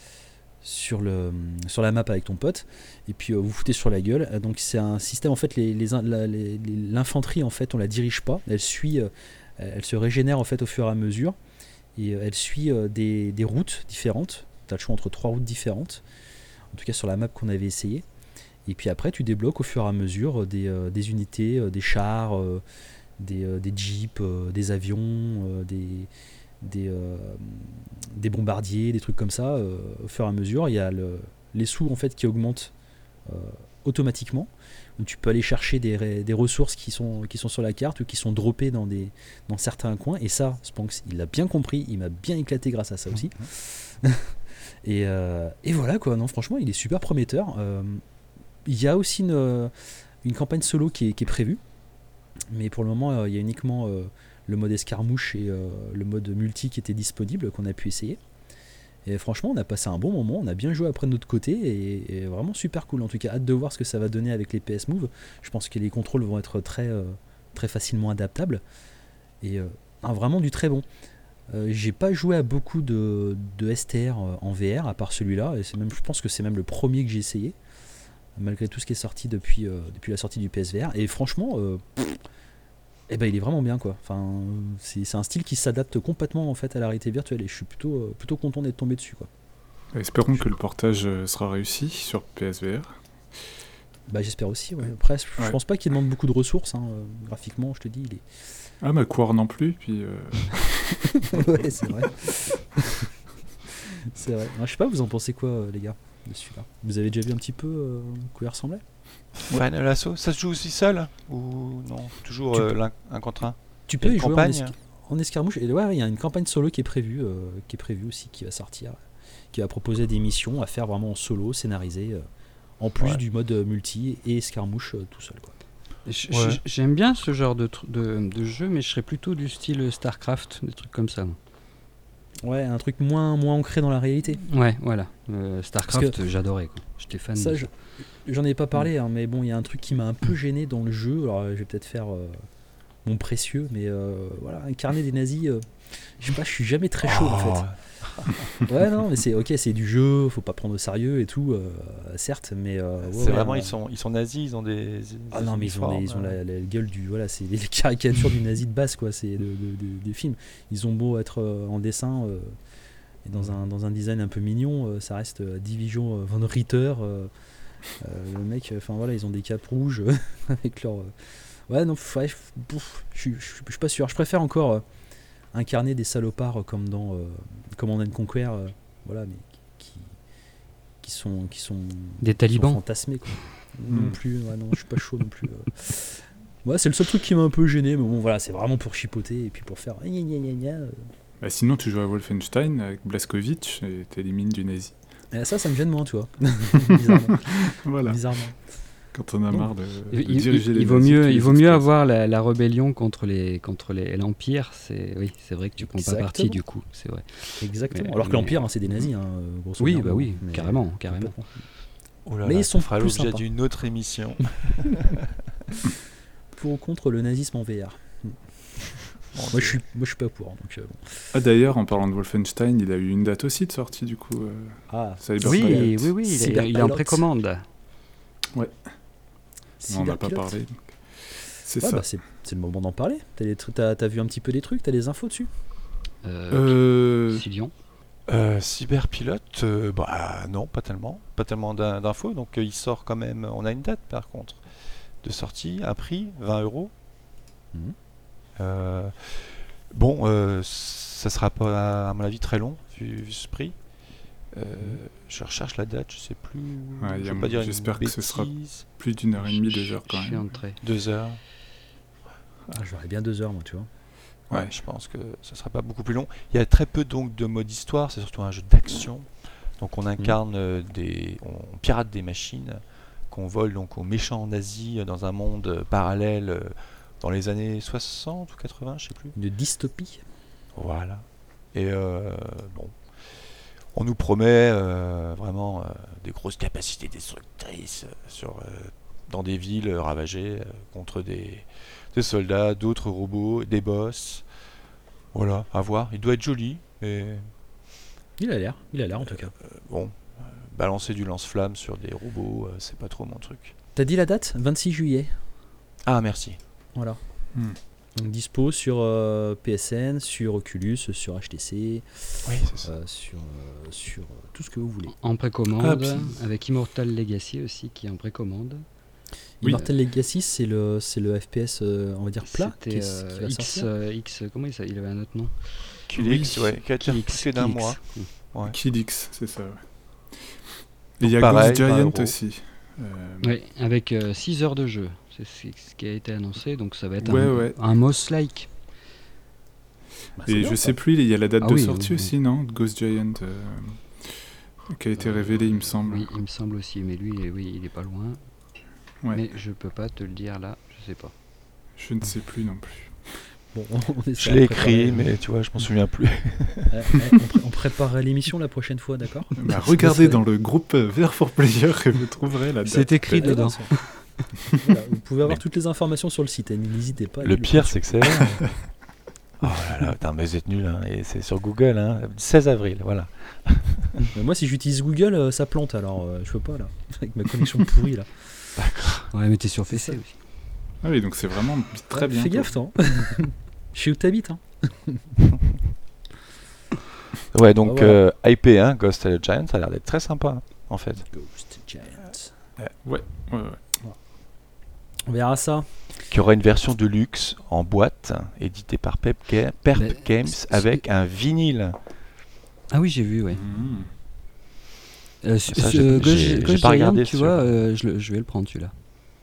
sur, le, sur la map avec ton pote, et puis euh, vous foutez sur la gueule. Donc c'est un système, en fait, les, les, la, les, l'infanterie, en fait, on la dirige pas, elle suit, euh, elle se régénère en fait au fur et à mesure, et euh, elle suit euh, des, des routes différentes. Tu as le choix entre trois routes différentes, en tout cas sur la map qu'on avait essayé. Et puis après, tu débloques au fur et à mesure des, euh, des unités, euh, des chars, euh, des, euh, des jeeps, euh, des avions, euh, des Des, euh, des bombardiers, des trucs comme ça. Euh, au fur et à mesure, il y a le, les sous en fait qui augmentent euh, automatiquement. Donc tu peux aller chercher des, des ressources qui sont, qui sont sur la carte ou qui sont droppées dans, des, dans certains coins. Et ça, Spanx, il l'a bien compris, il m'a bien éclaté grâce à ça aussi. et, euh, et voilà quoi. Non, franchement, il est super prometteur. Euh, il y a aussi une, une campagne solo qui est, qui est prévue, mais pour le moment, euh, il y a uniquement euh, le mode escarmouche et euh, le mode multi qui était disponible, qu'on a pu essayer. Et franchement, on a passé un bon moment, on a bien joué après de notre côté, et, et vraiment super cool. En tout cas, hâte de voir ce que ça va donner avec les P S Move. Je pense que les contrôles vont être très, euh, très facilement adaptables, et euh, ah, vraiment du très bon. Euh, j'ai pas joué à beaucoup de, de S T R en V R, à part celui-là, et c'est même, je pense que c'est même le premier que j'ai essayé, malgré tout ce qui est sorti depuis, euh, depuis la sortie du P S V R. Et franchement... Euh, Eh ben, il est vraiment bien quoi. Enfin, c'est, c'est un style qui s'adapte complètement en fait à la réalité virtuelle, et je suis plutôt, euh, plutôt content d'être tombé dessus quoi. Espérons que le portage sera réussi sur P S V R. Bah j'espère aussi. Ouais. Après, je ouais. pense pas qu'il demande beaucoup de ressources. Hein. Graphiquement, je te dis, il est. Ah ma Quar non plus. Puis. Euh... ouais, c'est vrai. c'est vrai. Alors, je sais pas, vous en pensez quoi euh, les gars de celui-là? Vous avez déjà vu un petit peu euh, quoi il ressemblait? Final Assault, ça se joue aussi seul ou non? Toujours euh, l'un, un contre un? Tu peux y jouer en, esca- en escarmouche. Et ouais, il y a une campagne solo qui est prévue, euh, qui est prévue aussi, qui va sortir, qui va proposer des missions à faire vraiment en solo, scénarisées, euh, en plus ouais. du mode multi et escarmouche euh, tout seul quoi. Ouais. J'aime bien ce genre de, tr- de, de jeu, mais je serais plutôt du style StarCraft, des trucs comme ça. Ouais, un truc moins, moins ancré dans la réalité. Ouais, voilà. Euh, StarCraft, que j'adorais quoi. J'étais fan ça, de je, ça. J'en ai pas parlé, hein, mais bon, il y a un truc qui m'a un peu gêné dans le jeu. Alors, je vais peut-être faire euh, mon précieux, mais euh, voilà, incarner des nazis, euh, je sais pas, je suis jamais très chaud oh. en fait. Ouais, non, mais c'est ok, c'est du jeu, faut pas prendre au sérieux et tout, euh, certes, mais euh, ouais, c'est ouais, vraiment ouais. ils sont ils sont nazis, ils ont des, des ah non, mais ils ont, les, ils ont la, la gueule du voilà, c'est les caricatures du nazi de base quoi, c'est de, de, de, des films. Ils ont beau être euh, en dessin euh, et dans un dans un design un peu mignon, euh, ça reste euh, Division euh, Von Ritter. Euh, Euh, le mec, enfin voilà, ils ont des capes rouges avec leur. Euh... Ouais, non, ouais, je suis pas sûr. Je préfère encore euh, incarner des salopards comme dans euh, Command and Conquer, euh, voilà, mais qui qui sont qui sont des talibans sont fantasmés quoi. Mm. Non plus, ouais, non, je suis pas chaud non plus. Euh. Ouais, c'est le seul truc qui m'a un peu gêné, mais bon, voilà, c'est vraiment pour chipoter et puis pour faire. Gna, gna, gna, gna. Bah, sinon, tu joues à Wolfenstein avec Blazkowicz et t'élimines du nazi. Et ça, ça me gêne moins, tu vois. Bizarrement. Voilà. Bizarrement. Quand on a Non. marre de, de Il, il- diriger il- les il vaut nazis, mieux, tu il les vaut mieux exploses. avoir la, la rébellion contre les contre les l'empire. C'est oui, c'est vrai que tu prends pas Exactement. parti du coup. C'est vrai. Exactement. Mais- Alors que mais- l'Empire, hein, c'est des nazis, hein, grosso Oui, modo, bah oui, mais- carrément, carrément. Oh là Mais là, ils ça sont fera plus l'objet sympas. d'une autre émission. Pour ou contre le nazisme en V R. Bon, Moi, je suis, moi, je suis pas pour. Donc, euh, bon. Ah, d'ailleurs, en parlant de Wolfenstein, il a eu une date aussi de sortie, du coup. euh, Ah, Cyberpilot. Oui, oui, oui, il est, Cyberpilot. il est en précommande. On n'en a pas Cyberpilot. parlé. donc. C'est Ouais, ça. bah, c'est, c'est le moment d'en parler. T'as, les tru- t'as, t'as vu un petit peu des trucs, t'as des infos dessus. Euh, Euh, Silion. Euh, Cyberpilote, euh, bah non, pas tellement, pas tellement d'in- d'infos. Donc euh, il sort quand même. On a une date par contre de sortie, un prix, vingt euros. Mhm. Euh, bon, euh, ça sera pas à mon avis très long vu, vu ce prix. Euh, Je recherche la date, je sais plus. Ouais, je y a vais mo- pas dire une j'espère que ce sera bêtise. Plus d'une heure et demie, deux heures quand Je suis même. entré. Deux heures. Ah, j'aurais bien deux heures, moi, tu vois. Ouais, Ouais. je pense que ça sera pas beaucoup plus long. Il y a très peu donc de mode histoire, c'est surtout un jeu d'action. Donc on incarne euh, des, on pirate des machines qu'on vole donc aux méchants nazis euh, dans un monde euh, parallèle euh, dans les années soixante ou quatre-vingts, je sais plus. Une dystopie. Voilà. Et euh, bon, on nous promet euh, vraiment euh, des grosses capacités destructrices euh, sur euh, dans des villes euh, ravagées euh, contre des des soldats, d'autres robots, des boss. Voilà, à voir. Il doit être joli, mais Il a l'air, il a l'air en tout cas. bon, euh, balancer du lance-flamme sur des robots, euh, c'est pas trop mon truc. T'as dit la date vingt-six juillet. Ah, merci. Voilà. Hmm. Donc dispo sur euh, P S N, sur Oculus, sur H T C, Oui, c'est ça. euh, sur, euh, sur euh, tout ce que vous voulez. En précommande, Ah, puis- avec Immortal Legacy aussi qui est en précommande. Oui. Immortal Legacy, c'est le, c'est le F P S, euh, on va dire plat, qui, C'était est- euh, qui va X, sortir. euh, X, comment il, s'a- il avait un autre nom Kilix, Oui. ouais, qui a été Kilix, repoussé d'un Kilix. mois. Ouais. Kid X, c'est ça. Ouais. Et il y a pareil, Ghost vingt Giant euros. aussi. Euh, Oui, avec six heures de jeu. C'est c'est ce qui a été annoncé, donc ça va être Ouais, un, ouais. un Moss-like. Bah, c'est Et bien, je ça. sais plus, il y a la date Ah de oui, sortie oui, aussi, non de Ghost Giant, euh, qui a été révélé, il me semble. Oui, il me semble aussi, mais lui, il est- oui, il est pas loin. Ouais. Mais je peux pas te le dire là, je sais pas. Je ne sais plus non plus. Bon, on Je essaiera l'ai de préparer- écrit, mais tu vois, je m'en souviens plus. Ouais, ouais, on, pré- on préparera l'émission la prochaine fois, d'accord Bah, regardez dans le groupe euh, V R for Player et vous trouverez la date. C'est écrit Ouais, dedans. ça. Voilà, vous pouvez avoir toutes les informations sur le site, hein, n'hésitez pas. à Le aller pire, dessus. c'est que c'est là. Oh là là, putain, mais vous êtes nuls, hein. Et c'est sur Google, hein. seize avril, voilà. Mais moi, si j'utilise Google, euh, ça plante, alors euh, je peux pas là, avec ma connexion pourrie là. Ouais, mais t'es sur P C aussi. Ah oui, donc c'est vraiment très Ouais, bien. Fais gaffe, toi. hein. Je sais où t'habites. Hein. Ouais, donc Ah, voilà. euh, I P, hein, Ghost and the Giant, ça a l'air d'être très sympa, hein, en fait. Ghost Giant. Ouais, ouais, ouais. On verra ça. Qui aura une version de luxe en boîte, éditée par Pep Ga- Perp Mais Games, c'est- avec un vinyle. Ah oui, j'ai vu, ouais. Mmh. Euh, ce- Ça, ce j'ai- Ghost- j'ai- j'ai Ghost pas Giant, regardé tu sur- vois, euh, je, le- je vais le prendre celui-là.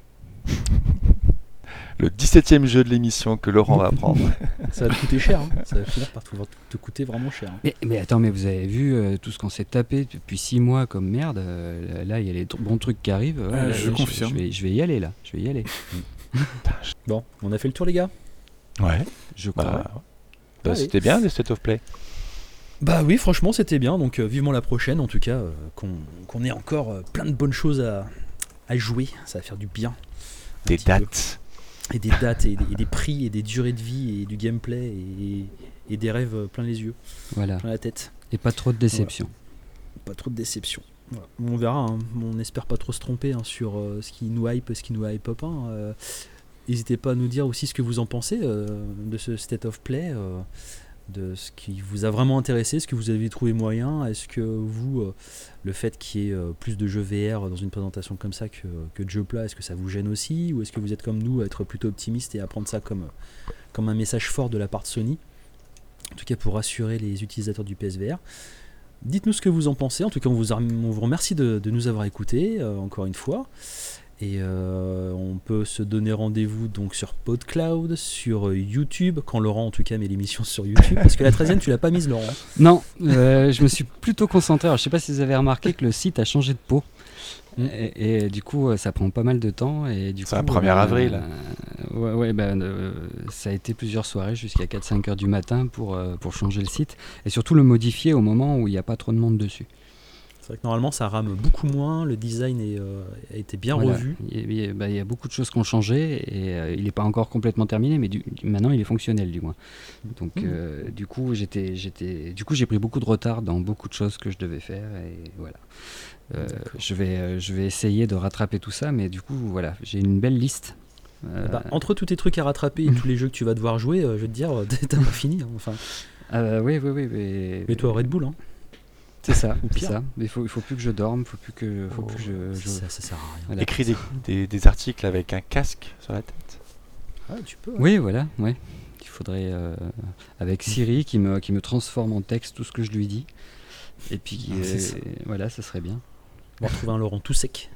Le dix-septième jeu de l'émission que Laurent va prendre. Ça va te coûter cher. Hein. Ça va finir par te, te coûter vraiment cher. hein. Mais, mais attends, mais vous avez vu euh, tout ce qu'on s'est tapé depuis six mois comme merde. euh, là, il y a les tr- bons trucs qui arrivent. ouais, Ah, là, je là, confirme. Je, vais, je vais y aller là. Je vais y aller. Bon, on a fait le tour, les gars. Ouais. Je crois. Bah, bah, Allez. c'était bien, les State of Play. Bah oui, franchement, c'était bien. Donc, euh, vivement la prochaine, en tout cas, euh, qu'on qu'on ait encore euh, plein de bonnes choses à, à jouer. Ça va faire du bien. Un Des petit peu. dates. Et des dates, et des, et des prix, et des durées de vie, et du gameplay, et, et des rêves euh, plein les yeux, Voilà. plein la tête. Et pas trop de déception. Pas trop de déception. Voilà. On verra, hein. On espère pas trop se tromper hein, sur euh, ce qui nous hype, ce qui nous hype pas. hein. Euh, N'hésitez pas à nous dire aussi ce que vous en pensez euh, de ce State of Play, euh, de ce qui vous a vraiment intéressé, ce que vous avez trouvé moyen. Est-ce que vous, euh, le fait qu'il y ait euh, plus de jeux V R dans une présentation comme ça que, que de jeux plats, est-ce que ça vous gêne aussi? Ou est-ce que vous êtes comme nous à être plutôt optimiste et à prendre ça comme, comme un message fort de la part de Sony? En tout cas pour rassurer les utilisateurs du P S V R. Dites-nous ce que vous en pensez. En tout cas, on vous, a- on vous remercie de, de nous avoir écoutés, euh, encore une fois. Et euh, on peut se donner rendez-vous donc sur PodCloud, sur euh, YouTube, quand Laurent en tout cas met l'émission sur YouTube. Parce que la treizième, tu l'as pas mise, Laurent. Non, euh, je me suis plutôt concentré. Alors, je sais pas si vous avez remarqué que le site a changé de peau. Et, et du coup, ça prend pas mal de temps. Et du C'est coup, un premier avril. Euh, ouais, ouais, ben, euh, ça a été plusieurs soirées jusqu'à quatre cinq heures du matin pour, euh, pour changer le site. Et surtout le modifier au moment où il n'y a pas trop de monde dessus. C'est vrai que normalement ça rame beaucoup moins, le design est, euh, a été bien Voilà. revu. Il y, a, bah, il y a beaucoup de choses qui ont changé et euh, il n'est pas encore complètement terminé, mais du, maintenant il est fonctionnel du moins. Donc Mmh. euh, du coup j'étais, j'étais, du coup j'ai pris beaucoup de retard dans beaucoup de choses que je devais faire et voilà. Euh, je vais, euh, je vais essayer de rattraper tout ça, mais du coup voilà, j'ai une belle liste. Euh, Eh ben, entre tous tes trucs à rattraper et tous les jeux que tu vas devoir jouer, euh, je vais te dire, t'as pas fini. Hein, enfin, euh, oui, oui, oui, mais mets-toi au Red Bull. Hein. c'est ça, Ou c'est pire. ça. Mais il faut, il faut plus que je dorme, faut plus que, faut Oh, plus que je, je... ça, ça sert à rien. Voilà. Écris des, des, des articles avec un casque sur la tête. Ah, tu peux. hein. Oui, voilà, ouais. Il faudrait euh, avec Siri qui me qui me transforme en texte tout ce que je lui dis. Et puis Ah, euh, c'est ça. voilà, ça serait bien. On va retrouver un Laurent tout sec.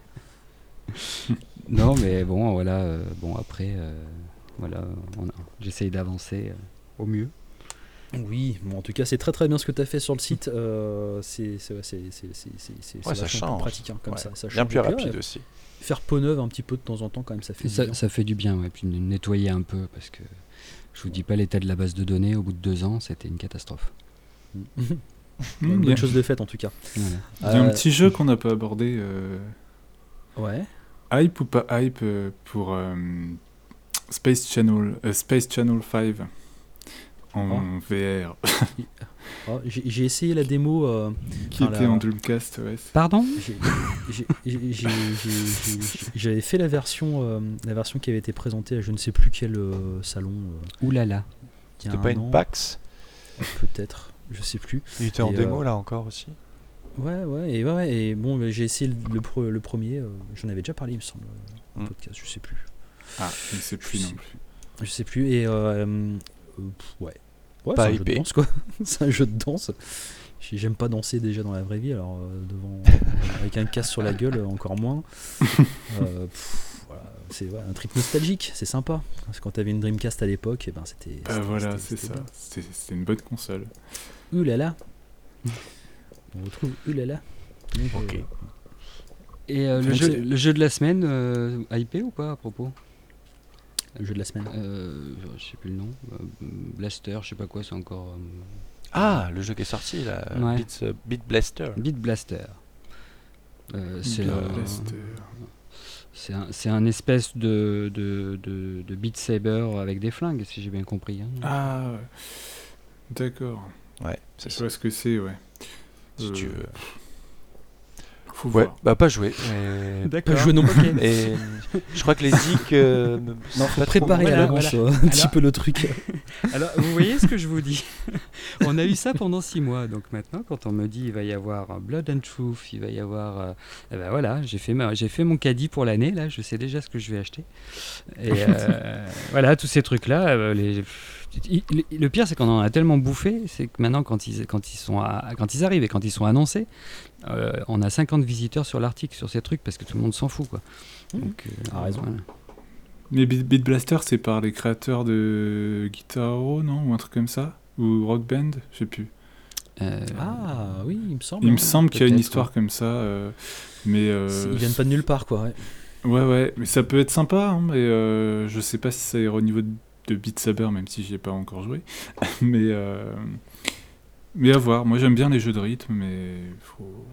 Non, mais bon, voilà, euh, bon après, euh, voilà, on a- j'essaye d'avancer euh, au mieux. Oui, bon, en tout cas, c'est très très bien ce que tu as fait sur le site. Euh, c'est c'est ouais, c'est- c'est- c'est- c'est- c'est Ouais, ça vachement change. pratique hein, comme Ouais. ça. ça Bien change. plus Et puis, rapide ouais, aussi. faire peau neuve un petit peu de temps en temps, quand même, ça fait du Ça, bien. ça fait du bien, ouais. Puis nettoyer un peu parce que je vous dis pas l'état de la base de données au bout de deux ans, c'était une catastrophe. Une Mmh, bonne il y a- chose de faite en tout cas. Voilà. il y a un Euh, petit jeu qu'on n'a pas abordé. euh, Ouais. Hype ou pas hype euh, pour euh, Space Channel euh, Space Channel cinq en V R Oh, j'ai j'ai essayé la démo. euh, qui Enfin, était la- en Dreamcast. Ouais, c'est- Pardon j'ai- j'ai- j'ai- j'ai- j'ai- J'avais fait la version, euh, la version qui avait été présentée à je ne sais plus quel euh, salon. euh, Ouh là là. il y a C'était un pas an, une PAX. peut-être, je sais plus. Il était en Et, démo euh, là encore aussi. Ouais, ouais, et, ouais, ouais, et bon, j'ai essayé le, le pre- le premier, euh, j'en avais déjà parlé, il me semble, en Mm. podcast, je sais plus. Ah, je ne sais plus Je non sais- plus. Je sais plus, et euh, euh, pff, ouais. Ouais, Pas c'est un jeu de hypé. danse, quoi. C'est un jeu de danse. J'ai- J'aime pas danser déjà dans la vraie vie, alors euh, devant, avec un casque sur la gueule, euh, encore moins. Euh, pff, voilà, c'est ouais, un trip nostalgique, c'est sympa. Parce que quand t'avais une Dreamcast à l'époque, eh ben, c'était. Bah c'était- voilà, c'était- c'est c'était ça. bien. C'était c'était une bonne console. Ouh là là. On retrouve ouh là là. Donc, Ok. euh, Et euh, le, Donc jeu, c'est- le jeu de la semaine, euh, hypé ou pas à propos le jeu de la semaine. euh, Je sais plus le nom. euh, Blaster, je sais pas quoi, c'est encore. euh, Ah, le jeu qui est sorti là. Ouais. Beat, euh, Beat Blaster. Beat Blaster. Euh, c'est Bah, un- Blaster. c'est un, c'est un espèce de, de, de, de Beat Saber avec des flingues, si j'ai bien compris. hein. Ah, ouais. D'accord. Ouais, c'est Je ça. vois ce que c'est, ouais. Si Euh, tu veux. Faut Ouais, voir. bah pas joué. mais- Pas joué non plus. Et je crois que les zik. euh, me- Non, sont faut pas trop- préparer à Voilà, l'avance voilà. euh, un petit Alors- peu le truc. Alors, vous voyez ce que je vous dis On a eu ça pendant six mois, donc maintenant, quand on me dit il va y avoir Blood and Truth, il va y avoir, euh, eh ben voilà, j'ai fait ma- j'ai fait mon caddie pour l'année là, je sais déjà ce que je vais acheter. Et euh, voilà, tous ces trucs là, les, il- il- le pire c'est qu'on en a tellement bouffé, c'est que maintenant quand ils quand ils sont à- quand ils arrivent et quand ils sont annoncés, euh, on a cinquante visiteurs sur l'article sur ces trucs parce que tout le monde s'en fout quoi. Mmh. Donc, euh, Ah, raison. voilà. Mais Beat Beat Blaster, c'est par les créateurs de Guitar Hero, non? Ou un truc comme ça? Ou Rock Band? Je sais plus. Euh, Ah oui, il me semble. Il me hein. semble qu'il y a une peut-être, histoire comme ça. euh, mais euh, Ils viennent pas de nulle part, quoi. Ouais. Ouais, ouais, mais ça peut être sympa, hein, mais euh, je sais pas si ça ira au niveau de, de Beat Saber, même si j'y ai pas encore joué. mais, euh, mais à voir. Moi, j'aime bien les jeux de rythme, mais faut.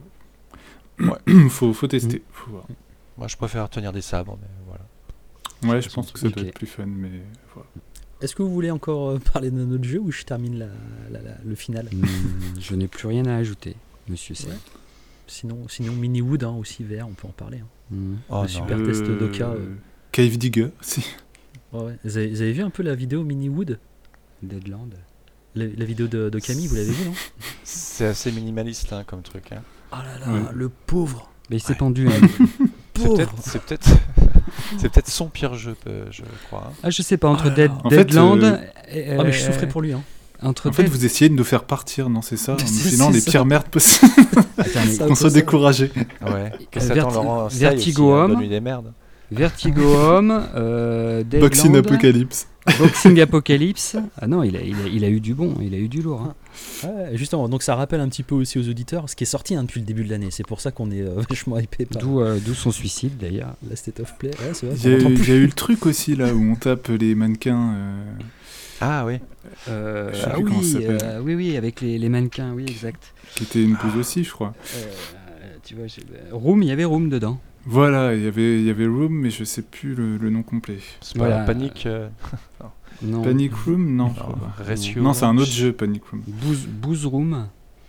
faut, faut tester. Faut voir. Moi, je préfère tenir des sabres, mais voilà. Ouais, je pense que ça Ok. doit être plus fun, mais voilà. Est-ce que vous voulez encore euh, parler d'un autre jeu ou je termine la, la- la- le final Hmm, je n'ai plus rien à ajouter, monsieur C. Ouais. Sinon, sinon Mini Wood hein, aussi vert, on peut en parler. hein. Hmm. Oh Le non. super test Doka, euh. Cave Digger, si. Ouais, ouais. Vous, avez, vous avez vu un peu la vidéo Mini Wood Deadland. la, la vidéo de, de Camille, vous l'avez vu, non C'est assez minimaliste hein, comme truc. Hein. Ah là là, Ouais. le pauvre Mais il s'est Ouais. pendu. hein. C'est Pauvre peut-être, c'est peut-être, c'est peut-être son pire jeu, euh, je crois. hein. Ah, je sais pas, entre Oh là Dead- là. En fait, Deadland. euh, et, Ah mais je euh, souffrais pour lui. Hein. Entre En fait, Dead- vous essayez de nous faire partir, non? C'est ça? En nous C'est- filant c'est les ça. pires merdes possibles. Attends, mais Ça- Qu'on soit ça. découragé. Ouais. Qu'est-ce Euh, que t'attends, Verti- Laurent Saille Vertigo aussi, hein, Home. donne-lui des merdes. Vertigo Home, euh, Deadland, Boxing Apocalypse. Boxing Apocalypse. Ah non, il a, il, a, il a eu du bon, il a eu du lourd. hein. Ouais, justement, donc ça rappelle un petit peu aussi aux auditeurs ce qui est sorti hein, depuis le début de l'année. C'est pour ça qu'on est euh, vachement hypé par D'où, euh, d'où son suicide d'ailleurs. la State of Play. Ouais, c'est vrai, Il y, a on entend eu- plus. il y a eu le truc aussi là où on tape les mannequins. euh, Ah oui. Euh, Je sais ah plus comment ça oui, s'appelle. euh, oui, oui, avec les, les mannequins, oui, exact. qui était une bouse aussi, je crois. Euh, tu vois, j'ai- Room, il y avait Room dedans. Voilà, il y avait, il y avait Room, mais je sais plus le, le nom complet. C'est Voilà. pas Panic. euh, Non. Panic Room Non, je non, crois pas. Rescue. Non, c'est un autre jeu, Panic Room. Booze, Booze Room,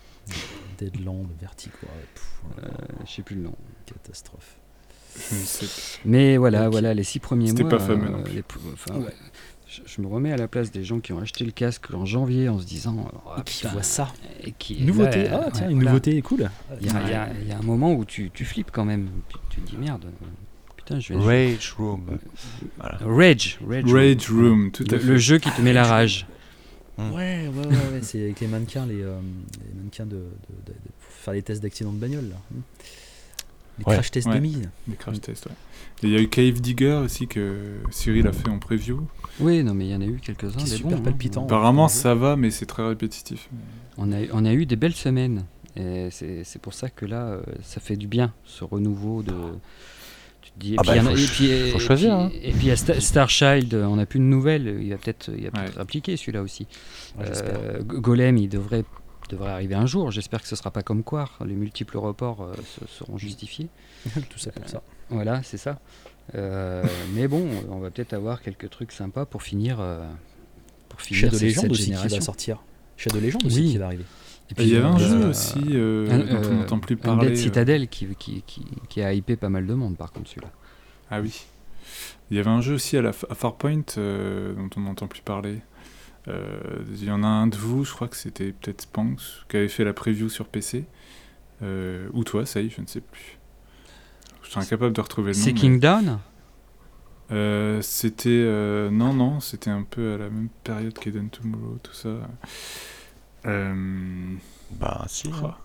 Deadland, Vertigo, ouais, pff, euh, je sais plus le nom. catastrophe. Je ne sais plus. Mais voilà, Ok. voilà, les six premiers C'était mois. pas fameux non euh, plus. les p- enfin, ouais, je, je me remets à la place des gens qui ont acheté le casque en janvier en se disant. Oh, Et qui putain, voit ça. et qui, Nouveauté. là, Ah tiens, ouais, une voilà. nouveauté cool. Il y, a- il y a- il y a un moment où tu, tu flippes quand même. Tu, tu te dis merde. euh, Putain, je vais. Rage Room. Voilà. Rage, Rage, Rage Room, tout à Le, fait. le jeu qui te met la rage. Ouais, ouais, ouais, ouais, c'est avec les mannequins, les, euh, les mannequins de, de, de- de- pour faire les tests d'accident de bagnole là. Hmm. Les Ouais. crash tests Ouais. de mine. Des crash tests, ouais. Et il y a eu Cave Digger aussi que Cyril a fait en preview. Oui, non, mais il y en a eu quelques-uns. Qui est des super bons, hein. palpitant. Apparemment, Ouais. ça va, mais c'est très répétitif. On a, on a eu des belles semaines. Et c'est c'est pour ça que là, euh, ça fait du bien, ce renouveau de. Tu te dis, et Ah puis bah, il y en a- faut et ch- puis- et faut puis- choisir, hein. Et puis il y a Sta- Starchild, on n'a plus de nouvelles. Il va peut-être il va peut-être Ouais. répliquer celui-là aussi. Ouais, j'espère. Euh, G- Golem, il devrait, devrait arriver un jour. J'espère que ce sera pas comme Quar. Les multiples reports euh, se- seront justifiés. Tout ça pour ça. Voilà, c'est ça. Euh, mais bon, on va peut-être avoir quelques trucs sympas pour finir. euh, pour finir Shadow cette- Legend cette aussi qui va génération. sortir. Shadow Legend aussi Oui. qui va arriver. Et Et il y avait un euh, jeu euh, aussi euh, un- dont on euh, n'entend plus Undead parler. euh. Citadel qui, qui, qui, qui a hypé pas mal de monde par contre celui-là. Ah oui. Il y avait un jeu aussi à, la, à Farpoint euh, dont on n'entend plus parler. Euh, Il y en a un de vous, je crois que c'était peut-être Spanx, qui avait fait la preview sur P C. Euh, ou toi, ça y est, je ne sais plus. Je suis incapable de retrouver le nom. C'est mais- Kingdown. Euh, c'était euh, non non c'était un peu à la même période qu'Eden Tomorrow, tout ça. Euh... Bah si. hein. ah.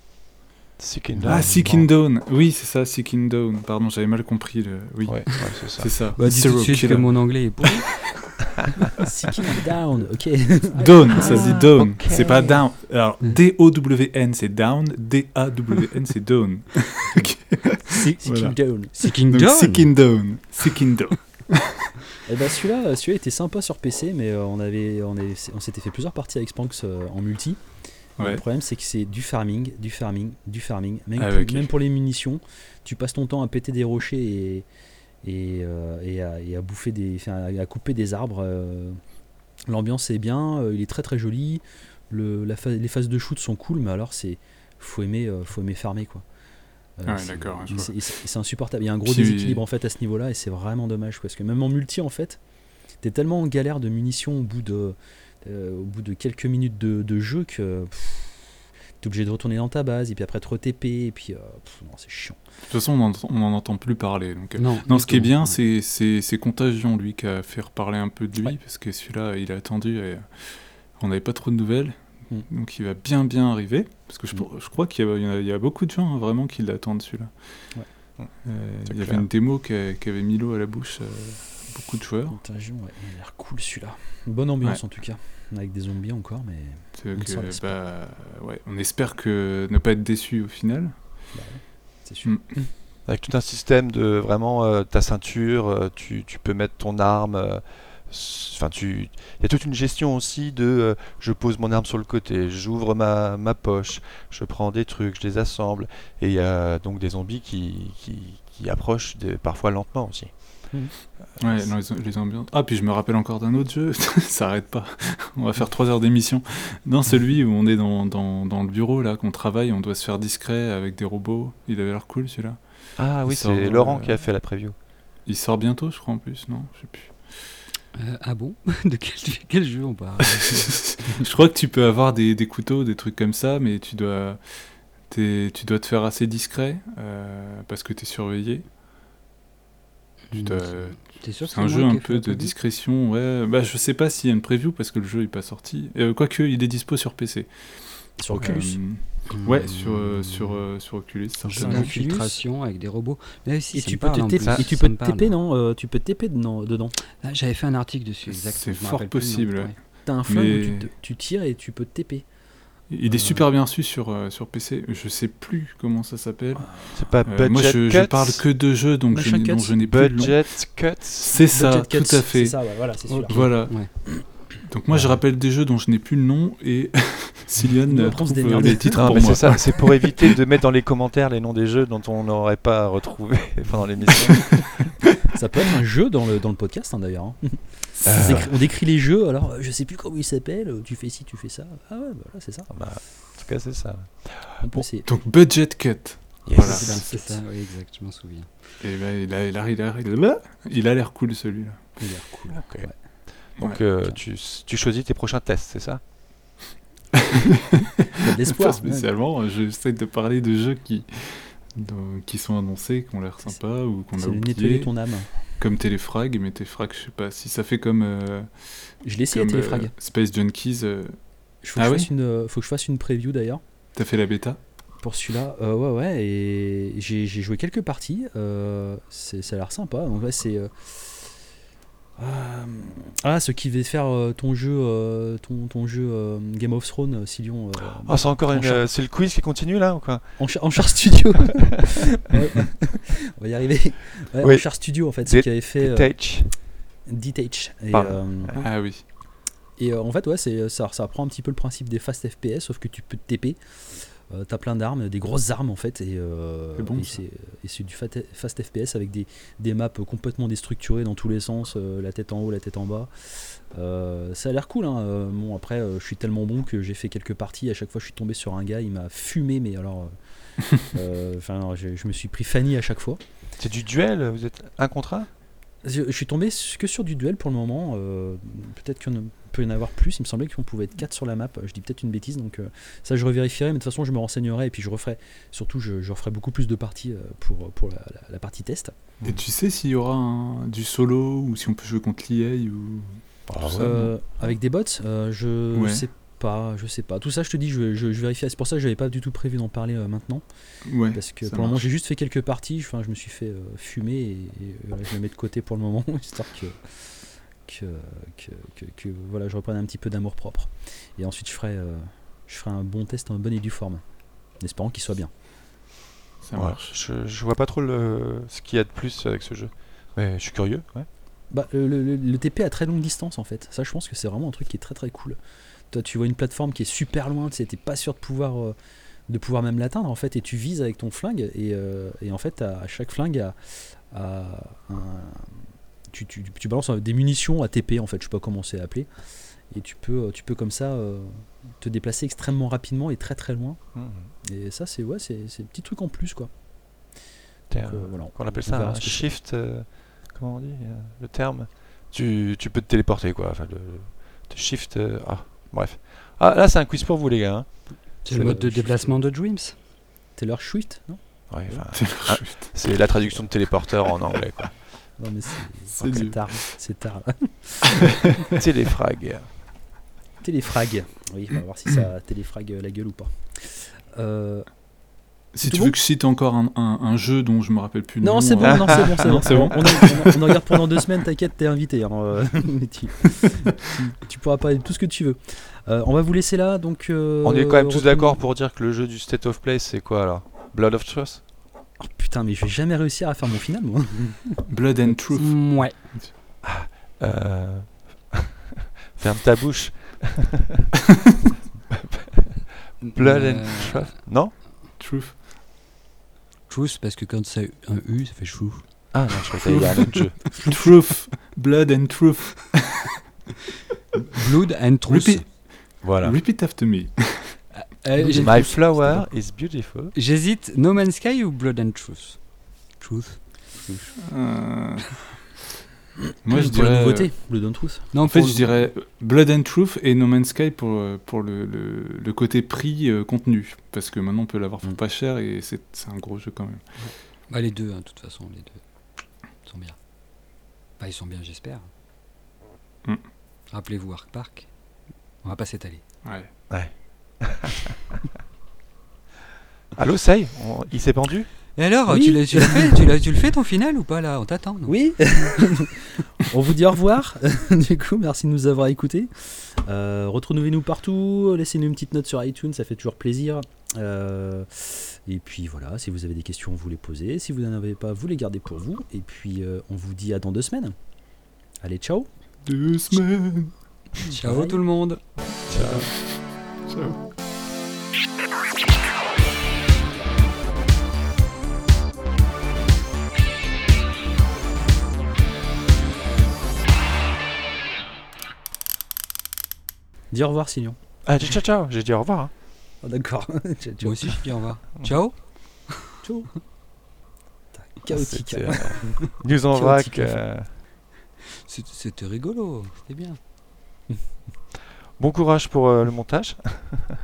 Seeking Ah, Dawn. Seeking Dawn, oui c'est ça, Seeking Dawn, pardon, j'avais mal compris le... oui, Ouais, ouais, c'est ça. c'est ça. Bah, dis tout de Zero suite Killer. que mon anglais est pourri. Seeking Down, ok. Dawn, ça se dit Dawn, ok. c'est pas Down. Alors D O W N c'est Down, D A W N c'est Dawn. Seeking Voilà. Down. C'est Donc Kingdown. Seeking Dawn, Seeking Dawn. Et bah celui-là, celui-là était sympa sur P C, mais euh, on avait, on, est- on s'était fait plusieurs parties avec Spanx euh, en multi. Ouais. Le problème, c'est que c'est du farming, du farming, du farming. Même, Ah pour, ouais, ok. même pour les munitions, tu passes ton temps à péter des rochers et, et, euh, et, à, et à bouffer des, enfin, à couper des arbres. euh. L'ambiance est bien, euh, il est très très joli. Le, la phase- les phases de shoot sont cool, mais alors c'est faut aimer, euh, faut aimer farmer quoi. Euh, Ah ouais, c'est- d'accord, je il- vois. c'est c'est insupportable. Il y a un gros Puis- déséquilibre en fait à ce niveau-là et c'est vraiment dommage parce que même en multi en fait, t'es tellement en galère de munitions au bout de, euh, au bout de quelques minutes de, de jeu que pff, t'es obligé de retourner dans ta base et puis après te re-T P et puis euh, pff, non, c'est chiant. De toute façon on en- on n'en entend plus parler. Donc, euh, Non, Non, du ce qui est tout. bien, c'est, c'est, c'est Contagion, lui, qui a fait reparler un peu de lui, Ouais. parce que celui-là, il a attendu et on n'avait pas trop de nouvelles. Mm. Donc il va bien, bien arriver. Parce que je, Mm. je crois qu'il y a, il y a- il y a beaucoup de gens hein, vraiment qui l'attendent, celui-là. Ouais. Euh, C'est il y avait clair. une démo qui, a- qui avait mis l'eau à la bouche à beaucoup de joueurs. Contagion, ouais, il a l'air cool celui-là. Une bonne ambiance Ouais. en tout cas, avec des zombies encore, mais C'est On que, s'en laisse bah, ouais, on espère que ne pas être déçu au final. bah, ouais, c'est sûr. Mm. Avec tout un système de vraiment euh, ta ceinture, euh, tu, tu peux mettre ton arme. euh, s- Enfin, tu. Il y a toute une gestion aussi de. euh, je pose mon arme sur le côté, j'ouvre ma, ma poche, je prends des trucs, je les assemble. Et il y a donc des zombies qui, qui, qui approchent des- parfois lentement aussi. Ouais, non, les, les ambiances. Ah, puis je me rappelle encore d'un autre jeu, ça arrête pas. On va faire trois heures d'émission. Dans celui où on est dans, dans, dans le bureau, là, qu'on travaille, on doit se faire discret avec des robots. Il avait l'air cool celui-là. Ah oui, Il sort, c'est Laurent euh, qui a fait la preview. Il sort bientôt, je crois, en plus, non? Je sais plus. Euh, ah bon? De quel, quel jeu on parle? Je crois que tu peux avoir des, des couteaux, des trucs comme ça, mais tu dois, t'es- tu dois te faire assez discret euh, parce que tu es surveillé. Tu dois- T'es sûr que C'est un moi jeu qui ai un fait peu la de preview? discrétion. Ouais. Bah, je sais pas s'il y a une preview parce que le jeu n'est pas sorti. Euh, Quoique, il est dispo sur P C. Sur Oculus. Euh, ouais, sur, euh, sur, euh, sur Oculus. Jeu certainement. Oculus. d'infiltration avec des robots. Mais si, Et ça tu me peux parle te en T P, plus. Ça- et tu Ça peux me te parle. T P non euh, Tu peux te T P dedans. dedans. Ah, j'avais fait un article dessus, exactement. C'est je me fort rappelle plus le nom. possible, ouais. Ouais. T'as un flingue Mais- où tu, te- tu tires et tu peux te T P. Il est super bien reçu sur, euh, sur P C. Je sais plus comment ça s'appelle. C'est pas Euh, Budget moi, je, Cuts je parle que de jeux donc je, Motion n'ai- dont Cuts. je n'ai plus le nom. Budget Cuts. C'est ça, Budget tout Cuts, à fait. C'est ça, ouais, voilà, c'est celui-là. Voilà. Ouais. Donc moi, je rappelle des jeux dont je n'ai plus le nom et Cillian Nous, euh, on prend ce trouve euh, démerde. les titres Non, pour mais moi. c'est ça, c'est pour éviter de mettre dans les commentaires les noms des jeux dont on n'aurait pas retrouvé pendant l'émission. Ça peut être un jeu dans le, dans le podcast hein, d'ailleurs. hein. Euh. On, décrit, on décrit les jeux, alors euh, je sais plus comment ils s'appellent, euh, tu fais ci, tu fais ça. Ah ouais, bah, voilà, c'est ça. Ah bah, en tout cas, c'est ça. On peut essayer. Donc Budget Cut. Yes. Voilà. C'est c'est ça, oui, exact, je m'en souviens. Et ben, il a il a il a il a, il a l'air cool celui-là. Il a l'air cool. Ok. Ouais. Donc, Ouais. euh, tu, tu choisis tes prochains tests, c'est ça? Il y a de l'espoir. Pas spécialement, j'essaie de parler de jeux qui, dont- qui sont annoncés, qui ont l'air sympas ou qu'on Ouais. a C'est le nettoyer oublié. ton âme. Comme Téléfrag, mais Téléfrag, je sais pas si ça fait comme, euh, Je l'ai essayé à comme Téléfrag. euh, Space Junkies. euh, Il faut, que Ah je oui fasse une, euh, faut que je fasse une preview d'ailleurs T'as fait la bêta? pour celui-là. Euh, ouais, ouais, et j'ai j'ai joué quelques parties. Euh, c'est- ça a l'air sympa. Donc, ouais, c'est. euh, euh, ah, ce qui va faire euh, ton jeu, euh, ton, ton jeu euh, Game of Thrones, euh, Silion. euh, Ah, c'est encore en une. char- euh, c'est le quiz qui continue là ou quoi? En, char, en char studio. Ouais. On va y arriver. Ouais, Oui. En char studio en fait, ce Dé- qui avait fait euh, Detach. Detach. Et, Pardon. euh, Ah oui. et euh, en fait, ouais, c'est, ça, ça reprend un petit peu le principe des fast F P S, sauf que tu peux te T P. Euh, t'as plein d'armes, des grosses armes en fait, et, euh, C'est bon, et, ça. c'est, et c'est du fat- fast F P S avec des, des maps complètement déstructurées dans tous les sens, euh, la tête en haut, la tête en bas. Euh, ça a l'air cool. Hein. Euh, bon, après, euh, je suis tellement bon que j'ai fait quelques parties. À chaque fois, je suis tombé sur un gars, il m'a fumé, mais alors. euh, euh, Enfin, je, je me suis pris Fanny à chaque fois. C'est du duel? Vous êtes un contre un? Je, je suis tombé que sur du duel pour le moment. Euh, peut-être qu'il y en a- peut y en avoir plus. Il me semblait qu'on pouvait être quatre sur la map. Je dis peut-être une bêtise, donc euh, ça je revérifierai. Mais de toute façon, je me renseignerai et puis je referai. Surtout, je, je referai beaucoup plus de parties euh, pour, pour la, la- la partie test. Et tu sais s'il y aura un- du solo ou si on peut jouer contre l'E A ou... Ah ouais, Euh, avec des bots, euh, je Ouais. sais pas, je sais pas. Tout ça, je te dis, je, je, je vérifie. C'est pour ça que je n'avais pas du tout prévu d'en parler euh, maintenant, Ouais, parce que ça pour le moment, marche. j'ai juste fait quelques parties. Enfin, je me suis fait euh, fumer et, et, voilà, je le mets de côté pour le moment, histoire que que, que, que, que, voilà, je reprenne un petit peu d'amour propre. Et ensuite, je ferai, euh, je ferai un bon test en bonne et due forme, en espérant qu'il soit bien. Ça ouais. marche. Je, je vois pas trop le, ce qu'il y a de plus avec ce jeu. Mais je suis curieux. Ouais. Bah, le, le- le T P à très longue distance, en fait. Ça, je pense que c'est vraiment un truc qui est très très cool. Toi, tu vois une plateforme qui est super loin, tu sais, t'es pas sûr de pouvoir, euh, de pouvoir même l'atteindre, en fait, et tu vises avec ton flingue, et, euh, et en fait, à, à chaque flingue, à, à un, tu, tu, tu balances des munitions à T P, en fait, je sais pas comment c'est appelé, et tu peux, tu peux comme ça euh, te déplacer extrêmement rapidement et très très loin. Mmh. Et ça, c'est ouais, c'est c'est un petit truc en plus, quoi. T'es Donc, un- euh, voilà. On appelle On ça verra un ce que c'est. shift. euh, comment on dit euh, le terme? Tu, tu peux te téléporter quoi. Enfin, le, le shift. euh, ah, bref. Ah, là, c'est un quiz pour vous, les gars. hein. C'est le Euh, mode de je- déplacement de Dreams. Taylor Swift, non? Ouais, enfin, C'est ah, c'est la traduction de téléporteur en anglais. Quoi. Non, mais c'est C'est c'est dur. tard. C'est tard. là. Téléfrag. Téléfrag. Oui, on va voir si ça téléfrag euh, la gueule ou pas. Euh, Si tout tu bon veux que je cite encore un, un- un jeu dont je me rappelle plus le nom... Non, c'est bon, euh, non, c'est bon, c'est Non, bon. c'est bon. On, en- on en- on en regarde pendant deux semaines, t'inquiète, t'es invité. hein, euh, mais tu, tu- tu pourras parler de tout ce que tu veux. Euh, on va vous laisser là, donc. euh, On est quand même tous retourne- d'accord pour dire que le jeu du State of Play, c'est quoi alors? Blood of Truth? Oh, putain, mais je vais jamais réussir à faire mon final, moi. Blood and Truth. Ouais. Euh, Ferme ta bouche. Blood and Euh, Truth? Non? Truth. Truth, parce que quand c'est un U, ça fait chou. Ah non, je crois qu'il y a un autre jeu. Truth. Blood and Truth. Blood and Truth. Repeat, Voilà. repeat after me. Euh, j'ai- My flower is beautiful. J'hésite, No Man's Sky ou Blood and Truth? Truth. Euh, Moi, je pour la dirais... nouveauté, le Don't Truth. Non, En fait, pour je le- dirais Blood and Truth et No Man's Sky pour, euh, pour le, le, le côté prix-contenu. Parce que maintenant, on peut l'avoir pour Mm. pas cher et c'est c'est un gros jeu quand même. Bah, les deux, hein, de toute façon, les deux sont bien. Bah, ils sont bien, j'espère. Mm. Rappelez-vous Ark Park. On va pas s'étaler. Ouais. Allô, ça y est, on- il s'est pendu? Et alors, Oui. tu, l'as, tu, l'as fait, tu, l'as, tu le fais ton final ou pas là? On t'attend. non Oui. On vous dit au revoir. Du coup, merci de nous avoir écoutés. Euh, retrouvez-nous partout. Laissez-nous une petite note sur iTunes, ça fait toujours plaisir. Euh, et puis voilà, si vous avez des questions, vous les posez. Si vous n'en avez pas, vous les gardez pour vous. Et puis, euh, on vous dit à dans deux semaines. Allez, ciao. Deux semaines. Ciao Bye. tout le monde. Ciao. Ciao. Dis au revoir, Silion. Ah, ciao, ciao, j'ai dit au revoir. hein. Oh, d'accord. Ciao, ciao. Moi aussi, je dis au revoir. Ciao. Ciao. Chaotique. C'était, euh, News en vrac. Chaotique, euh, C'était, c'était rigolo. C'était bien. Bon courage pour euh, le montage.